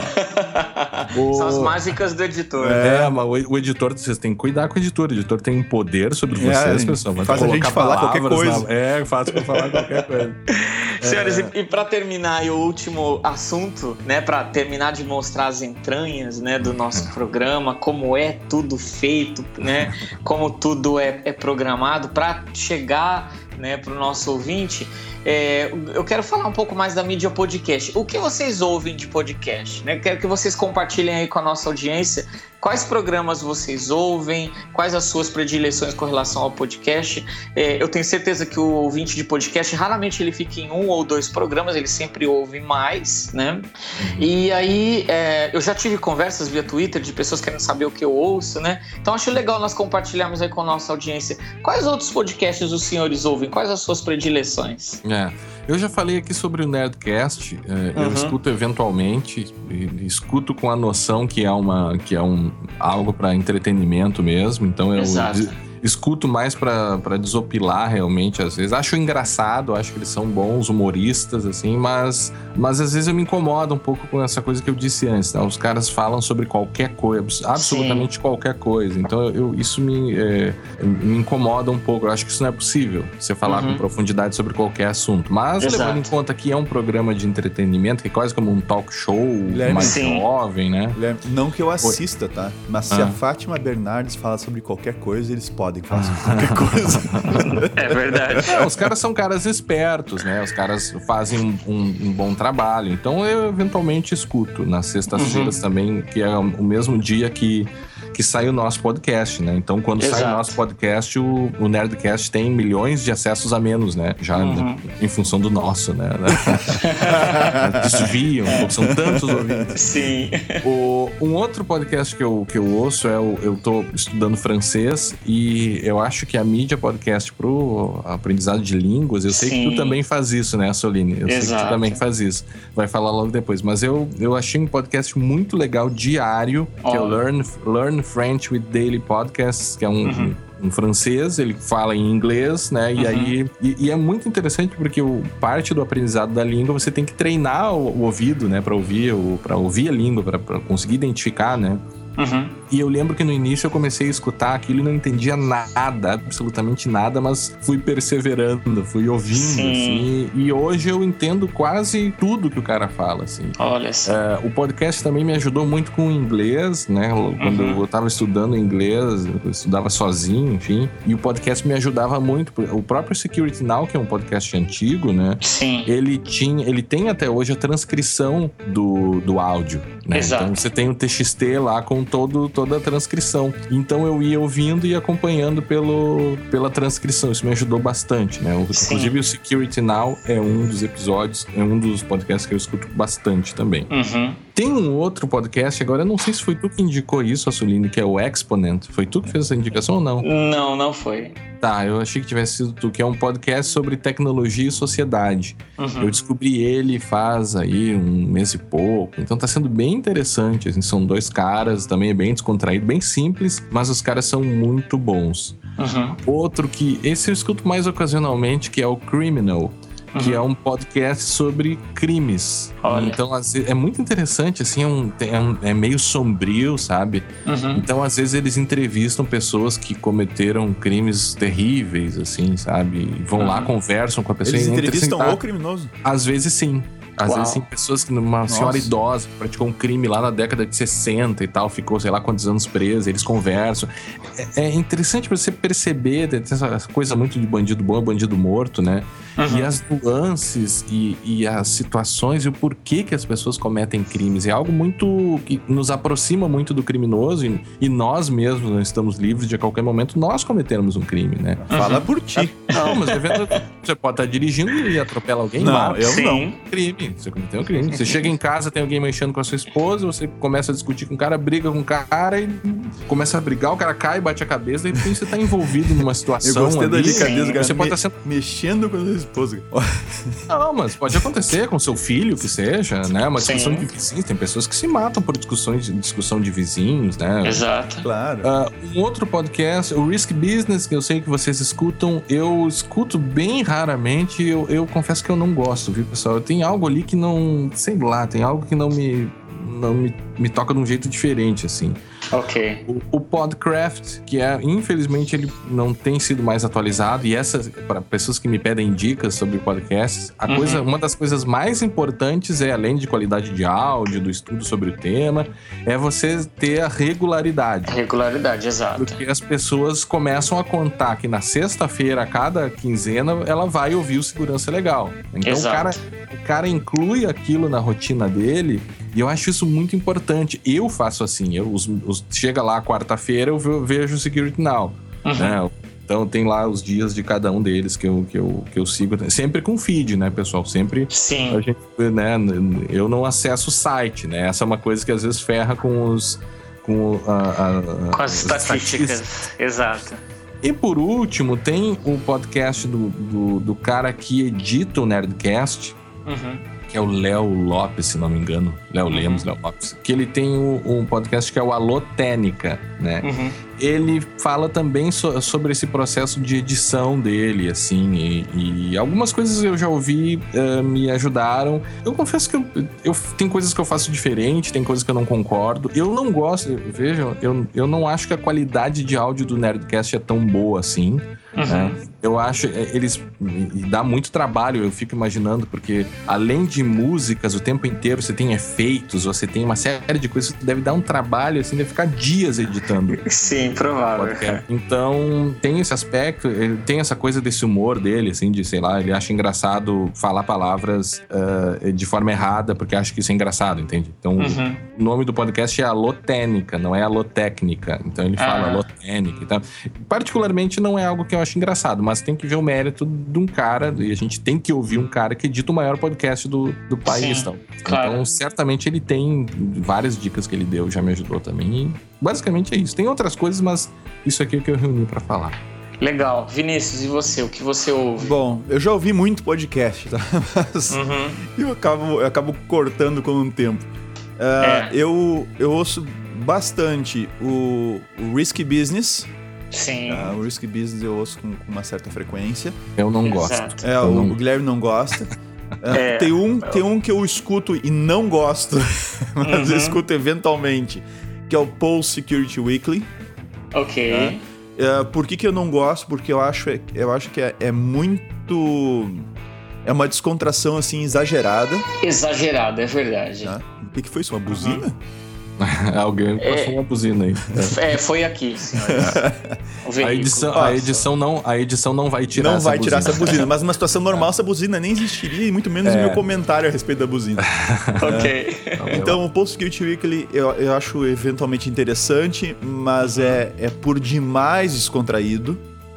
o... São as mágicas do editor. É, é mas o, o editor, vocês têm que cuidar com o editor, o editor tem um poder sobre vocês, é, pessoal. Mas faz a gente falar qualquer coisa. Na... É, faz pra falar qualquer coisa. Senhores, é... e pra terminar, e o último assunto, né, pra terminar de mostrar as entranhas, né, do nosso programa, como é tudo feito, né, como tudo é, é programado pra chegar, né, pro nosso ouvinte. É, eu quero falar um pouco mais da mídia podcast. O que vocês ouvem de podcast? Né? Quero que vocês compartilhem aí com a nossa audiência quais programas vocês ouvem, quais as suas predileções com relação ao podcast. É, eu tenho certeza que o ouvinte de podcast, raramente ele fica em um ou dois programas, ele sempre ouve mais, né? Uhum. E aí, é, eu já tive conversas via Twitter de pessoas querendo saber o que eu ouço, né? Então acho legal nós compartilharmos aí com a nossa audiência quais outros podcasts os senhores ouvem, quais as suas predileções. É, eu já falei aqui sobre o Nerdcast, é, uhum. eu escuto eventualmente, escuto com a noção que é, uma, que é um, algo para entretenimento mesmo, então eu Exato. escuto mais pra, pra desopilar realmente, às vezes. Acho engraçado, acho que eles são bons humoristas, assim, mas, mas às vezes eu me incomodo um pouco com essa coisa que eu disse antes, né? Os caras falam sobre qualquer coisa, absolutamente Sim. qualquer coisa. Então eu, isso me, é, me incomoda um pouco. Eu acho que isso não é possível, você falar uhum. com profundidade sobre qualquer assunto. Mas Exato. levando em conta que é um programa de entretenimento, que é quase como um talk show Guilherme, mais Sim. jovem, né? Guilherme, não que eu assista, tá? Mas se ah. a Fátima Bernardes fala sobre qualquer coisa, eles podem falar sobre qualquer coisa. É verdade. É, os caras são caras espertos, né? Os caras fazem um, um, um bom trabalho. Então eu eventualmente escuto nas sextas-feiras uhum. também, que é o mesmo dia que, que sai o nosso podcast, né? Então quando Exato. sai o nosso podcast, o, o Nerdcast tem milhões de acessos a menos, né? Já uhum. em função do nosso, né? Desviam, são tantos ouvintes. Sim. O, um outro podcast que eu, que eu ouço é o, eu tô estudando francês e eu acho que a mídia podcast pro aprendizado de línguas, eu sei Sim. que tu também faz isso, né, Soline? Eu Exato. sei que tu também faz isso. Vai falar logo depois. Mas eu, eu achei um podcast muito legal, diário, que oh. é o Learn, Learn French with Daily Podcasts, que é um... Uhum. um francês, ele fala em inglês, né? E uhum. aí e, e é muito interessante porque o, parte do aprendizado da língua você tem que treinar o, o ouvido, né? Para ouvir, para ouvir a língua, para conseguir identificar, né? Uhum. E eu lembro que no início eu comecei a escutar aquilo e não entendia nada, absolutamente nada, mas fui perseverando, fui ouvindo, assim, e hoje eu entendo quase tudo que o cara fala, assim. Olha só. É, o podcast também me ajudou muito com o inglês, né? Quando uhum. eu tava estudando inglês, eu estudava sozinho, enfim, e o podcast me ajudava muito. O próprio Security Now, que é um podcast antigo, né? Sim. Ele tinha, ele tem até hoje a transcrição do, do áudio, né? Exato. Então você tem o T X T lá com todo, toda a transcrição. Então eu ia ouvindo e acompanhando pelo, pela transcrição. Isso me ajudou bastante, né? Inclusive o Security Now é um dos episódios, é um dos podcasts que eu escuto bastante também. Uhum. Tem um outro podcast, agora eu não sei se foi tu que indicou isso, Assolini, que é o Exponent. Foi tu que fez essa indicação ou não? Não, não foi. Tá, eu achei que tivesse sido tu, que é um podcast sobre tecnologia e sociedade. Uhum. Eu descobri ele faz aí um mês e pouco, então tá sendo bem interessante, assim, são dois caras, também é bem descontraído, bem simples, mas os caras são muito bons. Uhum. Outro que, esse eu escuto mais ocasionalmente, que é o Criminal, que uhum. é um podcast sobre crimes. Olha. Então, às vezes, é muito interessante, assim, é, um, é, um, é meio sombrio, sabe? Uhum. Então, às vezes, eles entrevistam pessoas que cometeram crimes terríveis, assim, sabe? E vão uhum. lá, conversam com a pessoa. Eles entrevistam o criminoso? Às vezes, sim. Às Uau. vezes tem pessoas que, uma Nossa. senhora idosa que praticou um crime lá na década de sessenta e tal, ficou sei lá quantos anos presa, eles conversam. É, é interessante pra você perceber, tem essa coisa muito de bandido bom, bandido morto, né? Uhum. E as nuances e, e as situações e o porquê que as pessoas cometem crimes. É algo muito que nos aproxima muito do criminoso e, e nós mesmos não estamos livres de a qualquer momento nós cometermos um crime, né? Fala uhum. por ti. Não, mas você pode estar dirigindo e atropela alguém. Não, mata. eu Sim. não. Crime. Você cometeu um crime. Você chega em casa, tem alguém mexendo com a sua esposa, você começa a discutir com o cara, briga com o cara e começa a brigar, o cara cai, bate a cabeça, e você tá envolvido numa situação. Eu gostei ali, da delicadeza, cara. Você Me, pode estar sendo... mexendo com a sua esposa. Não, mas pode acontecer com seu filho, que seja, né? Uma discussão Sim. de vizinhos. Tem pessoas que se matam por discussões, discussão de vizinhos, né? Exato. Claro. Uh, um outro podcast, o Risk Business, que eu sei que vocês escutam, eu escuto bem raramente. Eu, eu confesso que eu não gosto, viu, pessoal? Tem algo ali que não... Sei lá, tem algo que não me... não me, me toca de um jeito diferente, assim. Ok. O, o Podcraft, que é, infelizmente, ele não tem sido mais atualizado, e essa, para pessoas que me pedem dicas sobre podcasts, a uhum. coisa, uma das coisas mais importantes é, além de qualidade de áudio, do estudo sobre o tema, é você ter a regularidade. Regularidade, exato. Porque as pessoas começam a contar que na sexta-feira, a cada quinzena, ela vai ouvir o Segurança Legal. Então, o cara, o cara inclui aquilo na rotina dele, e eu acho isso muito importante. Eu faço assim, eu, os, os, chega lá quarta-feira, eu vejo o Security Now. Uhum. Né? Então tem lá os dias de cada um deles que eu, que eu, que eu sigo. Sempre com feed, né, pessoal? Sempre. Sim. A gente, né, eu não acesso o site, né? Essa é uma coisa que às vezes ferra com os... Com, a, a, com as estatísticas. estatísticas. Exato. E por último, tem o podcast do, do, do cara que edita o Nerdcast. Uhum. Que é o Léo Lopes, se não me engano. Léo uhum. Lemos, Léo Lopes. Que ele tem um, um podcast que é o Alô Técnica, né? Uhum. Ele fala também so, sobre esse processo de edição dele, assim. E, e algumas coisas eu já ouvi, uh, me ajudaram. Eu confesso que eu, eu, tem coisas que eu faço diferente, tem coisas que eu não concordo. Eu não gosto, vejam, eu, eu não acho que a qualidade de áudio do Nerdcast é tão boa assim. Uhum. Né? Eu acho, eles dá muito trabalho, eu fico imaginando, porque além de músicas o tempo inteiro, você tem efeitos, você tem uma série de coisas que deve dar um trabalho, assim, deve ficar dias editando. Sim, provável. Então, tem esse aspecto, ele tem essa coisa desse humor dele, assim, de, sei lá, ele acha engraçado falar palavras uh, de forma errada, porque acha que isso é engraçado, entende? Então, uhum. o nome do podcast é Alotênica, não é Alotécnica. Então, ele fala ah. Alotênica. Então, particularmente, não é algo que eu acho engraçado, mas tem que ver o mérito de um cara, e a gente tem que ouvir um cara que edita o maior podcast do, do país. Sim, então. Claro. Então, certamente ele tem várias dicas que ele deu, já me ajudou também. E basicamente é isso. Tem outras coisas, mas isso aqui é o que eu reuni pra falar. Legal. Vinícius, e você? O que você ouve? Bom, eu já ouvi muito podcast, tá? Mas uhum. eu, acabo, eu acabo cortando com o tempo. Uh, é. eu, eu ouço bastante o, o Risky Business. Sim. Uh, o Risky Business eu ouço com, com uma certa frequência. Eu não Exato. gosto. É, eu o, não... o Guilherme não gosta. Uh, é, tem, um, eu... tem um que eu escuto e não gosto, mas uhum. eu escuto eventualmente, que é o Pulse Security Weekly. Ok. Uh, uh, por que, que eu não gosto? Porque eu acho, eu acho que é, é muito... É uma descontração, assim, exagerada. Exagerada, é verdade. Uh, o que, que foi isso? Uma buzina? Uhum. Alguém passou é, uma buzina aí. É, foi aqui, senhores. a, edição, a, edição não, a edição não vai tirar não essa vai buzina. tirar essa buzina, mas numa situação normal essa buzina nem existiria, e muito menos o é. meu comentário a respeito da buzina. Ok. É. Então o Post Security Weekly eu, eu acho eventualmente interessante, mas uhum. é, é por demais descontraído.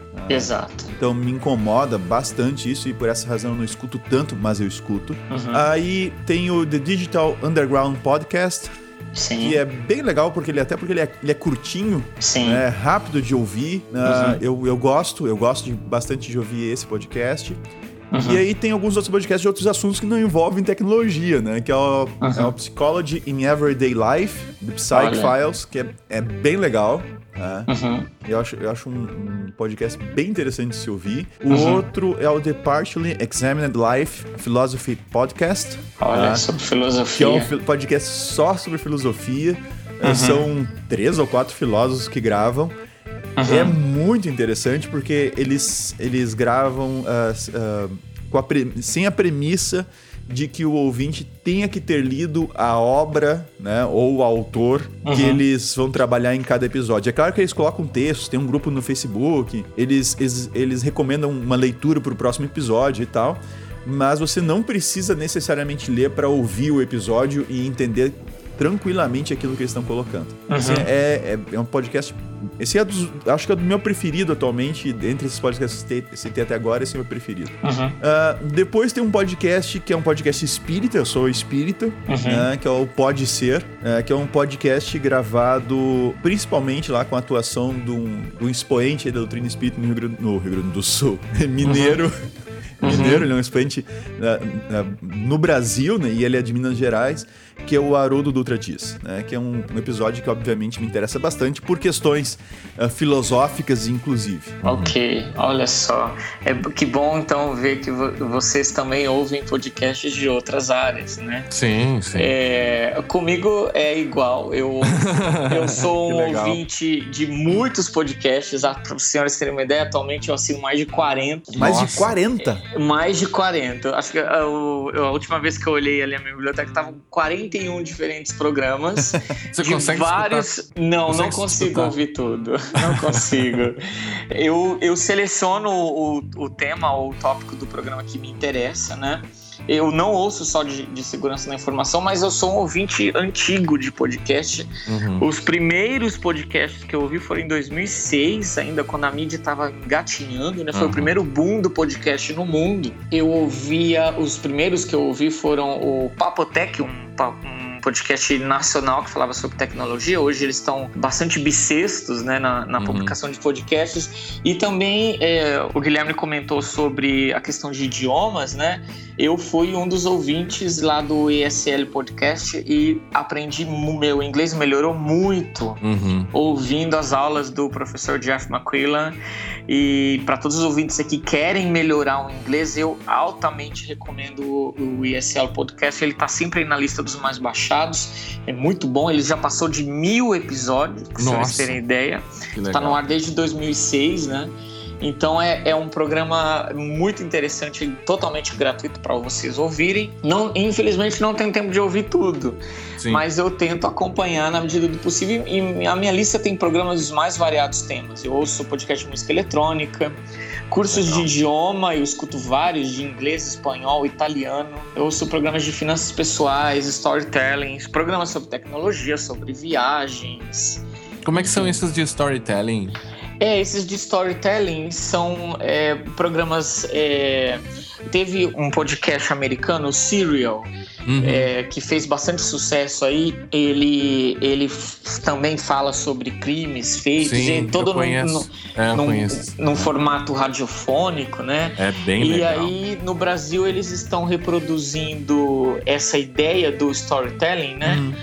Exato. Então me incomoda bastante isso, e por essa razão eu não escuto tanto, mas eu escuto. Uhum. Aí tem o The Digital Underground Podcast. Sim. Que é bem legal, porque ele, até porque ele é, ele é curtinho, Sim. é rápido de ouvir. Uh, uhum. eu, eu gosto, eu gosto de, bastante de ouvir esse podcast. Uhum. E aí tem alguns outros podcasts de outros assuntos que não envolvem tecnologia, né? Que é o, uhum. é o Psychology in Everyday Life, The Psych Olha. Files, que é, é bem legal. Né? Uhum. Eu acho, eu acho um, um podcast bem interessante de se ouvir. O uhum. outro é o The Partially Examined Life Philosophy Podcast. Olha, né? Sobre filosofia. Que é um podcast só sobre filosofia. Uhum. São três ou quatro filósofos que gravam. Uhum. É muito interessante porque eles, eles gravam uh, uh, com a pre- sem a premissa de que o ouvinte tenha que ter lido a obra, né, ou o autor uhum. que eles vão trabalhar em cada episódio. É claro que eles colocam textos, tem um grupo no Facebook, eles, eles, eles recomendam uma leitura para o próximo episódio e tal, mas você não precisa necessariamente ler para ouvir o episódio e entender tranquilamente aquilo que eles estão colocando. Uhum. Assim, é, é, é um podcast... Esse é dos, acho que é do meu preferido atualmente. Entre esses podcasts que eu citei até agora, esse é o meu preferido. Uhum. Uh, depois tem um podcast que é um podcast espírita. Eu sou espírita, uhum. né, que é o Pode Ser, uh, que é um podcast gravado principalmente lá com a atuação de um, de um expoente da doutrina espírita no Rio Grande, no Rio Grande do Sul, mineiro. Uhum. uhum. mineiro, ele é um expoente uh, uh, no Brasil, né, e ele é de Minas Gerais, que é o Haroldo Dutra Dias, né, que é um, um episódio que obviamente me interessa bastante por questões uh, filosóficas, inclusive. Ok, olha só. É, que bom então ver que vo- vocês também ouvem podcasts de outras áreas, né? Sim, sim. É, comigo é igual. Eu, eu sou um ouvinte de muitos podcasts. Para os senhores terem uma ideia, atualmente eu assino mais de quarenta. Mais Nossa. de quarenta? É, mais de quarenta. Acho que a, a última vez que eu olhei ali a minha biblioteca estavam quarenta e um diferentes programas. Você de consegue vários. escutar? Não, consegue não consigo escutar? ouvir tudo. Não consigo. eu, eu seleciono o, o tema ou o tópico do programa que me interessa, né? Eu não ouço só de, de segurança da informação, mas eu sou um ouvinte antigo de podcast. Uhum. Os primeiros podcasts que eu ouvi foram em dois mil e seis, ainda quando a mídia estava engatinhando, né? Foi uhum. o primeiro boom do podcast no mundo. Eu ouvia, os primeiros que eu ouvi foram o Papotec, um, um podcast nacional que falava sobre tecnologia. Hoje eles estão bastante bissextos, né, na, na uhum. publicação de podcasts. E também é, o Guilherme comentou sobre a questão de idiomas, né? Eu fui um dos ouvintes lá do E S L Podcast e aprendi, meu inglês melhorou muito uhum. ouvindo as aulas do professor Jeff McQuillan. E para todos os ouvintes aqui que querem melhorar o inglês, eu altamente recomendo o, o E S L Podcast. Ele está sempre aí na lista dos mais baixados. É muito bom. Ele já passou de mil episódios, para vocês terem ideia. Está no ar desde dois mil e seis, né? Então é, é um programa muito interessante, totalmente gratuito para vocês ouvirem. Não, infelizmente não tenho tempo de ouvir tudo, Sim. mas eu tento acompanhar na medida do possível. E a minha lista tem programas dos mais variados temas. Eu ouço podcast de música eletrônica, cursos Legal. de idioma, eu escuto vários de inglês, espanhol, italiano. Eu ouço programas de finanças pessoais, storytelling, programas sobre tecnologia, sobre viagens. Como é que são esses de storytelling? É, esses de storytelling são é, programas... É, teve um podcast americano, o Serial, uhum. é, que fez bastante sucesso aí. Ele, ele f- também fala sobre crimes feitos, Sim, e todo eu conheço. num, é, eu num, conheço. num formato radiofônico, né? É bem e legal. E aí, no Brasil, eles estão reproduzindo essa ideia do storytelling, né? Uhum.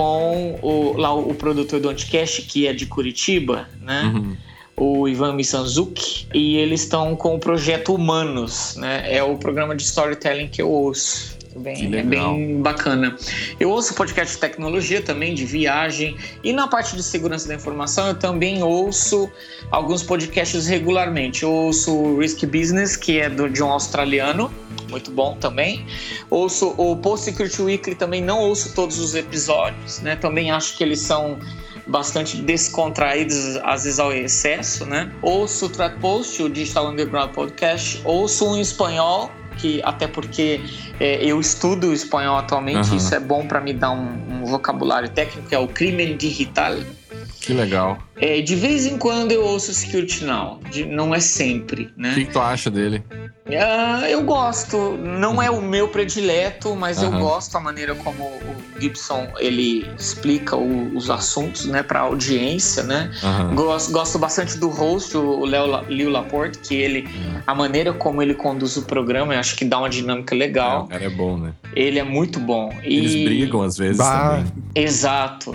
Com o, lá, o produtor do Anticast, que é de Curitiba, né? Uhum. O Ivan Mizanzuki, e eles estão com o projeto Humanos, né? É o programa de storytelling que eu ouço. Bem, é bem bacana. Eu ouço podcast de tecnologia também, de viagem, e na parte de segurança da informação eu também ouço alguns podcasts regularmente. Eu ouço o Risk Business, que é do, de um australiano, muito bom também. Ouço o Post Security Weekly, também não ouço todos os episódios, né? Também acho que eles são bastante descontraídos, às vezes ao excesso, né? Ouço o Track Post, o Digital Underground Podcast, ouço um em espanhol, que até porque é, eu estudo espanhol atualmente, uhum. isso é bom para me dar um, um vocabulário técnico, que é o Crimen Digital. Que legal. É, de vez em quando eu ouço o Security Now, de, não é sempre, né? O que, que tu acha dele? Uh, eu gosto, não é o meu predileto, mas uhum. eu gosto da maneira como o Gibson ele explica o, os assuntos, né, para a audiência, né? Uhum. Gosto, gosto bastante do host, o Leo Laporte, que ele, uhum. a maneira como ele conduz o programa, eu acho que dá uma dinâmica legal. É, o cara é bom, né? Ele é muito bom. Eles e... brigam às vezes bah. também. Exato.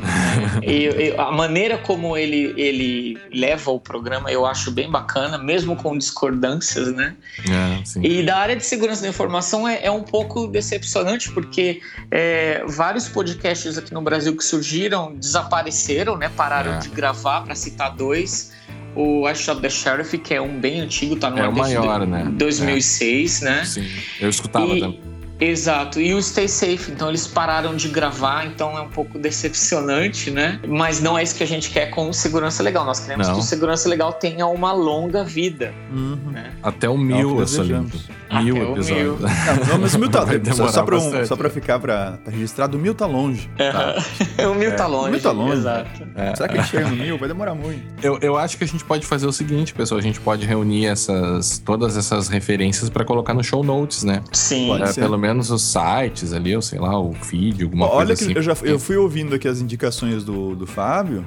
e, e, a maneira como ele, ele leva o programa eu acho bem bacana, mesmo com discordâncias, né? É. Sim. E da área de segurança da informação é, é um pouco decepcionante, porque é, vários podcasts aqui no Brasil que surgiram desapareceram, né? Pararam é. de gravar, para citar dois. O I Shot the Sheriff, que é um bem antigo, tá no é o maior, de né? dois mil e seis, é. né? Sim, eu escutava e, também. Exato, e o Stay Safe, então eles pararam de gravar, então é um pouco decepcionante, né? Mas não é isso que a gente quer com segurança legal, nós queremos não. que o segurança legal tenha uma longa vida, uhum. né? Até o mil, eu sou limpo. Mil Até episódios. Mil. Não, não, mas o mil tá só, só, pra um, só pra ficar pra, pra registrado, o mil tá longe. Tá? O mil é, tá longe. O mil tá longe. Exato. É. Será que ele chega no mil? Vai demorar muito. Eu, eu acho que a gente pode fazer o seguinte, pessoal, a gente pode reunir essas, todas essas referências pra colocar no show notes, né? Sim. É, pelo menos os sites ali, ou sei lá, o feed, alguma Olha coisa assim. Olha que eu já eu fui ouvindo aqui as indicações do, do Fábio.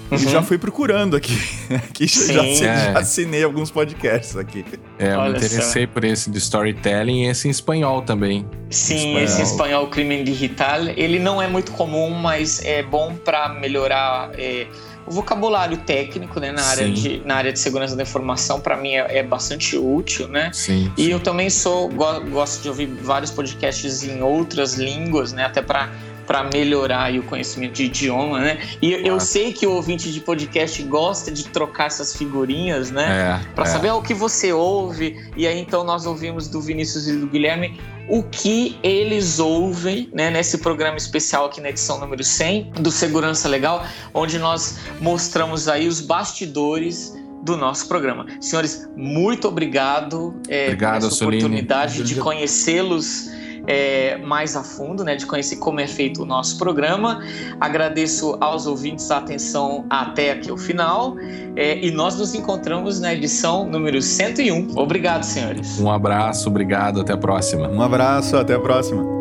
Uhum. E já fui procurando aqui. aqui já, é. já assinei alguns podcasts aqui. É, eu Olha me interessei só. por esse de storytelling e esse em espanhol também. Sim, espanhol. esse em espanhol, Crimen Digital, ele não é muito comum, mas é bom para melhorar é, o vocabulário técnico, né, na, área de, na área de segurança da informação. Para mim é, é bastante útil, né? Sim, e sim. eu também sou, gosto de ouvir vários podcasts em outras línguas, né, até para para melhorar aí o conhecimento de idioma, né? E claro. eu sei que o ouvinte de podcast gosta de trocar essas figurinhas, né? É, para é. saber o que você ouve. E aí, então, nós ouvimos do Vinícius e do Guilherme o que eles ouvem, né, nesse programa especial aqui na edição número cem do Segurança Legal, onde nós mostramos aí os bastidores do nosso programa. Senhores, muito obrigado, é, obrigado por essa Soline. oportunidade de conhecê-los É, mais a fundo, né, de conhecer como é feito o nosso programa. Agradeço aos ouvintes a atenção até aqui o final, é, e nós nos encontramos na edição número cento e um. Obrigado, senhores. Um abraço, obrigado, até a próxima. Um abraço, até a próxima.